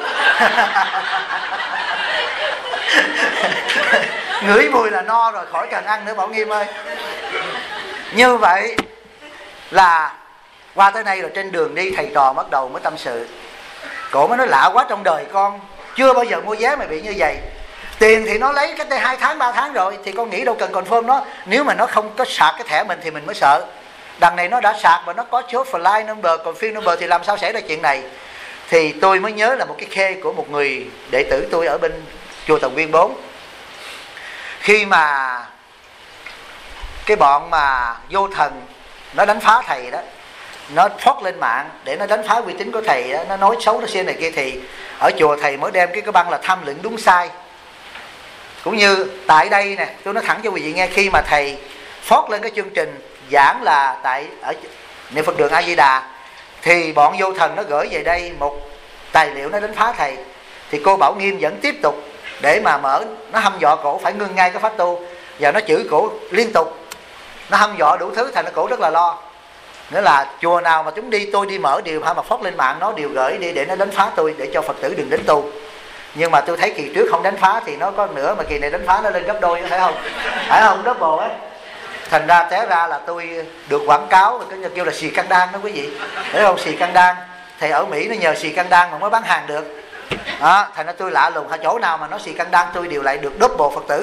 Ngửi mùi là no rồi, khỏi cần ăn nữa Bảo Nghiêm ơi. Như vậy là qua tới nay rồi, trên đường đi thầy trò bắt đầu mới tâm sự. Cổ mới nói lạ quá, trong đời con chưa bao giờ mua vé mà bị như vậy. Tiền thì nó lấy cách đây 2 tháng 3 tháng rồi, thì con nghĩ đâu cần confirm nó. Nếu mà nó không có sạc cái thẻ mình thì mình mới sợ. Đằng này nó đã sạc và nó có số flight number, confirm number, thì làm sao xảy ra chuyện này. Thì tôi mới nhớ là một cái khê của một người đệ tử tôi ở bên chùa Tần Viên 4. Khi mà cái bọn mà vô thần nó đánh phá thầy đó, nó thoát lên mạng để nó đánh phá uy tín của thầy đó, nó nói xấu nó xin này kia, thì ở chùa thầy mới đem cái băng là tham luận đúng sai. Cũng như tại đây nè, tôi nói thẳng cho quý vị nghe, khi mà thầy thoát lên cái chương trình giảng là tại ở Niệm Phật đường A Di Đà, thì bọn vô thần nó gửi về đây một tài liệu nó đánh phá thầy, thì cô Bảo Nghiêm vẫn tiếp tục để mà mở, nó hăm dọa cổ phải ngưng ngay cái pháp tu, và nó chửi cổ liên tục, nó hăm dọa đủ thứ, thành nó cổ rất là lo. Nghĩa là chùa nào mà chúng đi, tôi đi mở điều hay mà phót lên mạng nó đều gửi đi để nó đánh phá tôi, để cho Phật tử đừng đến tu. Nhưng mà tôi thấy kỳ trước không đánh phá thì nó có nữa, mà kỳ này đánh phá nó lên gấp đôi, phải không? Phải không? Double ấy. Thành ra té ra là tôi được quảng cáo, cái kêu là xì căng đan đó quý vị, thấy không? Xì căng đan, thầy ở Mỹ nó nhờ xì căng đan mà mới bán hàng được đó. Thành ra tôi lạ lùng, chỗ nào mà nó xì căng đan tôi đều lại được double Phật tử.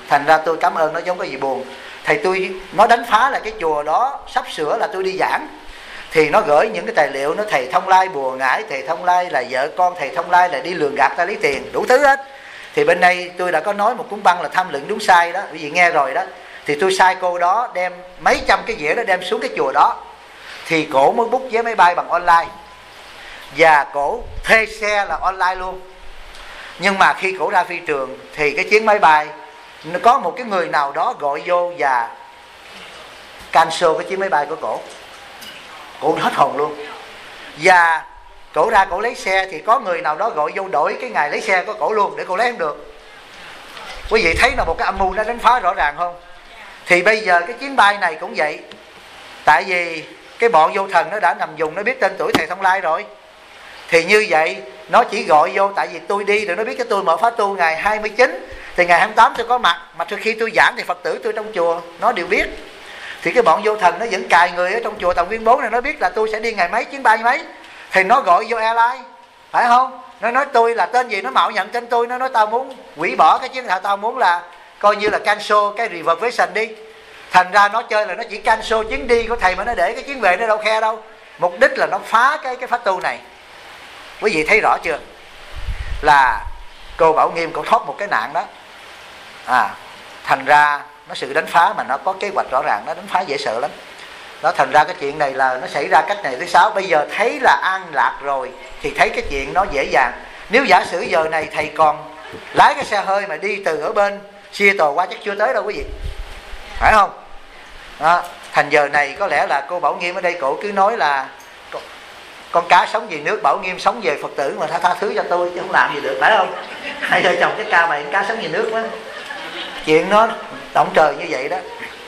Thành ra tôi cảm ơn nó giống có gì buồn. Thầy tôi nó đánh phá là cái chùa đó, sắp sửa là tôi đi giảng, thì nó gửi những cái tài liệu, nó thầy Thông Lai bùa ngải, thầy Thông Lai là vợ con thầy Thông Lai là đi lường gạt ta lấy tiền, đủ thứ hết. Thì bên đây tôi đã có nói một cuốn băng là tham luận đúng sai đó, quý vị nghe rồi đó. Thì tôi sai cô đó đem mấy trăm cái dĩa đó đem xuống cái chùa đó, thì cổ mới book vé máy bay bằng online, và cổ thuê xe là online luôn. Nhưng mà khi cổ ra phi trường thì cái chuyến máy bay có một cái người nào đó gọi vô và cancel cái chuyến máy bay của cổ. Cổ hết hồn luôn. Và cổ ra cổ lấy xe thì có người nào đó gọi vô đổi cái ngày lấy xe của cổ luôn để cổ lấy không được. Quý vị thấy là một cái âm mưu nó đánh phá rõ ràng không? Thì bây giờ cái chuyến bay này cũng vậy. Tại vì cái bọn vô thần nó đã nằm dùng, nó biết tên tuổi thầy Thông Lai rồi. Thì như vậy nó chỉ gọi vô, tại vì tôi đi rồi nó biết cái tôi mở khóa tu ngày 29, thì ngày 28 tôi có mặt, mà trước khi tôi giảng thì Phật tử tôi trong chùa nó đều biết. Thì cái bọn vô thần nó vẫn cài người ở trong chùa Tòng Nguyên 4 này, nó biết là tôi sẽ đi ngày mấy, chuyến bay mấy, thì nó gọi vô airline, phải không? Nó nói tôi là tên gì, nó mạo nhận tên tôi, nó nói tao muốn hủy bỏ cái chuyến, tao muốn là coi như là cancel cái reservation đi. Thành ra nó chơi là nó chỉ cancel chuyến đi của thầy, mà nó để cái chuyến về nó đâu khe đâu. Mục đích là nó phá cái pháp tu này. Quý vị thấy rõ chưa? Là cô Bảo Nghiêm cô thoát một cái nạn đó. Thành ra nó sự đánh phá mà nó có kế hoạch rõ ràng, nó đánh phá dễ sợ lắm. Đó, thành ra cái chuyện này là nó xảy ra cách này thứ 6. Bây giờ thấy là an lạc rồi thì thấy cái chuyện nó dễ dàng. Nếu giả sử giờ này thầy còn lái cái xe hơi mà đi từ ở bên Seattle qua chắc chưa tới đâu quý vị, phải không? Đó, thành giờ này có lẽ là cô Bảo Nghiêm ở đây cổ cứ nói là con cá sống về nước, Bảo Nghiêm sống về Phật tử, mà tha thứ cho tôi chứ không làm gì được, phải không? Hai vợ chồng cái ca mày cá sống về nước đó. Chuyện nó động trời như vậy đó.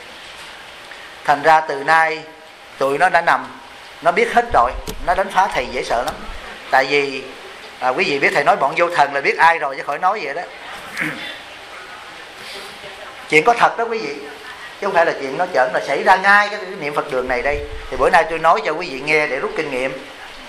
Thành ra từ nay tụi nó đã nằm, nó biết hết rồi, nó đánh phá thầy dễ sợ lắm. Tại vì quý vị biết thầy nói bọn vô thần là biết ai rồi chứ khỏi nói vậy đó. Chuyện có thật đó quý vị, chứ không phải là chuyện nó chởn, là xảy ra ngay cái niệm Phật đường này đây. Thì bữa nay tôi nói cho quý vị nghe để rút kinh nghiệm.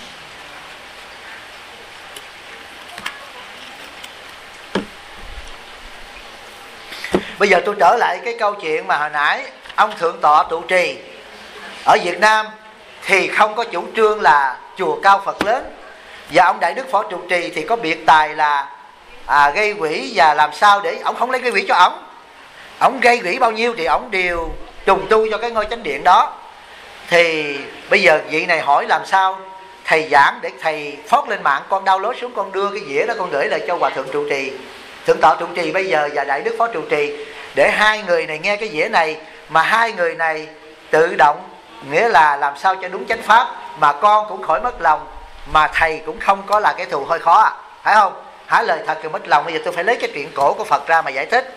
Bây giờ tôi trở lại cái câu chuyện mà hồi nãy ông Thượng tọa trụ trì ở Việt Nam thì không có chủ trương là chùa cao Phật lớn, và ông Đại Đức Phó trụ trì thì có biệt tài là gây quỹ, và làm sao để ông không lấy gây quỹ cho ông gây quỹ bao nhiêu thì ông đều trùng tu cho cái ngôi chánh điện đó. Thì bây giờ vị này hỏi làm sao thầy giảng để thầy phót lên mạng, con download xuống, con đưa cái dĩa đó con gửi lại cho Hòa Thượng trụ trì, Thượng tọa trụ trì bây giờ và Đại Đức Phó trụ trì, để hai người này nghe cái dĩa này mà hai người này tự động, nghĩa là làm sao cho đúng chánh pháp, mà con cũng khỏi mất lòng, mà thầy cũng không có là cái thù hơi khó, phải không? Hả, lời thật thì mất lòng. Bây giờ tôi phải lấy cái chuyện cổ của Phật ra mà giải thích.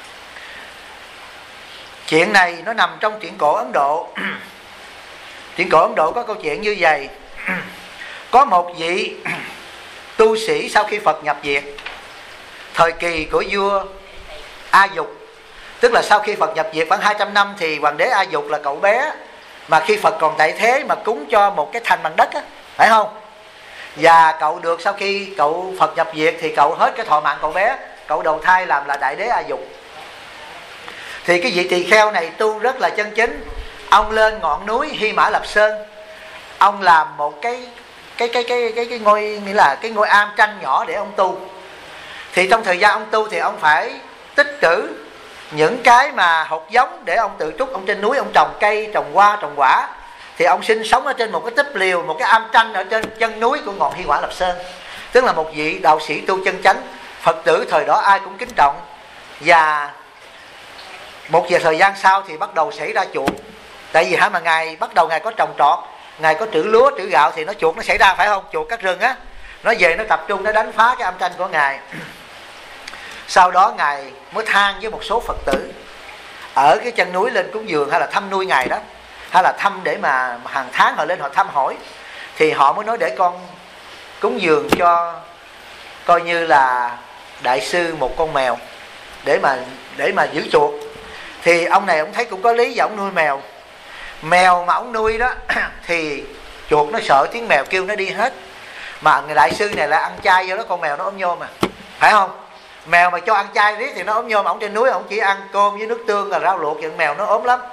Chuyện này nó nằm trong chuyện cổ Ấn Độ. Chuyện cổ Ấn Độ có câu chuyện như vậy. Có một vị tu sĩ sau khi Phật nhập diệt, thời kỳ của vua A Dục, tức là sau khi Phật nhập diệt khoảng 200 năm thì hoàng đế A Dục là cậu bé mà khi Phật còn tại thế mà cúng cho một cái thành bằng đất á, phải không? Và cậu được, sau khi cậu Phật nhập diệt thì cậu hết cái thọ mạng cậu bé, cậu đầu thai làm là đại đế A Dục. Thì cái vị tỳ kheo này tu rất là chân chính. Ông lên ngọn núi Hy Mã Lạp Sơn, ông làm một cái ngôi, nghĩa là cái ngôi am tranh nhỏ để ông tu. Thì trong thời gian ông tu thì ông phải tích trữ những cái mà hột giống để ông tự trúc. Ông trên núi ông trồng cây, trồng hoa, trồng quả. Thì ông sinh sống ở trên một cái túp liều, một cái am tranh ở trên chân núi của ngọn Hy Mã Lạp Sơn. Tức là một vị đạo sĩ tu chân chánh, Phật tử thời đó ai cũng kính trọng. Và một vài thời gian sau thì bắt đầu xảy ra chuột. Tại vì mà Ngài bắt đầu Ngài có trồng trọt, Ngài có trữ lúa, trữ gạo thì nó chuột nó xảy ra, phải không? Chuột cắt rừng á, nó về nó tập trung, nó đánh phá cái âm tranh của Ngài. Sau đó Ngài mới than với một số Phật tử ở cái chân núi lên cúng dường hay là thăm nuôi Ngài đó, hay là thăm để mà hàng tháng họ lên họ thăm hỏi. Thì họ mới nói để con cúng dường cho coi như là đại sư một con mèo để mà giữ chuột. Thì ông này ông thấy cũng có lý và ông nuôi mèo. Mèo mà ông nuôi đó thì chuột nó sợ tiếng mèo kêu nó đi hết. Mà người đại sư này là ăn chay, do đó con mèo nó ốm nhôm mà, phải không? Mèo mà cho ăn chay riết thì nó ốm nhom. Ổng trên núi ổng chỉ ăn cơm với nước tương và rau luộc, thì mèo nó ốm lắm.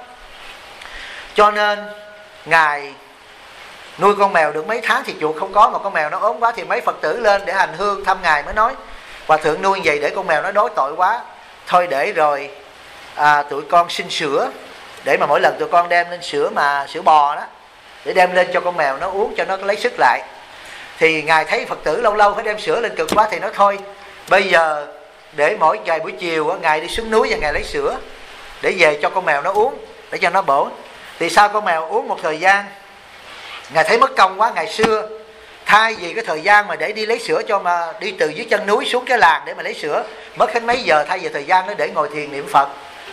Cho nên Ngài nuôi con mèo được mấy tháng thì chuột không có, mà con mèo nó ốm quá thì mấy Phật tử lên để hành hương thăm Ngài mới nói: Hòa thượng nuôi vậy để con mèo nó đói tội quá, thôi để rồi tụi con xin sữa, để mà mỗi lần tụi con đem lên sữa mà sữa bò đó, để đem lên cho con mèo nó uống cho nó lấy sức lại. Thì Ngài thấy Phật tử lâu lâu phải đem sữa lên cực quá thì nói thôi bây giờ để mỗi ngày buổi chiều Ngài đi xuống núi và Ngài lấy sữa để về cho con mèo nó uống, để cho nó bổ. Thì sau con mèo uống một thời gian, Ngài thấy mất công quá. Ngày xưa thay vì cái thời gian mà để đi lấy sữa cho mà đi từ dưới chân núi xuống cái làng để mà lấy sữa mất hết mấy giờ, thay vì thời gian đó để ngồi thiền niệm Phật.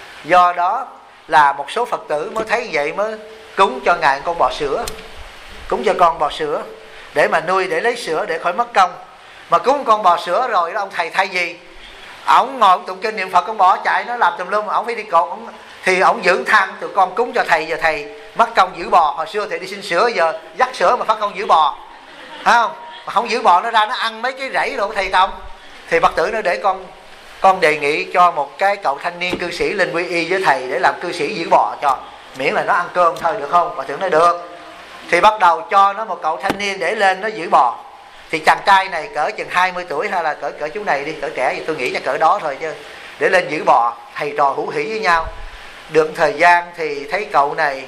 Do đó là một số Phật tử mới thấy vậy mới cúng cho Ngài con bò sữa, cúng cho con bò sữa để mà nuôi, để lấy sữa để khỏi mất công. Mà cúng con bò sữa rồi đó, ông thầy thay vì ổng ngồi tụng kinh niệm Phật, con bò chạy nó làm tùm lum, ổng phải đi cột thì ổng dưỡng than tụi con cúng cho thầy, giờ thầy mất công giữ bò. Hồi xưa thầy đi xin sữa, giờ dắt sữa mà phát công giữ bò, phải không? Mà không giữ bò nó ra nó ăn mấy cái rẫy đồ của thầy Tông. Thì Phật tử nó để con đề nghị cho một cái cậu thanh niên cư sĩ lên quy y với thầy để làm cư sĩ giữ bò cho, miễn là nó ăn cơm thôi được không? Phật tử nói được. Thì bắt đầu cho nó một cậu thanh niên để lên nó giữ bò. Thì chàng trai này cỡ chừng 20 tuổi hay là cỡ chú này đi, cỡ trẻ thì tôi nghĩ là cỡ đó thôi chứ, để lên giữ bò. Thầy trò hữu hỉ với nhau. Được thời gian thì thấy cậu này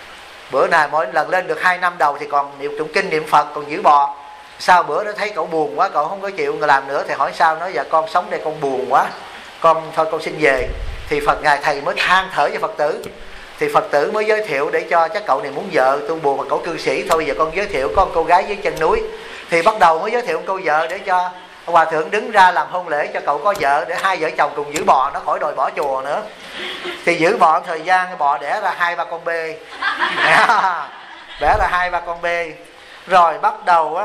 bữa nào mỗi lần lên được 2 năm đầu thì còn niệm tụng kinh niệm Phật, còn giữ bò. Sau bữa đó thấy cậu buồn quá, cậu không có chịu làm nữa. Thì hỏi sao, nói dạ con sống đây con buồn quá, con thôi con xin về. Thì Ngài thầy mới than thở cho Phật tử. Thì Phật tử mới giới thiệu để cho chắc cậu này muốn vợ, tôi buồn mà cậu cư sĩ, thôi giờ con giới thiệu có một cô gái dưới chân núi. Thì bắt đầu mới giới thiệu một cô vợ để cho Hòa thượng đứng ra làm hôn lễ cho cậu có vợ, để hai vợ chồng cùng giữ bò, nó khỏi đòi bỏ chùa nữa. Thì giữ bò thời gian cái bò đẻ ra 2-3 con bê đẻ ra 2-3 con bê. Rồi bắt đầu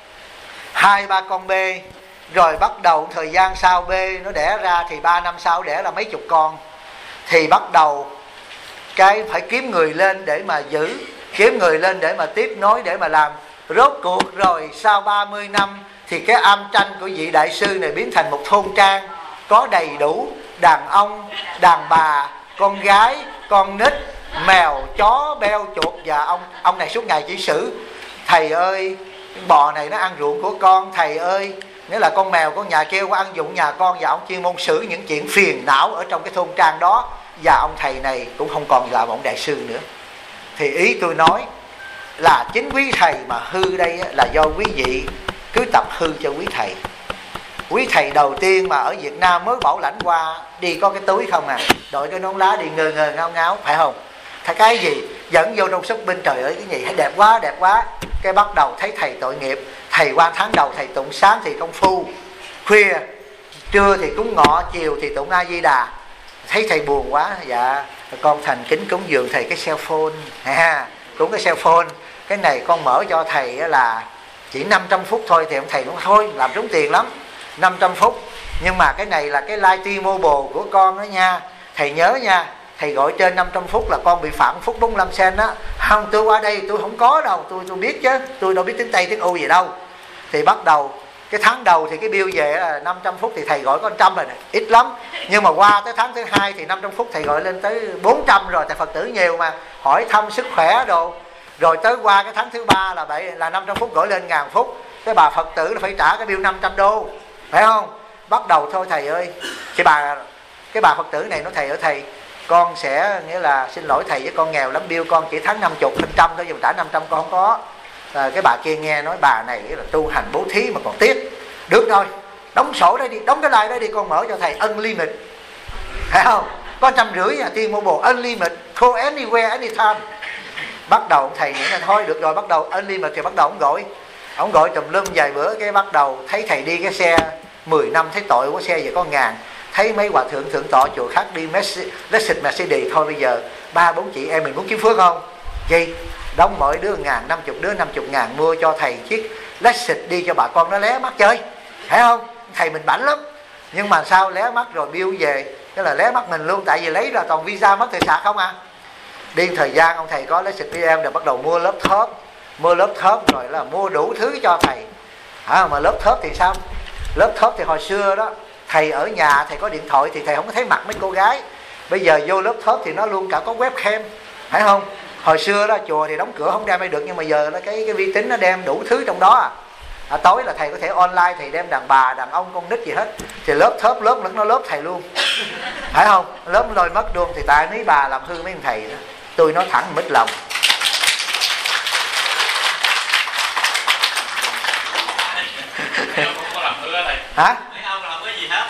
2-3 con bê. Rồi bắt đầu thời gian sau bê nó đẻ ra thì 3 năm sau đẻ ra mấy chục con. Thì bắt đầu cái phải kiếm người lên để mà giữ, kiếm người lên để mà tiếp nối, để mà làm. Rốt cuộc rồi sau 30 năm thì cái am tranh của vị đại sư này biến thành một thôn trang, có đầy đủ đàn ông, đàn bà, con gái, con nít, mèo, chó, beo, chuột. Và ông này suốt ngày chỉ xử: thầy ơi, bò này nó ăn ruộng của con, thầy ơi, nghĩa là con mèo con nhà kia qua ăn dụng nhà con. Và ông chuyên môn xử những chuyện phiền não ở trong cái thôn trang đó. Và ông thầy này cũng không còn là một đại sư nữa. Thì ý tôi nói là chính quý thầy mà hư đây là do quý vị cứ tập hư cho quý thầy. Quý thầy đầu tiên mà ở Việt Nam mới bảo lãnh qua đi có cái túi không à, đội cái nón lá đi ngơ ngơ ngáo ngáo, phải không? Thấy cái gì dẫn vô trong shopping, trời ơi cái gì hay đẹp quá đẹp quá. Cái bắt đầu thấy thầy tội nghiệp. Thầy qua tháng đầu thầy tụng sáng thì công phu, khuya trưa thì cúng ngọ, chiều thì tụng A Di Đà. Thấy thầy buồn quá, dạ con thành kính cúng dường thầy cái cell phone cúng cái cell phone. Cái này con mở cho thầy là chỉ 500 phút thôi. Thì ông thầy nói thôi làm trúng tiền lắm, 500 phút. Nhưng mà cái này là cái live T-Mobile của con đó nha, thầy nhớ nha. Thầy gọi trên 500 phút là con bị phạt phút 45 cent á. Không, tôi qua đây tôi không có đâu, tôi biết chứ, tôi đâu biết tiếng Tây tiếng U gì đâu. Thì bắt đầu cái tháng đầu thì cái bill về là 500 phút thì thầy gọi có 100 rồi này, ít lắm. Nhưng mà qua tới tháng thứ 2 thì 500 phút thầy gọi lên tới 400 rồi. Tại Phật tử nhiều mà, hỏi thăm sức khỏe đồ. Rồi tới qua cái tháng thứ 3 là 500 phút gọi lên 1000 phút. Cái bà Phật tử là phải trả cái bill 500 đô, phải không? Bắt đầu thôi thầy ơi, cái bà Phật tử này nói thầy ơi thầy, con sẽ nghĩa là xin lỗi thầy với con nghèo lắm, bill con chỉ tháng 50% thôi, nhưng mà trả 500 con không có. Cái bà kia nghe nói bà này là tu hành bố thí mà còn tiếc. Được rồi, đóng sổ đây đi, đóng cái like đây đi, con mở cho thầy unlimited, phải không? Có 150 à, T-Mobile unlimited, call anywhere anytime. Bắt đầu thầy nghĩ là thôi được rồi, bắt đầu unlimited thì bắt đầu ông gọi tùm lum vài bữa. Cái bắt đầu thấy thầy đi cái xe 10 năm thấy tội quá, xe về có 1000. Thấy mấy hòa thượng thượng tọa chùa khác đi Lexus Mercedes, thôi bây giờ 3-4 chị em mình muốn kiếm phước không? Gì? Đóng mỗi đứa 1000, 50 đứa 50.000, mua cho thầy chiếc Lexus đi cho bà con nó lé mắt chơi, phải không? Thầy mình bảnh lắm. Nhưng mà sao lé mắt rồi bill về, tức là lé mắt mình luôn. Tại vì lấy ra toàn visa mất thời sạc không à. Đi thời gian ông thầy có Lexus PM rồi bắt đầu mua lớp thớp rồi là mua đủ thứ cho thầy. Mà lớp thớp thì sao? Lớp thớp thì hồi xưa đó thầy ở nhà thầy có điện thoại thì thầy không có thấy mặt mấy cô gái. Bây giờ vô lớp thớt thì nó luôn cả có webcam, phải không? Hồi xưa đó chùa thì đóng cửa không đem được, nhưng mà giờ nó cái vi tính nó đem đủ thứ trong đó tối là thầy có thể online, thầy đem đàn bà, đàn ông, con nít gì hết. Thì lớp thớp lớp nó lớp thầy luôn, phải không? Lớp lôi mất luôn. Thì tại mấy bà làm hư mấy ông thầy đó. Tôi nói thẳng mít lòng. Không có làm hư ở đây. Hả? Mấy ông làm cái gì hết?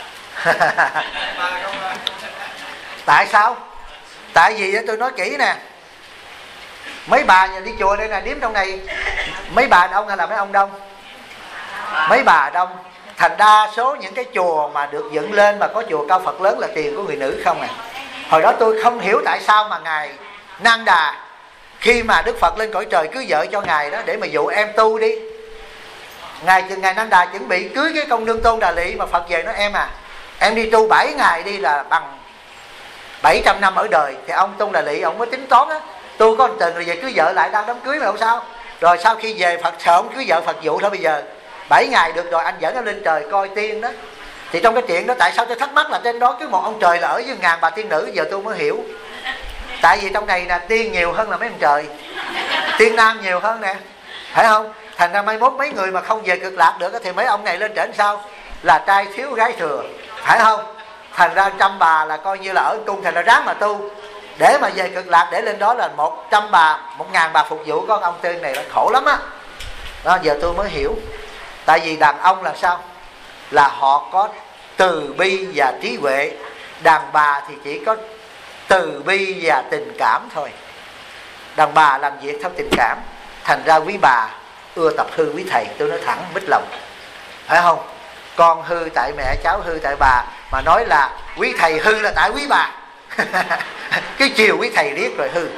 Tại sao? Tại vì tôi nói kỹ nè, mấy bà nhà đi chùa đây nè, điếm trong này mấy bà đông hay là mấy ông đông? Mấy bà đông. Thành đa số những cái chùa mà được dựng lên mà có chùa cao Phật lớn là tiền của người nữ không à. Hồi đó tôi không hiểu tại sao mà ngài Nan Đà khi mà Đức Phật lên cõi trời cưới vợ cho ngài đó để mà dụ em tu đi. Ngài Nan Đà chuẩn bị cưới cái công nương Tôn Đà Lị, mà Phật về nói em đi tu 7 ngày đi là bằng 700 năm ở đời. Thì ông Tôn Đà Lị ông mới tính toán á, tu có một tuần rồi về cưới vợ lại đăng đám cưới mà không sao. Rồi sau khi về Phật sợ ông cưới vợ Phật dụ thôi, bây giờ 7 ngày được rồi, anh dẫn em lên trời coi tiên đó. Thì trong cái chuyện đó tại sao tôi thắc mắc là trên đó cứ một ông trời là ở với ngàn bà tiên nữ, giờ tôi mới hiểu. Tại vì trong này là tiên nhiều hơn là mấy ông trời, tiên nam nhiều hơn nè, phải không? Thành ra mai mốt mấy người mà không về cực lạc được thì mấy ông này lên trển sao là trai thiếu gái thừa, phải không? Thành ra 100 bà là coi như là ở cung, thành ra ráng mà tu để mà về cực lạc, để lên đó là 100 bà, 1000 bà phục vụ con ông tiên này là khổ lắm á. Đó, giờ tôi mới hiểu. Tại vì đàn ông là sao? Là họ có từ bi và trí huệ. Đàn bà thì chỉ có từ bi và tình cảm thôi. Đàn bà làm việc theo tình cảm. Thành ra quý bà ưa tập hư quý thầy. Tôi nói thẳng mít lòng, phải không? Con hư tại mẹ, cháu hư tại bà. Mà nói là quý thầy hư là tại quý bà. Cái chiều quý thầy riết rồi hư.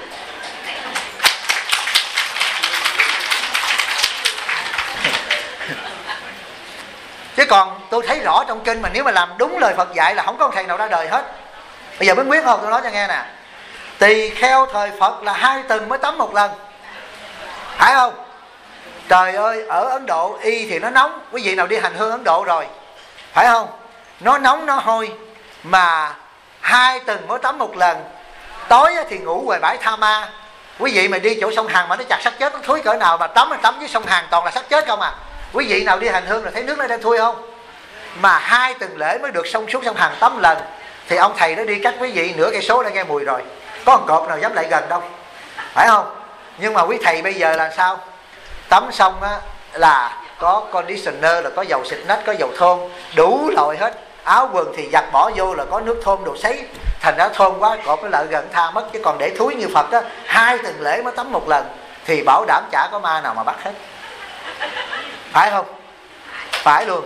Chứ còn tôi thấy rõ trong kinh mà nếu mà làm đúng lời Phật dạy là không có thầy nào ra đời hết. Bây giờ mới quyết không, tôi nói cho nghe nè. Tỳ kheo thời Phật là 2 tuần mới tắm một lần, phải không? Trời ơi, ở Ấn Độ y thì nó nóng. Quý vị nào đi hành hương Ấn Độ rồi, phải không? Nó nóng nó hôi, mà 2 tuần mới tắm một lần. Tối thì ngủ ngoài bãi Tha Ma. Quý vị mà đi chỗ sông Hằng mà nó chặt xác chết nó thúi cỡ nào, mà tắm với sông Hằng toàn là xác chết không à. Quý vị nào đi hành hương là thấy nước nó đang thui không? Mà 2 tuần lễ mới được xuống sông Hằng tắm lần. Thì ông thầy nó đi cách quý vị nửa cây số đã nghe mùi rồi, có một cọp nào dám lại gần đâu, phải không? Nhưng mà quý thầy bây giờ là sao? Tắm xong á là có conditioner, là có dầu xịt nách, có dầu thơm, đủ loại hết. Áo quần thì giặt bỏ vô là có nước thơm đồ sấy. Thành ra thơm quá, cọp nó lại gần tha mất. Chứ còn để thúi như Phật á, 2 tuần lễ mới tắm một lần thì bảo đảm chả có ma nào mà bắt hết. Phải không? Phải luôn.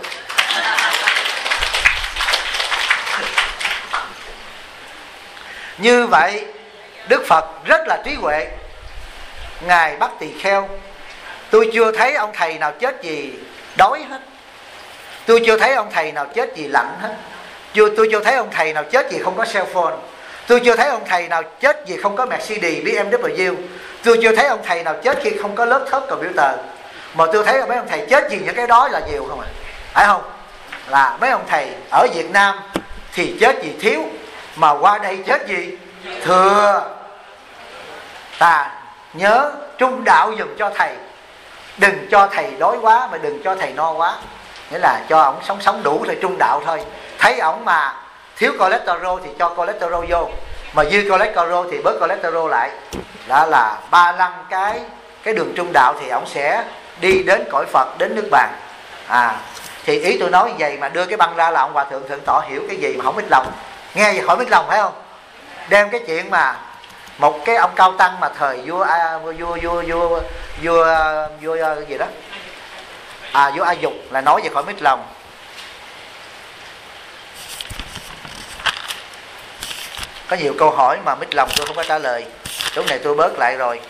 Như vậy Đức Phật rất là trí huệ. Ngài bắt tỳ kheo. Tôi chưa thấy ông thầy nào chết vì đói hết. Tôi chưa thấy ông thầy nào chết vì lạnh hết. Tôi chưa thấy ông thầy nào chết vì không có cell phone. Tôi chưa thấy ông thầy nào chết vì không có Mercedes, BMW. Tôi chưa thấy ông thầy nào chết khi không có laptop computer. Mà tôi thấy mấy ông thầy chết vì những cái đó là nhiều không à, phải không? Là mấy ông thầy ở Việt Nam thì chết vì thiếu, mà qua đây chết vì thừa. Ta nhớ trung đạo dùm cho thầy. Đừng cho thầy đói quá, mà đừng cho thầy no quá. Nghĩa là cho ổng sống đủ thôi, trung đạo thôi. Thấy ổng mà thiếu cholesterol thì cho cholesterol vô, mà dư cholesterol thì bớt cholesterol lại. Đó là 3 lăng cái đường trung đạo thì ổng sẽ đi đến cõi Phật, đến nước bàn. Thì ý tôi nói như vậy, mà đưa cái băng ra là ông hòa thượng thượng tọa hiểu cái gì mà không mít lòng. Nghe vậy khỏi mít lòng, phải không? Đem cái chuyện mà một cái ông cao tăng mà thời vua gì đó, vua A Dục là nói về khỏi mít lòng. Có nhiều câu hỏi mà mít lòng tôi không có trả lời. Lúc này tôi bớt lại rồi.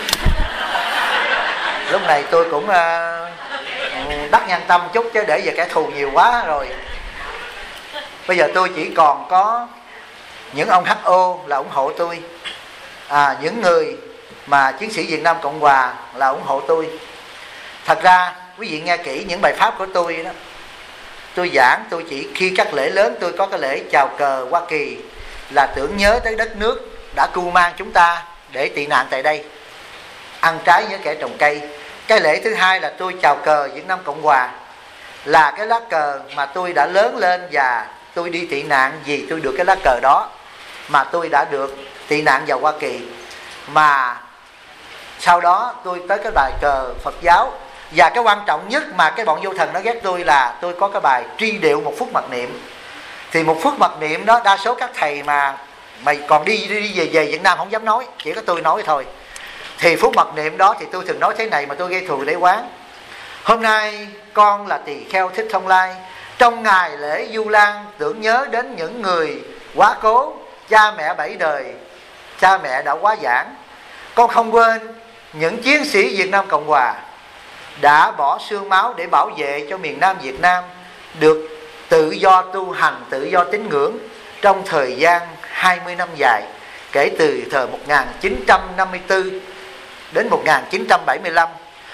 Lúc này tôi cũng đắc nhân tâm chút, chứ để giờ kẻ thù nhiều quá rồi. Bây giờ tôi chỉ còn có những ông HO là ủng hộ tôi, những người mà chiến sĩ Việt Nam Cộng Hòa là ủng hộ tôi. Thật ra quý vị nghe kỹ những bài pháp của tôi đó, tôi giảng, tôi chỉ khi các lễ lớn tôi có cái lễ chào cờ Hoa Kỳ, là tưởng nhớ tới đất nước đã cưu mang chúng ta để tị nạn tại đây, ăn trái với kẻ trồng cây. Cái lễ thứ hai là tôi chào cờ Việt Nam Cộng Hòa, là cái lá cờ mà tôi đã lớn lên và tôi đi tị nạn vì tôi được cái lá cờ đó, mà tôi đã được tị nạn vào Hoa Kỳ. Mà sau đó tôi tới cái bài cờ Phật giáo. Và cái quan trọng nhất mà cái bọn vô thần nó ghét tôi là tôi có cái bài tri điệu 1 phút mặc niệm. Thì 1 phút mặc niệm đó, đa số các thầy mà mày còn đi về Việt Nam không dám nói, chỉ có tôi nói thôi. Thì phút mặc niệm đó thì tôi thường nói thế này mà tôi gây thù để quán. Hôm nay con là tỳ kheo Thích Thông Lai, trong ngày lễ Du Lan tưởng nhớ đến những người quá cố, cha mẹ 7 đời, cha mẹ đã quá giảng. Con không quên những chiến sĩ Việt Nam Cộng Hòa đã bỏ xương máu để bảo vệ cho miền Nam Việt Nam được tự do tu hành, tự do tín ngưỡng trong thời gian 20 năm dài, kể từ thời 1954 đến 1975.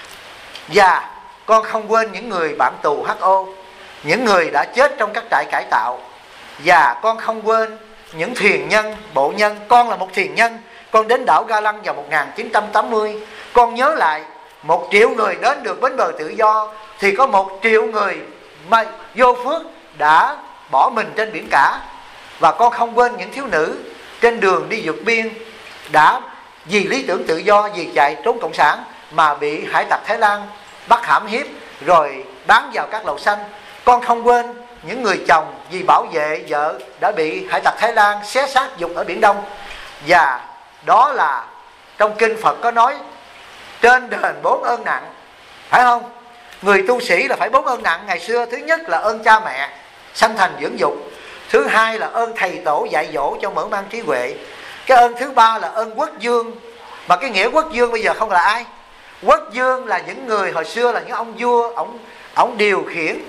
Và con không quên những người bạn tù HO, những người đã chết trong các trại cải tạo. Và con không quên những thuyền nhân, bộ nhân. Con là một thuyền nhân, con đến đảo Ga Lăng vào 1980. Con nhớ lại 1 triệu người đến được bến bờ tự do, thì có 1 triệu người mà vô phước đã bỏ mình trên biển cả. Và con không quên những thiếu nữ trên đường đi vượt biên đã vì lý tưởng tự do, vì chạy trốn cộng sản mà bị hải tặc Thái Lan bắt hãm hiếp rồi bán vào các lầu xanh. Con không quên những người chồng vì bảo vệ vợ đã bị hải tặc Thái Lan xé xác dục ở Biển Đông. Và đó là trong kinh Phật có nói trên đền 4 ơn nặng, phải không? Người tu sĩ là phải 4 ơn nặng ngày xưa. Thứ nhất là ơn cha mẹ sanh thành dưỡng dục. Thứ hai là ơn thầy tổ dạy dỗ cho mở mang trí huệ. Cái ơn thứ ba là ơn quốc vương. Mà cái nghĩa quốc vương bây giờ không là ai? Quốc vương là những người hồi xưa là những ông vua, ông điều khiển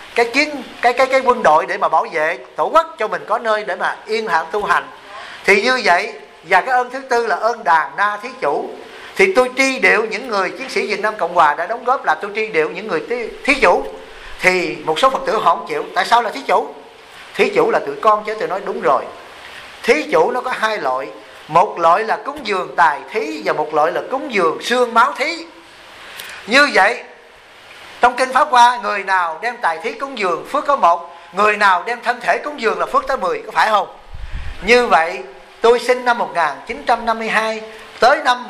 cái quân đội để mà bảo vệ tổ quốc cho mình có nơi để mà yên lặng tu hành. Thì như vậy. Và cái ơn thứ tư là ơn đàn na thí chủ. Thì tôi tri điệu những người chiến sĩ Việt Nam Cộng Hòa đã đóng góp, là tôi tri điệu những người thí chủ. Thì một số Phật tử họ không chịu. Tại sao là thí chủ? Thí chủ là tụi con chứ. Tôi nói đúng rồi. Thí chủ nó có 2 loại. Một loại là cúng dường tài thí, và một loại là cúng dường xương máu thí. Như vậy trong kinh Pháp Hoa, người nào đem tài thí cúng dường phước có 1, người nào đem thân thể cúng dường là phước tới 10, có phải không? Như vậy tôi sinh năm 1952, tới năm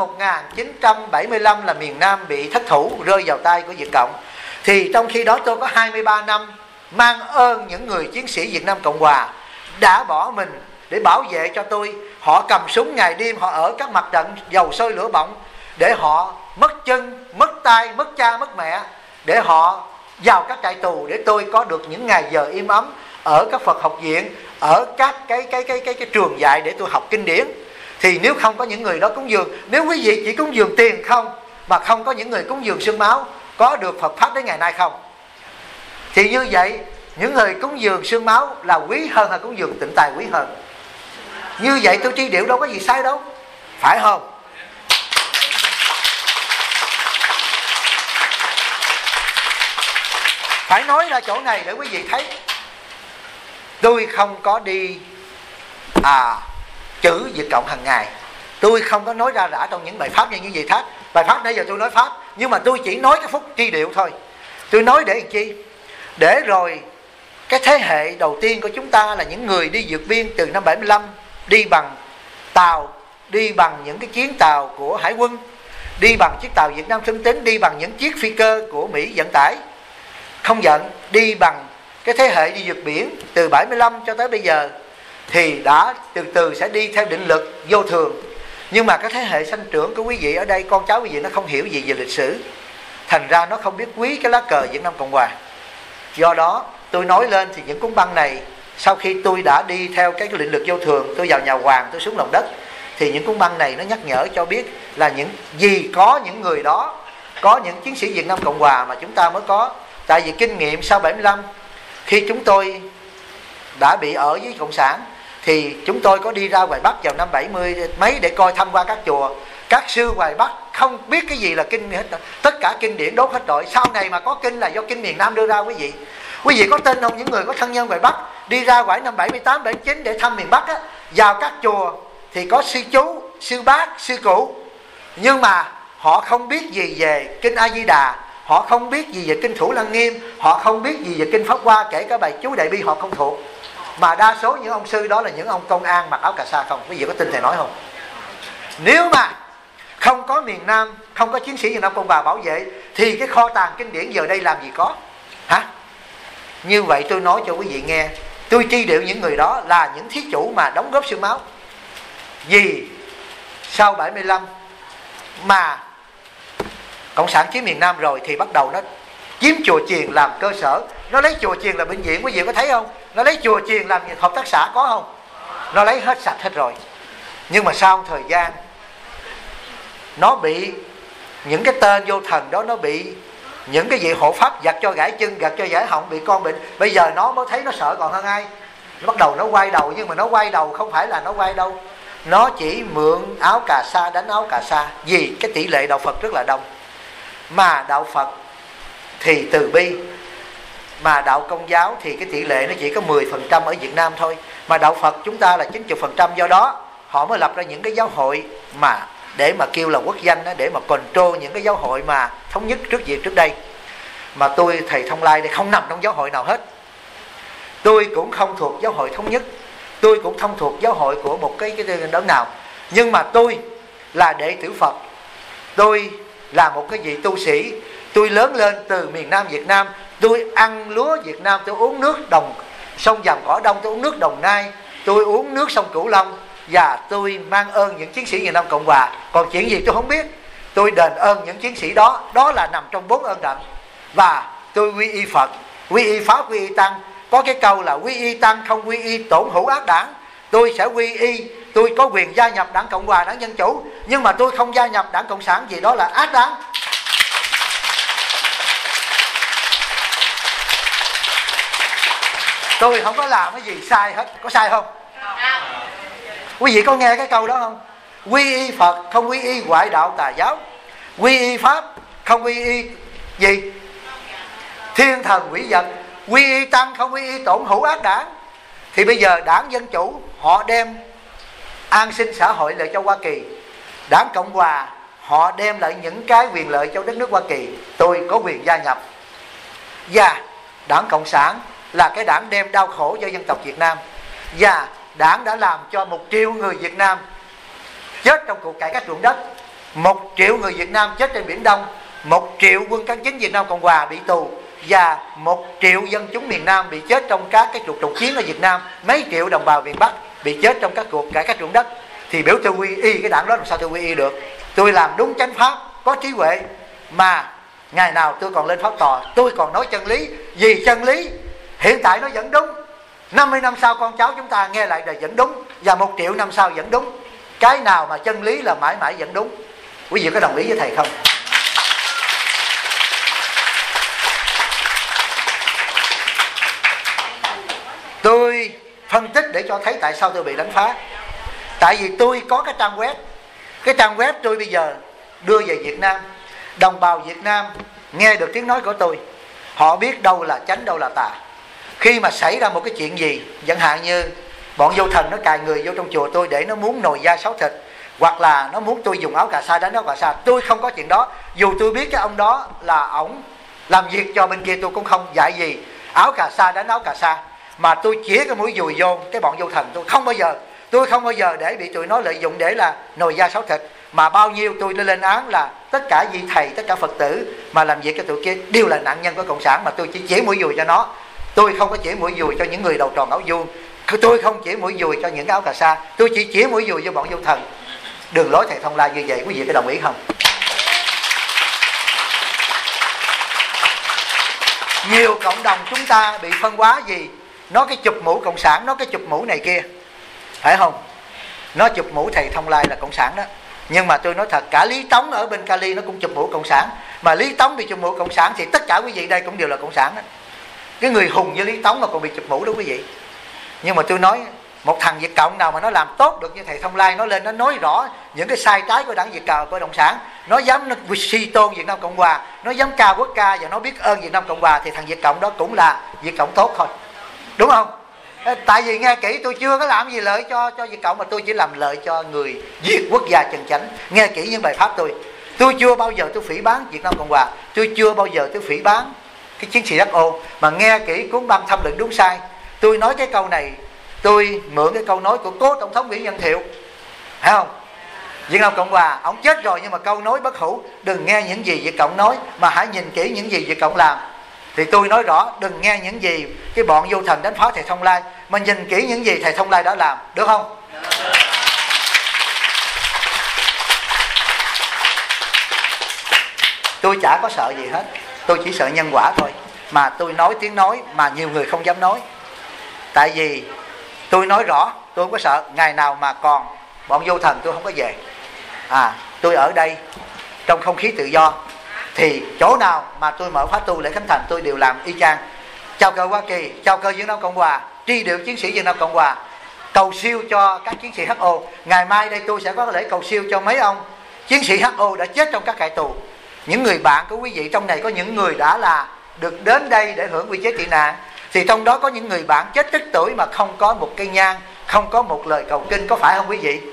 1975 là miền Nam bị thất thủ, rơi vào tay của Việt Cộng. Thì trong khi đó tôi có 23 năm mang ơn những người chiến sĩ Việt Nam Cộng Hòa đã bỏ mình để bảo vệ cho tôi. Họ cầm súng ngày đêm, họ ở các mặt trận dầu sôi lửa bỏng để họ mất chân, mất tay, mất cha, mất mẹ, để họ vào các trại tù để tôi có được những ngày giờ im ấm ở các Phật học viện, ở các cái trường dạy để tôi học kinh điển. Thì nếu không có những người đó cúng dường, nếu quý vị chỉ cúng dường tiền không mà không có những người cúng dường xương máu, có được Phật pháp đến ngày nay không? Thì như vậy những người cúng dường xương máu là quý hơn hay cúng dường tịnh tài quý hơn? Như vậy tôi tri điệu đâu có gì sai đâu, phải không? Phải nói ra chỗ này để quý vị thấy. Tôi không có đi chữ Việt Cộng hàng ngày. Tôi không có nói ra rã trong những bài pháp như vậy khác. Bài pháp nãy giờ tôi nói pháp, nhưng mà tôi chỉ nói cái phút tri điệu thôi. Tôi nói để làm chi? Để rồi cái thế hệ đầu tiên của chúng ta là những người đi vượt biên từ năm 75, đi bằng tàu, đi bằng những cái chuyến tàu của Hải quân, đi bằng chiếc tàu Việt Nam Thương Tín, đi bằng những chiếc phi cơ của Mỹ vận tải không giận, đi bằng cái thế hệ đi vượt biển từ 75 cho tới bây giờ, thì đã từ từ sẽ đi theo định lực vô thường. Nhưng mà cái thế hệ sanh trưởng của quý vị ở đây, con cháu quý vị nó không hiểu gì về lịch sử, thành ra nó không biết quý cái lá cờ Việt Nam Cộng Hòa. Do đó tôi nói lên thì những cuốn băng này, sau khi tôi đã đi theo cái định lực vô thường, tôi vào nhà Hoàng, tôi xuống lòng đất, thì những cuốn băng này nó nhắc nhở cho biết là những gì có những người đó, có những chiến sĩ Việt Nam Cộng Hòa mà chúng ta mới có. Tại vì kinh nghiệm sau 75, khi chúng tôi đã bị ở với Cộng sản, thì chúng tôi có đi ra ngoài Bắc vào năm 70 mấy để coi thăm qua các chùa. Các sư ngoài Bắc không biết cái gì là kinh hết, tất cả kinh điển đốt hết rồi. Sau này mà có kinh là do kinh miền Nam đưa ra quý vị. Quý vị có tin không, những người có thân nhân ngoài Bắc đi ra ngoài năm 78, 79 để thăm miền Bắc á, vào các chùa thì có sư chú, sư bác, sư cụ, nhưng mà họ không biết gì về kinh A Di Đà, họ không biết gì về kinh Thủ Lăng Nghiêm, họ không biết gì về kinh Pháp Hoa, kể cả bài chú Đại Bi họ không thuộc. Mà đa số những ông sư đó là những ông công an mặc áo cà sa không. Quý vị có tin thầy nói không? Nếu mà không có miền Nam, không có chiến sĩ Việt Nam Cộng Hòa bảo vệ thì cái kho tàng kinh điển giờ đây làm gì có hả? Như vậy tôi nói cho quý vị nghe, tôi tri điệu những người đó là những thí chủ mà đóng góp xương máu. Vì sau 75 mà Cộng sản chiếm miền Nam rồi thì bắt đầu nó chiếm chùa chiền làm cơ sở. Nó lấy chùa chiền làm bệnh viện, quý vị có thấy không? Nó lấy chùa chiền làm hợp tác xã có không? Nó lấy hết sạch hết rồi. Nhưng mà sau thời gian nó bị những cái tên vô thần đó, nó bị những cái vị hộ pháp giặt cho gãy chân, giặt cho gãy họng, bị con bệnh. Bây giờ nó mới thấy nó sợ còn hơn ai. Nó bắt đầu nó quay đầu, nhưng mà nó quay đầu không phải là nó quay đâu, nó chỉ mượn áo cà sa đánh áo cà sa. Vì cái tỷ lệ đạo Phật rất là đông, mà đạo Phật thì từ bi, mà đạo Công giáo thì cái tỷ lệ nó chỉ có 10% ở Việt Nam thôi, mà đạo Phật chúng ta là 90%. Do đó họ mới lập ra những cái giáo hội mà để mà kêu là quốc danh đó, để mà control những cái giáo hội mà thống nhất trước đây. Mà tôi thầy Thông Lai đây không nằm trong giáo hội nào hết. Tôi cũng không thuộc giáo hội thống nhất, tôi cũng không thuộc giáo hội của một cái đấng nào. Nhưng mà tôi là đệ tử Phật, tôi là một cái vị tu sĩ. Tôi lớn lên từ miền Nam Việt Nam, tôi ăn lúa Việt Nam, tôi uống nước đồng sông Vàm Cỏ Đông, tôi uống nước Đồng Nai, tôi uống nước sông Cửu Long. Và tôi mang ơn những chiến sĩ Việt Nam Cộng Hòa. Còn chuyện gì tôi không biết, tôi đền ơn những chiến sĩ đó. Đó là nằm trong 4 ơn đảnh. Và tôi quy y Phật, quy y Pháp, quy y Tăng. Có cái câu là quy y Tăng không quy y tổn hữu ác đảng. Tôi sẽ quy y, tôi có quyền gia nhập Đảng Cộng Hòa, Đảng Dân Chủ, nhưng mà tôi không gia nhập Đảng Cộng sản vì đó là ác đảng. Tôi không có làm cái gì sai hết. Có sai không? Quý vị có nghe cái câu đó không? Quy y Phật không quy y ngoại đạo tà giáo, quy y Pháp không quy y gì? Thiên thần quỷ vật. Quy y Tăng không quy y tổn hữu ác đảng. Thì bây giờ Đảng Dân Chủ họ đem an sinh xã hội lại cho Hoa Kỳ, Đảng Cộng Hòa họ đem lại những cái quyền lợi cho đất nước Hoa Kỳ. Tôi có quyền gia nhập. Và Đảng Cộng sản là cái đảng đem đau khổ cho dân tộc Việt Nam. Và đảng đã làm cho 1 triệu người Việt Nam chết trong cuộc cải cách ruộng đất, 1 triệu người Việt Nam chết trên Biển Đông, 1 triệu quân cán chính Việt Nam Cộng Hòa bị tù, và 1 triệu dân chúng miền Nam bị chết trong các cái cuộc chiến ở Việt Nam. Mấy triệu đồng bào miền Bắc bị chết trong các cuộc cải cách ruộng đất. Thì biểu tôi quy y cái đảng đó, làm sao tôi quy y được? Tôi làm đúng chánh pháp, có trí huệ, mà ngày nào tôi còn lên pháp tòa, tôi còn nói chân lý. Vì chân lý hiện tại nó vẫn đúng, 50 năm sau con cháu chúng ta nghe lại là vẫn đúng, và 1 triệu năm sau vẫn đúng. Cái nào mà chân lý là mãi mãi vẫn đúng. Quý vị có đồng ý với thầy không? Tôi phân tích để cho thấy tại sao tôi bị đánh phá. Tại vì tôi có cái trang web. Cái trang web tôi bây giờ đưa về Việt Nam. Đồng bào Việt Nam nghe được tiếng nói của tôi, họ biết đâu là chánh, đâu là tà. Khi mà xảy ra một cái chuyện gì, chẳng hạn như bọn vô thần nó cài người vô trong chùa tôi để nó muốn nồi da sáo thịt, hoặc là nó muốn tôi dùng áo cà sa đánh áo cà sa, tôi không có chuyện đó. Dù tôi biết cái ông đó là ổng làm việc cho bên kia, tôi cũng không dạy gì áo cà sa đánh áo cà sa. Mà tôi chĩa cái mũi dùi vô cái bọn vô thần, tôi không bao giờ để bị tụi nó lợi dụng để là nồi da sáo thịt. Mà bao nhiêu tôi đã lên án là tất cả vị thầy, tất cả Phật tử mà làm việc cho tụi kia đều là nạn nhân của Cộng sản, mà tôi chỉ chĩa mũi dùi cho nó. Tôi không có chĩa mũi dùi cho những người đầu tròn áo vuông, tôi không chĩa mũi dùi cho những áo cà sa, tôi chỉ chĩa mũi dùi cho bọn vô thần. Đường lối thầy Thông Lai như vậy, quý vị có đồng ý không? Nhiều cộng đồng chúng ta bị phân hóa gì? Nó cái chụp mũ Cộng sản, nó cái chụp mũ này kia, phải không? Nó chụp mũ thầy Thông Lai là Cộng sản đó. Nhưng mà tôi nói thật, cả Lý Tống ở bên Cali nó cũng chụp mũ Cộng sản. Mà Lý Tống bị chụp mũ Cộng sản thì tất cả quý vị đây cũng đều là Cộng sản đó. Cái người hùng như Lý Tống mà còn bị chụp mũ đó quý vị. Nhưng mà tôi nói một thằng Việt Cộng nào mà nó làm tốt được như thầy Thông Lai, nó lên nó nói rõ những cái sai trái của đảng Việt Cộng sản, nó dám suy tôn Việt Nam Cộng Hòa, nó dám ca quốc ca và nó biết ơn Việt Nam Cộng Hòa, thì thằng Việt Cộng đó cũng là Việt Cộng tốt thôi, đúng không? Tại vì nghe kỹ, tôi chưa có làm gì lợi cho Việt Cộng, mà tôi chỉ làm lợi cho người Việt quốc gia chân chánh. Nghe kỹ những bài pháp tôi chưa bao giờ tôi phỉ báng Việt Nam Cộng Hòa, tôi chưa bao giờ tôi phỉ báng cái chiến sĩ HO, mà nghe kỹ cuốn băng tham luận đúng sai. Tôi nói cái câu này, tôi mượn cái câu nói của cố tổng thống Nguyễn Văn Thiệu, phải không? Việt Nam Cộng Hòa, ông chết rồi nhưng mà câu nói bất hủ, đừng nghe những gì Việt Cộng nói, mà hãy nhìn kỹ những gì Việt Cộng làm. Thì tôi nói rõ, đừng nghe những gì cái bọn vô thần đánh phá thầy Thông Lai, mà nhìn kỹ những gì thầy Thông Lai đã làm, được không? Tôi chả có sợ gì hết, tôi chỉ sợ nhân quả thôi. Mà tôi nói tiếng nói mà nhiều người không dám nói. Tại vì tôi nói rõ, tôi không có sợ. Ngày nào mà còn bọn vô thần tôi không có về. Tôi ở đây trong không khí tự do, thì chỗ nào mà tôi mở khóa tu lễ khánh thành tôi đều làm y chang. Chào cờ Hoa Kỳ, chào cờ Việt Nam Cộng Hòa, tri điệu chiến sĩ Việt Nam Cộng Hòa, cầu siêu cho các chiến sĩ HO. Ngày mai đây tôi sẽ có lễ cầu siêu cho mấy ông chiến sĩ HO đã chết trong các trại tù. Những người bạn của quý vị trong này có những người đã là được đến đây để hưởng quy chế tị nạn, thì trong đó có những người bạn chết tức tuổi mà không có một cây nhang, không có một lời cầu kinh, có phải không quý vị?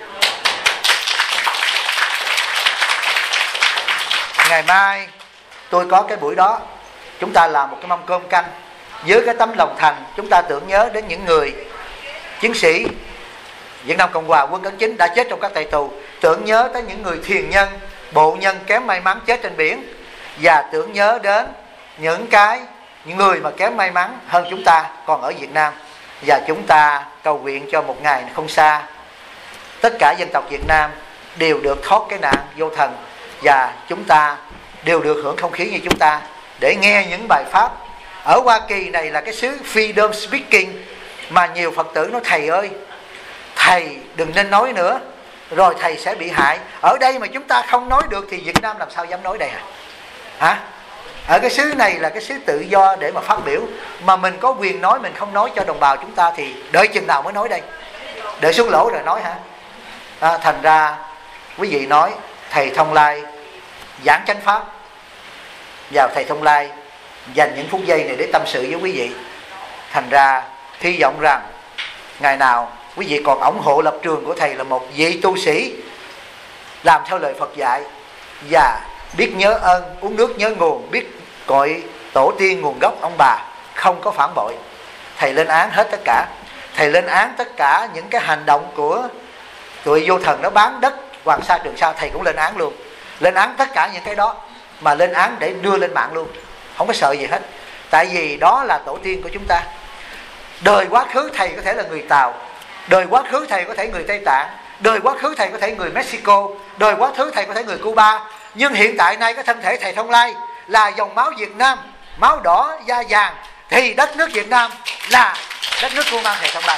Ngày mai tôi có cái buổi đó, chúng ta làm một cái mâm cơm canh với cái tấm lòng thành, chúng ta tưởng nhớ đến những người chiến sĩ Việt Nam Cộng Hòa quân cấn chính đã chết trong các trại tù, tưởng nhớ tới những người thiền nhân, bộ nhân kém may mắn chết trên biển, và tưởng nhớ đến những người mà kém may mắn hơn chúng ta còn ở Việt Nam. Và chúng ta cầu nguyện cho một ngày không xa, tất cả dân tộc Việt Nam đều được thoát cái nạn vô thần, và chúng ta đều được hưởng không khí như chúng ta, để nghe những bài pháp. Ở Hoa Kỳ này là cái xứ freedom speaking, mà nhiều Phật tử nói thầy ơi, thầy đừng nên nói nữa, rồi thầy sẽ bị hại. Ở đây mà chúng ta không nói được thì Việt Nam làm sao dám nói đây hả? Ở cái xứ này là cái xứ tự do để mà phát biểu, mà mình có quyền nói, mình không nói cho đồng bào chúng ta thì đợi chừng nào mới nói đây? Đợi xuống lỗ rồi nói hả? Thành ra quý vị nói thầy Thông Lai giảng chánh pháp, và thầy Thông Lai dành những phút giây này để tâm sự với quý vị. Thành ra hy vọng rằng ngày nào quý vị còn ủng hộ lập trường của thầy là một vị tu sĩ làm theo lời Phật dạy, và biết nhớ ơn, uống nước nhớ nguồn, biết gọi tổ tiên nguồn gốc ông bà, không có phản bội. Thầy lên án hết tất cả. Thầy lên án tất cả những cái hành động của tụi vô thần nó bán đất Hoàng Sa Trường Sa, thầy cũng lên án luôn. Lên án tất cả những cái đó, mà lên án để đưa lên mạng luôn, không có sợ gì hết. Tại vì đó là tổ tiên của chúng ta. Đời quá khứ thầy có thể là người Tàu, đời quá khứ thầy có thể người Tây Tạng, đời quá khứ thầy có thể người Mexico, đời quá khứ thầy có thể người Cuba. Nhưng hiện tại nay cái thân thể thầy Thông Lai là dòng máu Việt Nam, máu đỏ da vàng, thì đất nước Việt Nam là đất nước của mang thầy Thông Lai.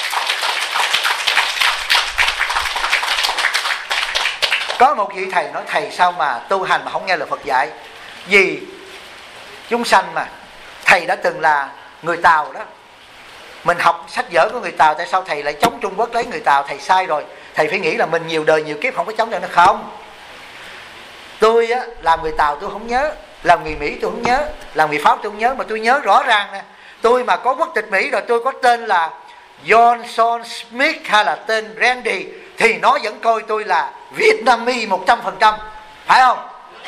Có một vị thầy nói thầy sao mà tu hành mà không nghe lời Phật dạy? Vì chúng sanh mà, thầy đã từng là người Tàu đó. Mình học sách vở của người Tàu, tại sao thầy lại chống Trung Quốc lấy người Tàu? Thầy sai rồi. Thầy phải nghĩ là mình nhiều đời nhiều kiếp không có chống được nó không. Tôi á, làm người Tàu tôi không nhớ, làm người Mỹ tôi không nhớ, làm người Pháp tôi không nhớ, mà tôi nhớ rõ ràng nè. Tôi mà có quốc tịch Mỹ rồi, tôi có tên là Johnson Smith hay là tên Randy, thì nó vẫn coi tôi là Vietnamese 100%, phải không?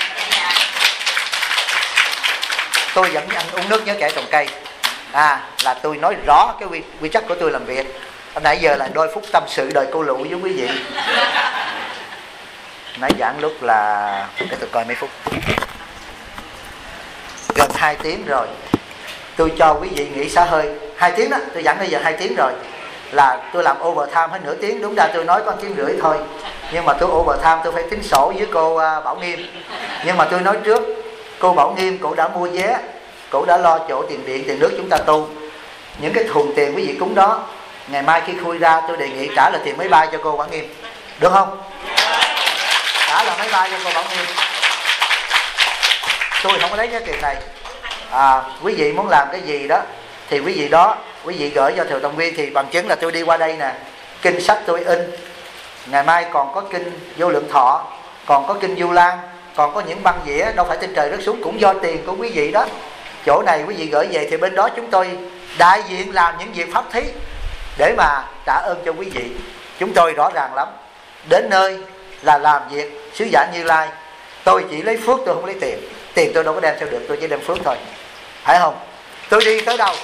Tôi vẫn ăn uống nước nhớ kẻ trồng cây. Là tôi nói rõ cái quy chất của tôi làm việc. Hôm nãy giờ là đôi phút tâm sự đời cô lụ với quý vị. Nãy giảng lúc là, để tôi coi mấy phút, gần 2 tiếng rồi. Tôi cho quý vị nghỉ xả hơi 2 tiếng đó. Tôi giảng bây giờ 2 tiếng rồi, là tôi làm overtime hết nửa tiếng. Đúng ra tôi nói có 1 tiếng rưỡi thôi, nhưng mà tôi overtime tôi phải tính sổ với cô Bảo Nghiêm. Nhưng mà tôi nói trước, cô Bảo Nghiêm cổ đã mua vé, cổ đã lo chỗ tiền điện tiền nước chúng ta tu. Những cái thùng tiền quý vị cúng đó, ngày mai khi khui ra tôi đề nghị trả lại tiền máy bay cho cô Bảo Nghiêm, được không? Trả là máy bay cho cô Bảo Nghiêm. Tôi không có lấy cái tiền này. Quý vị muốn làm cái gì đó thì quý vị gửi cho Thừa Tông Nguyên thì bằng chứng là tôi đi qua đây nè, kinh sách tôi in, ngày mai còn có kinh Vô Lượng Thọ, còn có kinh Du Lan, còn có những băng dĩa, đâu phải trên trời rớt xuống, cũng do tiền của quý vị đó. Chỗ này quý vị gửi về thì bên đó chúng tôi đại diện làm những việc pháp thí để mà trả ơn cho quý vị. Chúng tôi rõ ràng lắm, đến nơi là làm việc sứ giả Như Lai. Tôi chỉ lấy phước, tôi không lấy tiền. Tiền tôi đâu có đem theo được, tôi chỉ đem phước thôi, phải không? Tôi đi tới đâu,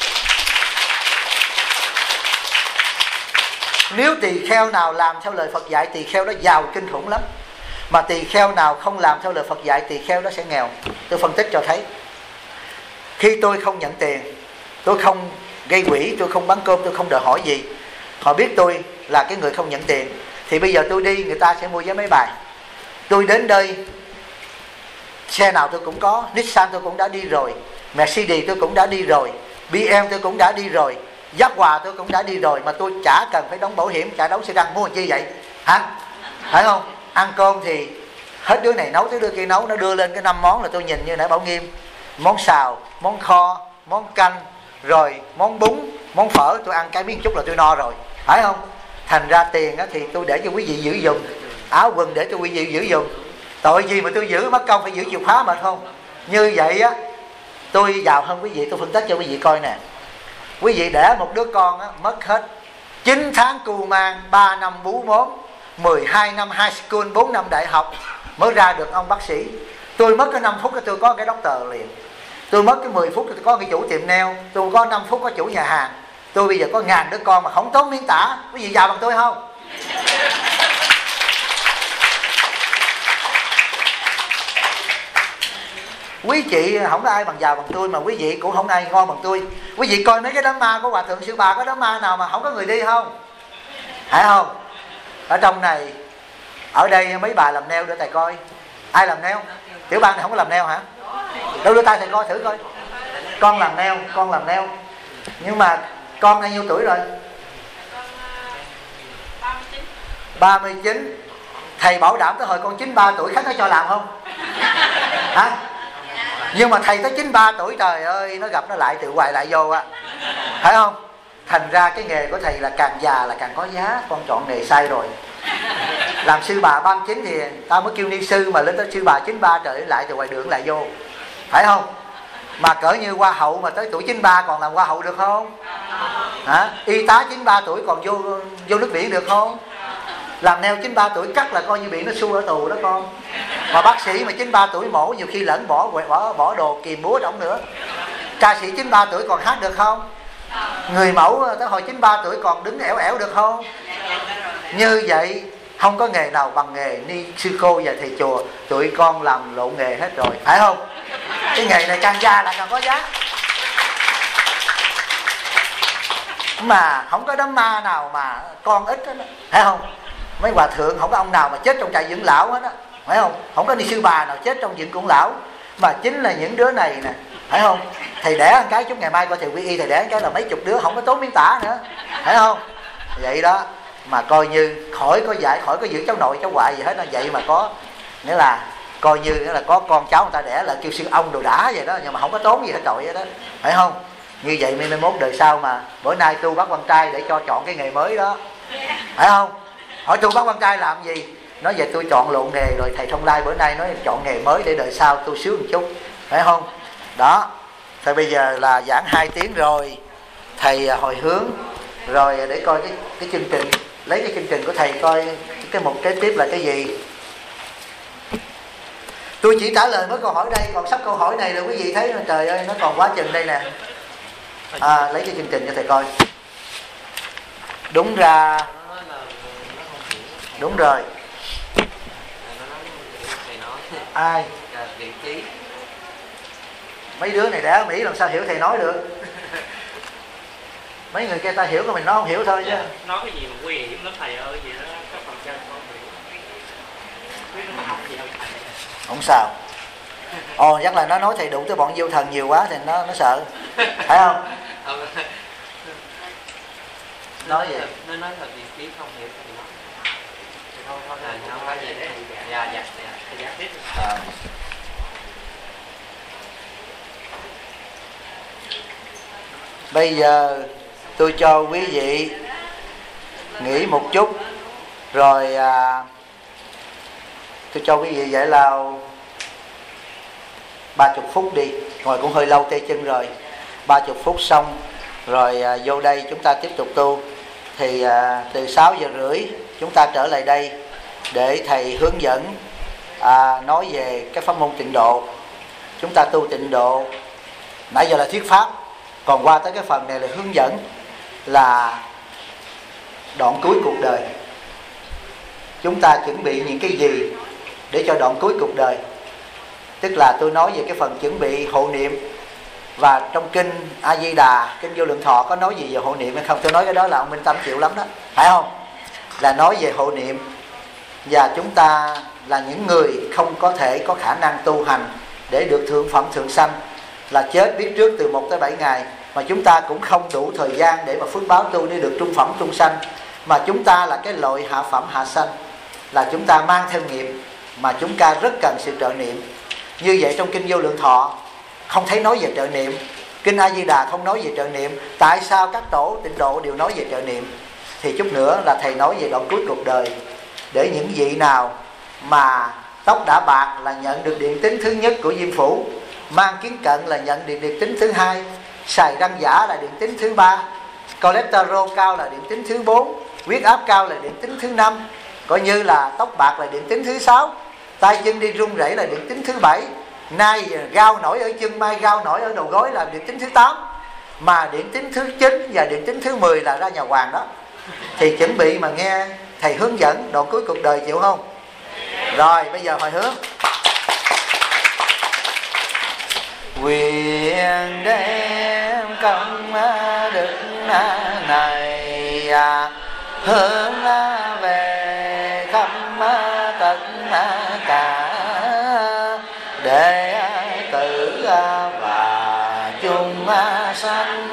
nếu tỳ kheo nào làm theo lời Phật dạy, tỳ kheo đó giàu kinh khủng lắm. Mà tỳ kheo nào không làm theo lời Phật dạy, tỳ kheo đó sẽ nghèo. Tôi phân tích cho thấy, khi tôi không nhận tiền, tôi không gây quỹ, tôi không bán cơm, tôi không đòi hỏi gì, họ biết tôi là cái người không nhận tiền, thì bây giờ tôi đi, người ta sẽ mua vé máy bay. Tôi đến đây, xe nào tôi cũng có, Nissan tôi cũng đã đi rồi, Mercedes tôi cũng đã đi rồi, BM tôi cũng đã đi rồi, Jaguar tôi cũng đã đi rồi, mà tôi chả cần phải đóng bảo hiểm, chả đóng xe đăng, mua chi vậy hả? Phải không? Ăn cơm thì hết đứa này nấu tới đứa kia nấu, nó đưa lên cái 5 món là tôi nhìn như nãy Bảo Nghiêm, món xào, món kho, món canh, rồi món bún, món phở, tôi ăn cái miếng chút là tôi no rồi, phải không? Thành ra tiền thì tôi để cho quý vị giữ dùm, áo quần để cho quý vị giữ dùm. Tội gì mà tôi giữ, mất công phải giữ chìa khóa mà không? Như vậy á, tôi giàu hơn quý vị. Tôi phân tích cho quý vị coi nè. Quý vị đẻ một đứa con á, mất hết 9 tháng cưu mang, 3 năm bú mốm, 12 năm high school, 4 năm đại học mới ra được ông bác sĩ. Tôi mất cái 5 phút tôi có cái doctor liền. Tôi mất cái 10 phút tôi có cái chủ tiệm nail. Tôi có 5 phút có chủ nhà hàng. Tôi bây giờ có 1000 đứa con mà không tốn miếng tả. Quý vị giàu bằng tôi không? Quý chị không có ai bằng giàu bằng tôi, mà quý vị cũng không ai ngon bằng tôi. Quý vị coi mấy cái đám ma của Hòa Thượng Sư Bà, có đám ma nào mà không có người đi không? Phải không? Ở trong này, ở đây mấy bà làm nail để thầy coi. Ai làm nail? Tiểu Bang này không có làm nail hả? Đâu đưa tay thầy coi thử coi. Con làm nail, con làm nail. Nhưng mà con bao nhiêu tuổi rồi? 39. Thầy bảo đảm tới hồi con 93 tuổi khách nó cho làm không? Hả? Nhưng mà thầy tới 93 tuổi, trời ơi, nó gặp nó lại tự hoài lại vô á, phải không? Thành ra cái nghề của thầy là càng già là càng có giá. Con chọn nghề sai rồi. Làm sư bà 39 thì tao mới kêu ni sư, mà lên tới sư bà 93 trời lại từ ngoài đường lại vô, phải không? Mà cỡ như hoa hậu mà tới tuổi 93 còn làm hoa hậu được không? Hả? Y tá 93 tuổi còn vô nước biển được không? Làm nail 93 tuổi cắt là coi như bị nó xu ở tù đó con. Mà bác sĩ mà 93 tuổi mổ nhiều khi lẫn bỏ đồ kìm búa đóng nữa. Ca sĩ 93 tuổi còn hát được không? Người mẫu tới hồi 93 tuổi còn đứng ẻo ẻo được không? Như vậy không có nghề nào bằng nghề ni sư cô và thầy chùa. Tụi con làm lộ nghề hết rồi, phải không? Cái nghề này càng già là càng có giá. Mà không có đám ma nào mà con ít đó, phải không? Mấy hòa thượng không có ông nào mà chết trong trại dưỡng lão hết á, phải không? Không có ni sư bà nào chết trong viện dưỡng lão. Mà chính là những đứa này nè, phải không? Thầy đẻ một cái chút ngày mai coi thầy quy y, thầy đẻ một cái là mấy chục đứa, không có tốn miếng tả nữa, phải không? Vậy đó, mà coi như khỏi có dạy, khỏi có giữ cháu nội cháu ngoại gì hết. Nó vậy mà có, nghĩa là coi như nghĩa là có con cháu người ta đẻ là kêu sư ông đồ đã vậy đó, nhưng mà không có tốn gì hết trội vậy đó, phải không? Như vậy mai mốt đời sau mà bữa nay tu bác quan trai để cho chọn cái nghề mới đó, phải không? Hỏi tu bác quan trai làm gì? Nói về tôi chọn lộ nghề rồi. Thầy Thông Lai bữa nay nói chọn nghề mới để đời sau tôi sướng một chút, phải không? Đó. Thôi bây giờ là giảng 2 tiếng rồi, thầy hồi hướng rồi để coi cái chương trình, lấy cái chương trình của thầy coi cái mục kế tiếp là cái gì. Tôi chỉ trả lời mấy câu hỏi đây, còn sắp câu hỏi này là quý vị thấy là trời ơi nó còn quá chừng đây nè. Lấy cái chương trình cho thầy coi. Đúng ra, đúng rồi. Ai? Mấy đứa này đã Mỹ làm sao hiểu thầy nói được. Mấy người kia ta hiểu, còn mình nói không hiểu thôi chứ. Nói cái gì mà nguy hiểm lắm thầy ơi, gì đó các phần trên không hiểu. Không sao. Chắc là nó nói thầy đụng tới bọn vô thần nhiều quá thì nó sợ, phải không? Nói gì? Nó nói là tiền ký không hiểu thì nói. Thôi là không phải gì đấy. Dạ tiếp. Bây giờ tôi cho quý vị nghỉ một chút, rồi tôi cho quý vị giải lao 30 phút đi, ngồi cũng hơi lâu tê chân rồi. 30 phút xong rồi vô đây chúng ta tiếp tục tu. Thì từ 6 giờ rưỡi chúng ta trở lại đây để thầy hướng dẫn nói về cái pháp môn tịnh độ. Chúng ta tu tịnh độ nãy giờ là thuyết pháp, còn qua tới cái phần này là hướng dẫn, là đoạn cuối cuộc đời. Chúng ta chuẩn bị những cái gì để cho đoạn cuối cuộc đời. Tức là tôi nói về cái phần chuẩn bị hộ niệm. Và trong kinh A Di Đà, kinh Vô Lượng Thọ có nói gì về hộ niệm hay không? Tôi nói cái đó là ông Minh Tâm chịu lắm đó, phải không? Là nói về hộ niệm. Và chúng ta là những người không có thể có khả năng tu hành để được thượng phẩm thượng sanh, là chết biết trước từ 1 tới 7 ngày. Mà chúng ta cũng không đủ thời gian để mà phước báo tu để được trung phẩm trung sanh. Mà chúng ta là cái loại hạ phẩm hạ sanh, là chúng ta mang theo nghiệp, mà chúng ta rất cần sự trợ niệm. Như vậy trong kinh Vô Lượng Thọ không thấy nói về trợ niệm, kinh A Di Đà không nói về trợ niệm. Tại sao các tổ tịnh độ đều nói về trợ niệm? Thì chút nữa là thầy nói về đoạn cuối cuộc đời, để những vị nào mà tóc đã bạc là nhận được điện tính thứ nhất của Diêm Phủ, mang kiến cận là nhận được điện tính thứ hai, xài răng giả là điện tính thứ ba, cholesterol cao là điện tính thứ 4, huyết áp cao là điện tính thứ 5, coi như là tóc bạc là điện tính thứ 6, tay chân đi run rẩy là điện tính thứ 7, nay gao nổi ở chân, mai gao nổi ở đầu gối là điện tính thứ 8, mà điện tính thứ 9 và điện tính thứ 10 là ra nhà hoàng đó. Thì chuẩn bị mà nghe thầy hướng dẫn đoạn cuối cuộc đời, chịu không? Rồi bây giờ hồi hướng. Nguyện đem công đức này hướng về khắp tất cả đệ tử và chúng sanh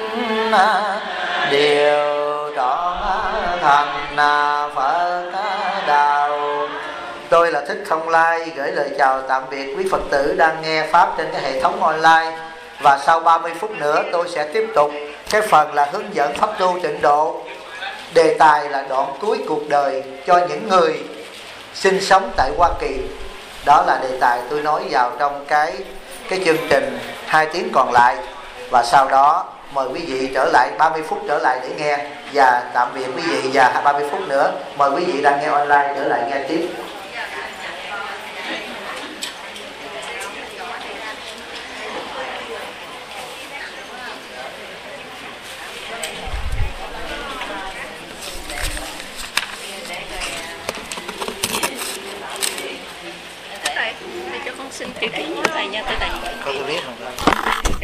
đều trọn thành Phật đạo. Tôi là Thích Thông Lai gửi lời chào tạm biệt quý Phật tử đang nghe Pháp trên cái hệ thống online. Và sau 30 phút nữa tôi sẽ tiếp tục cái phần là hướng dẫn pháp tu tịnh độ. Đề tài là đoạn cuối cuộc đời cho những người sinh sống tại Hoa Kỳ. Đó là đề tài tôi nói vào trong cái chương trình 2 tiếng còn lại. Và sau đó mời quý vị trở lại 30 phút trở lại để nghe. Và tạm biệt quý vị, và 30 phút nữa mời quý vị đang nghe online trở lại nghe tiếp. Thầy cho con xin chữ ký với thầy nha, thầy. Con biết không?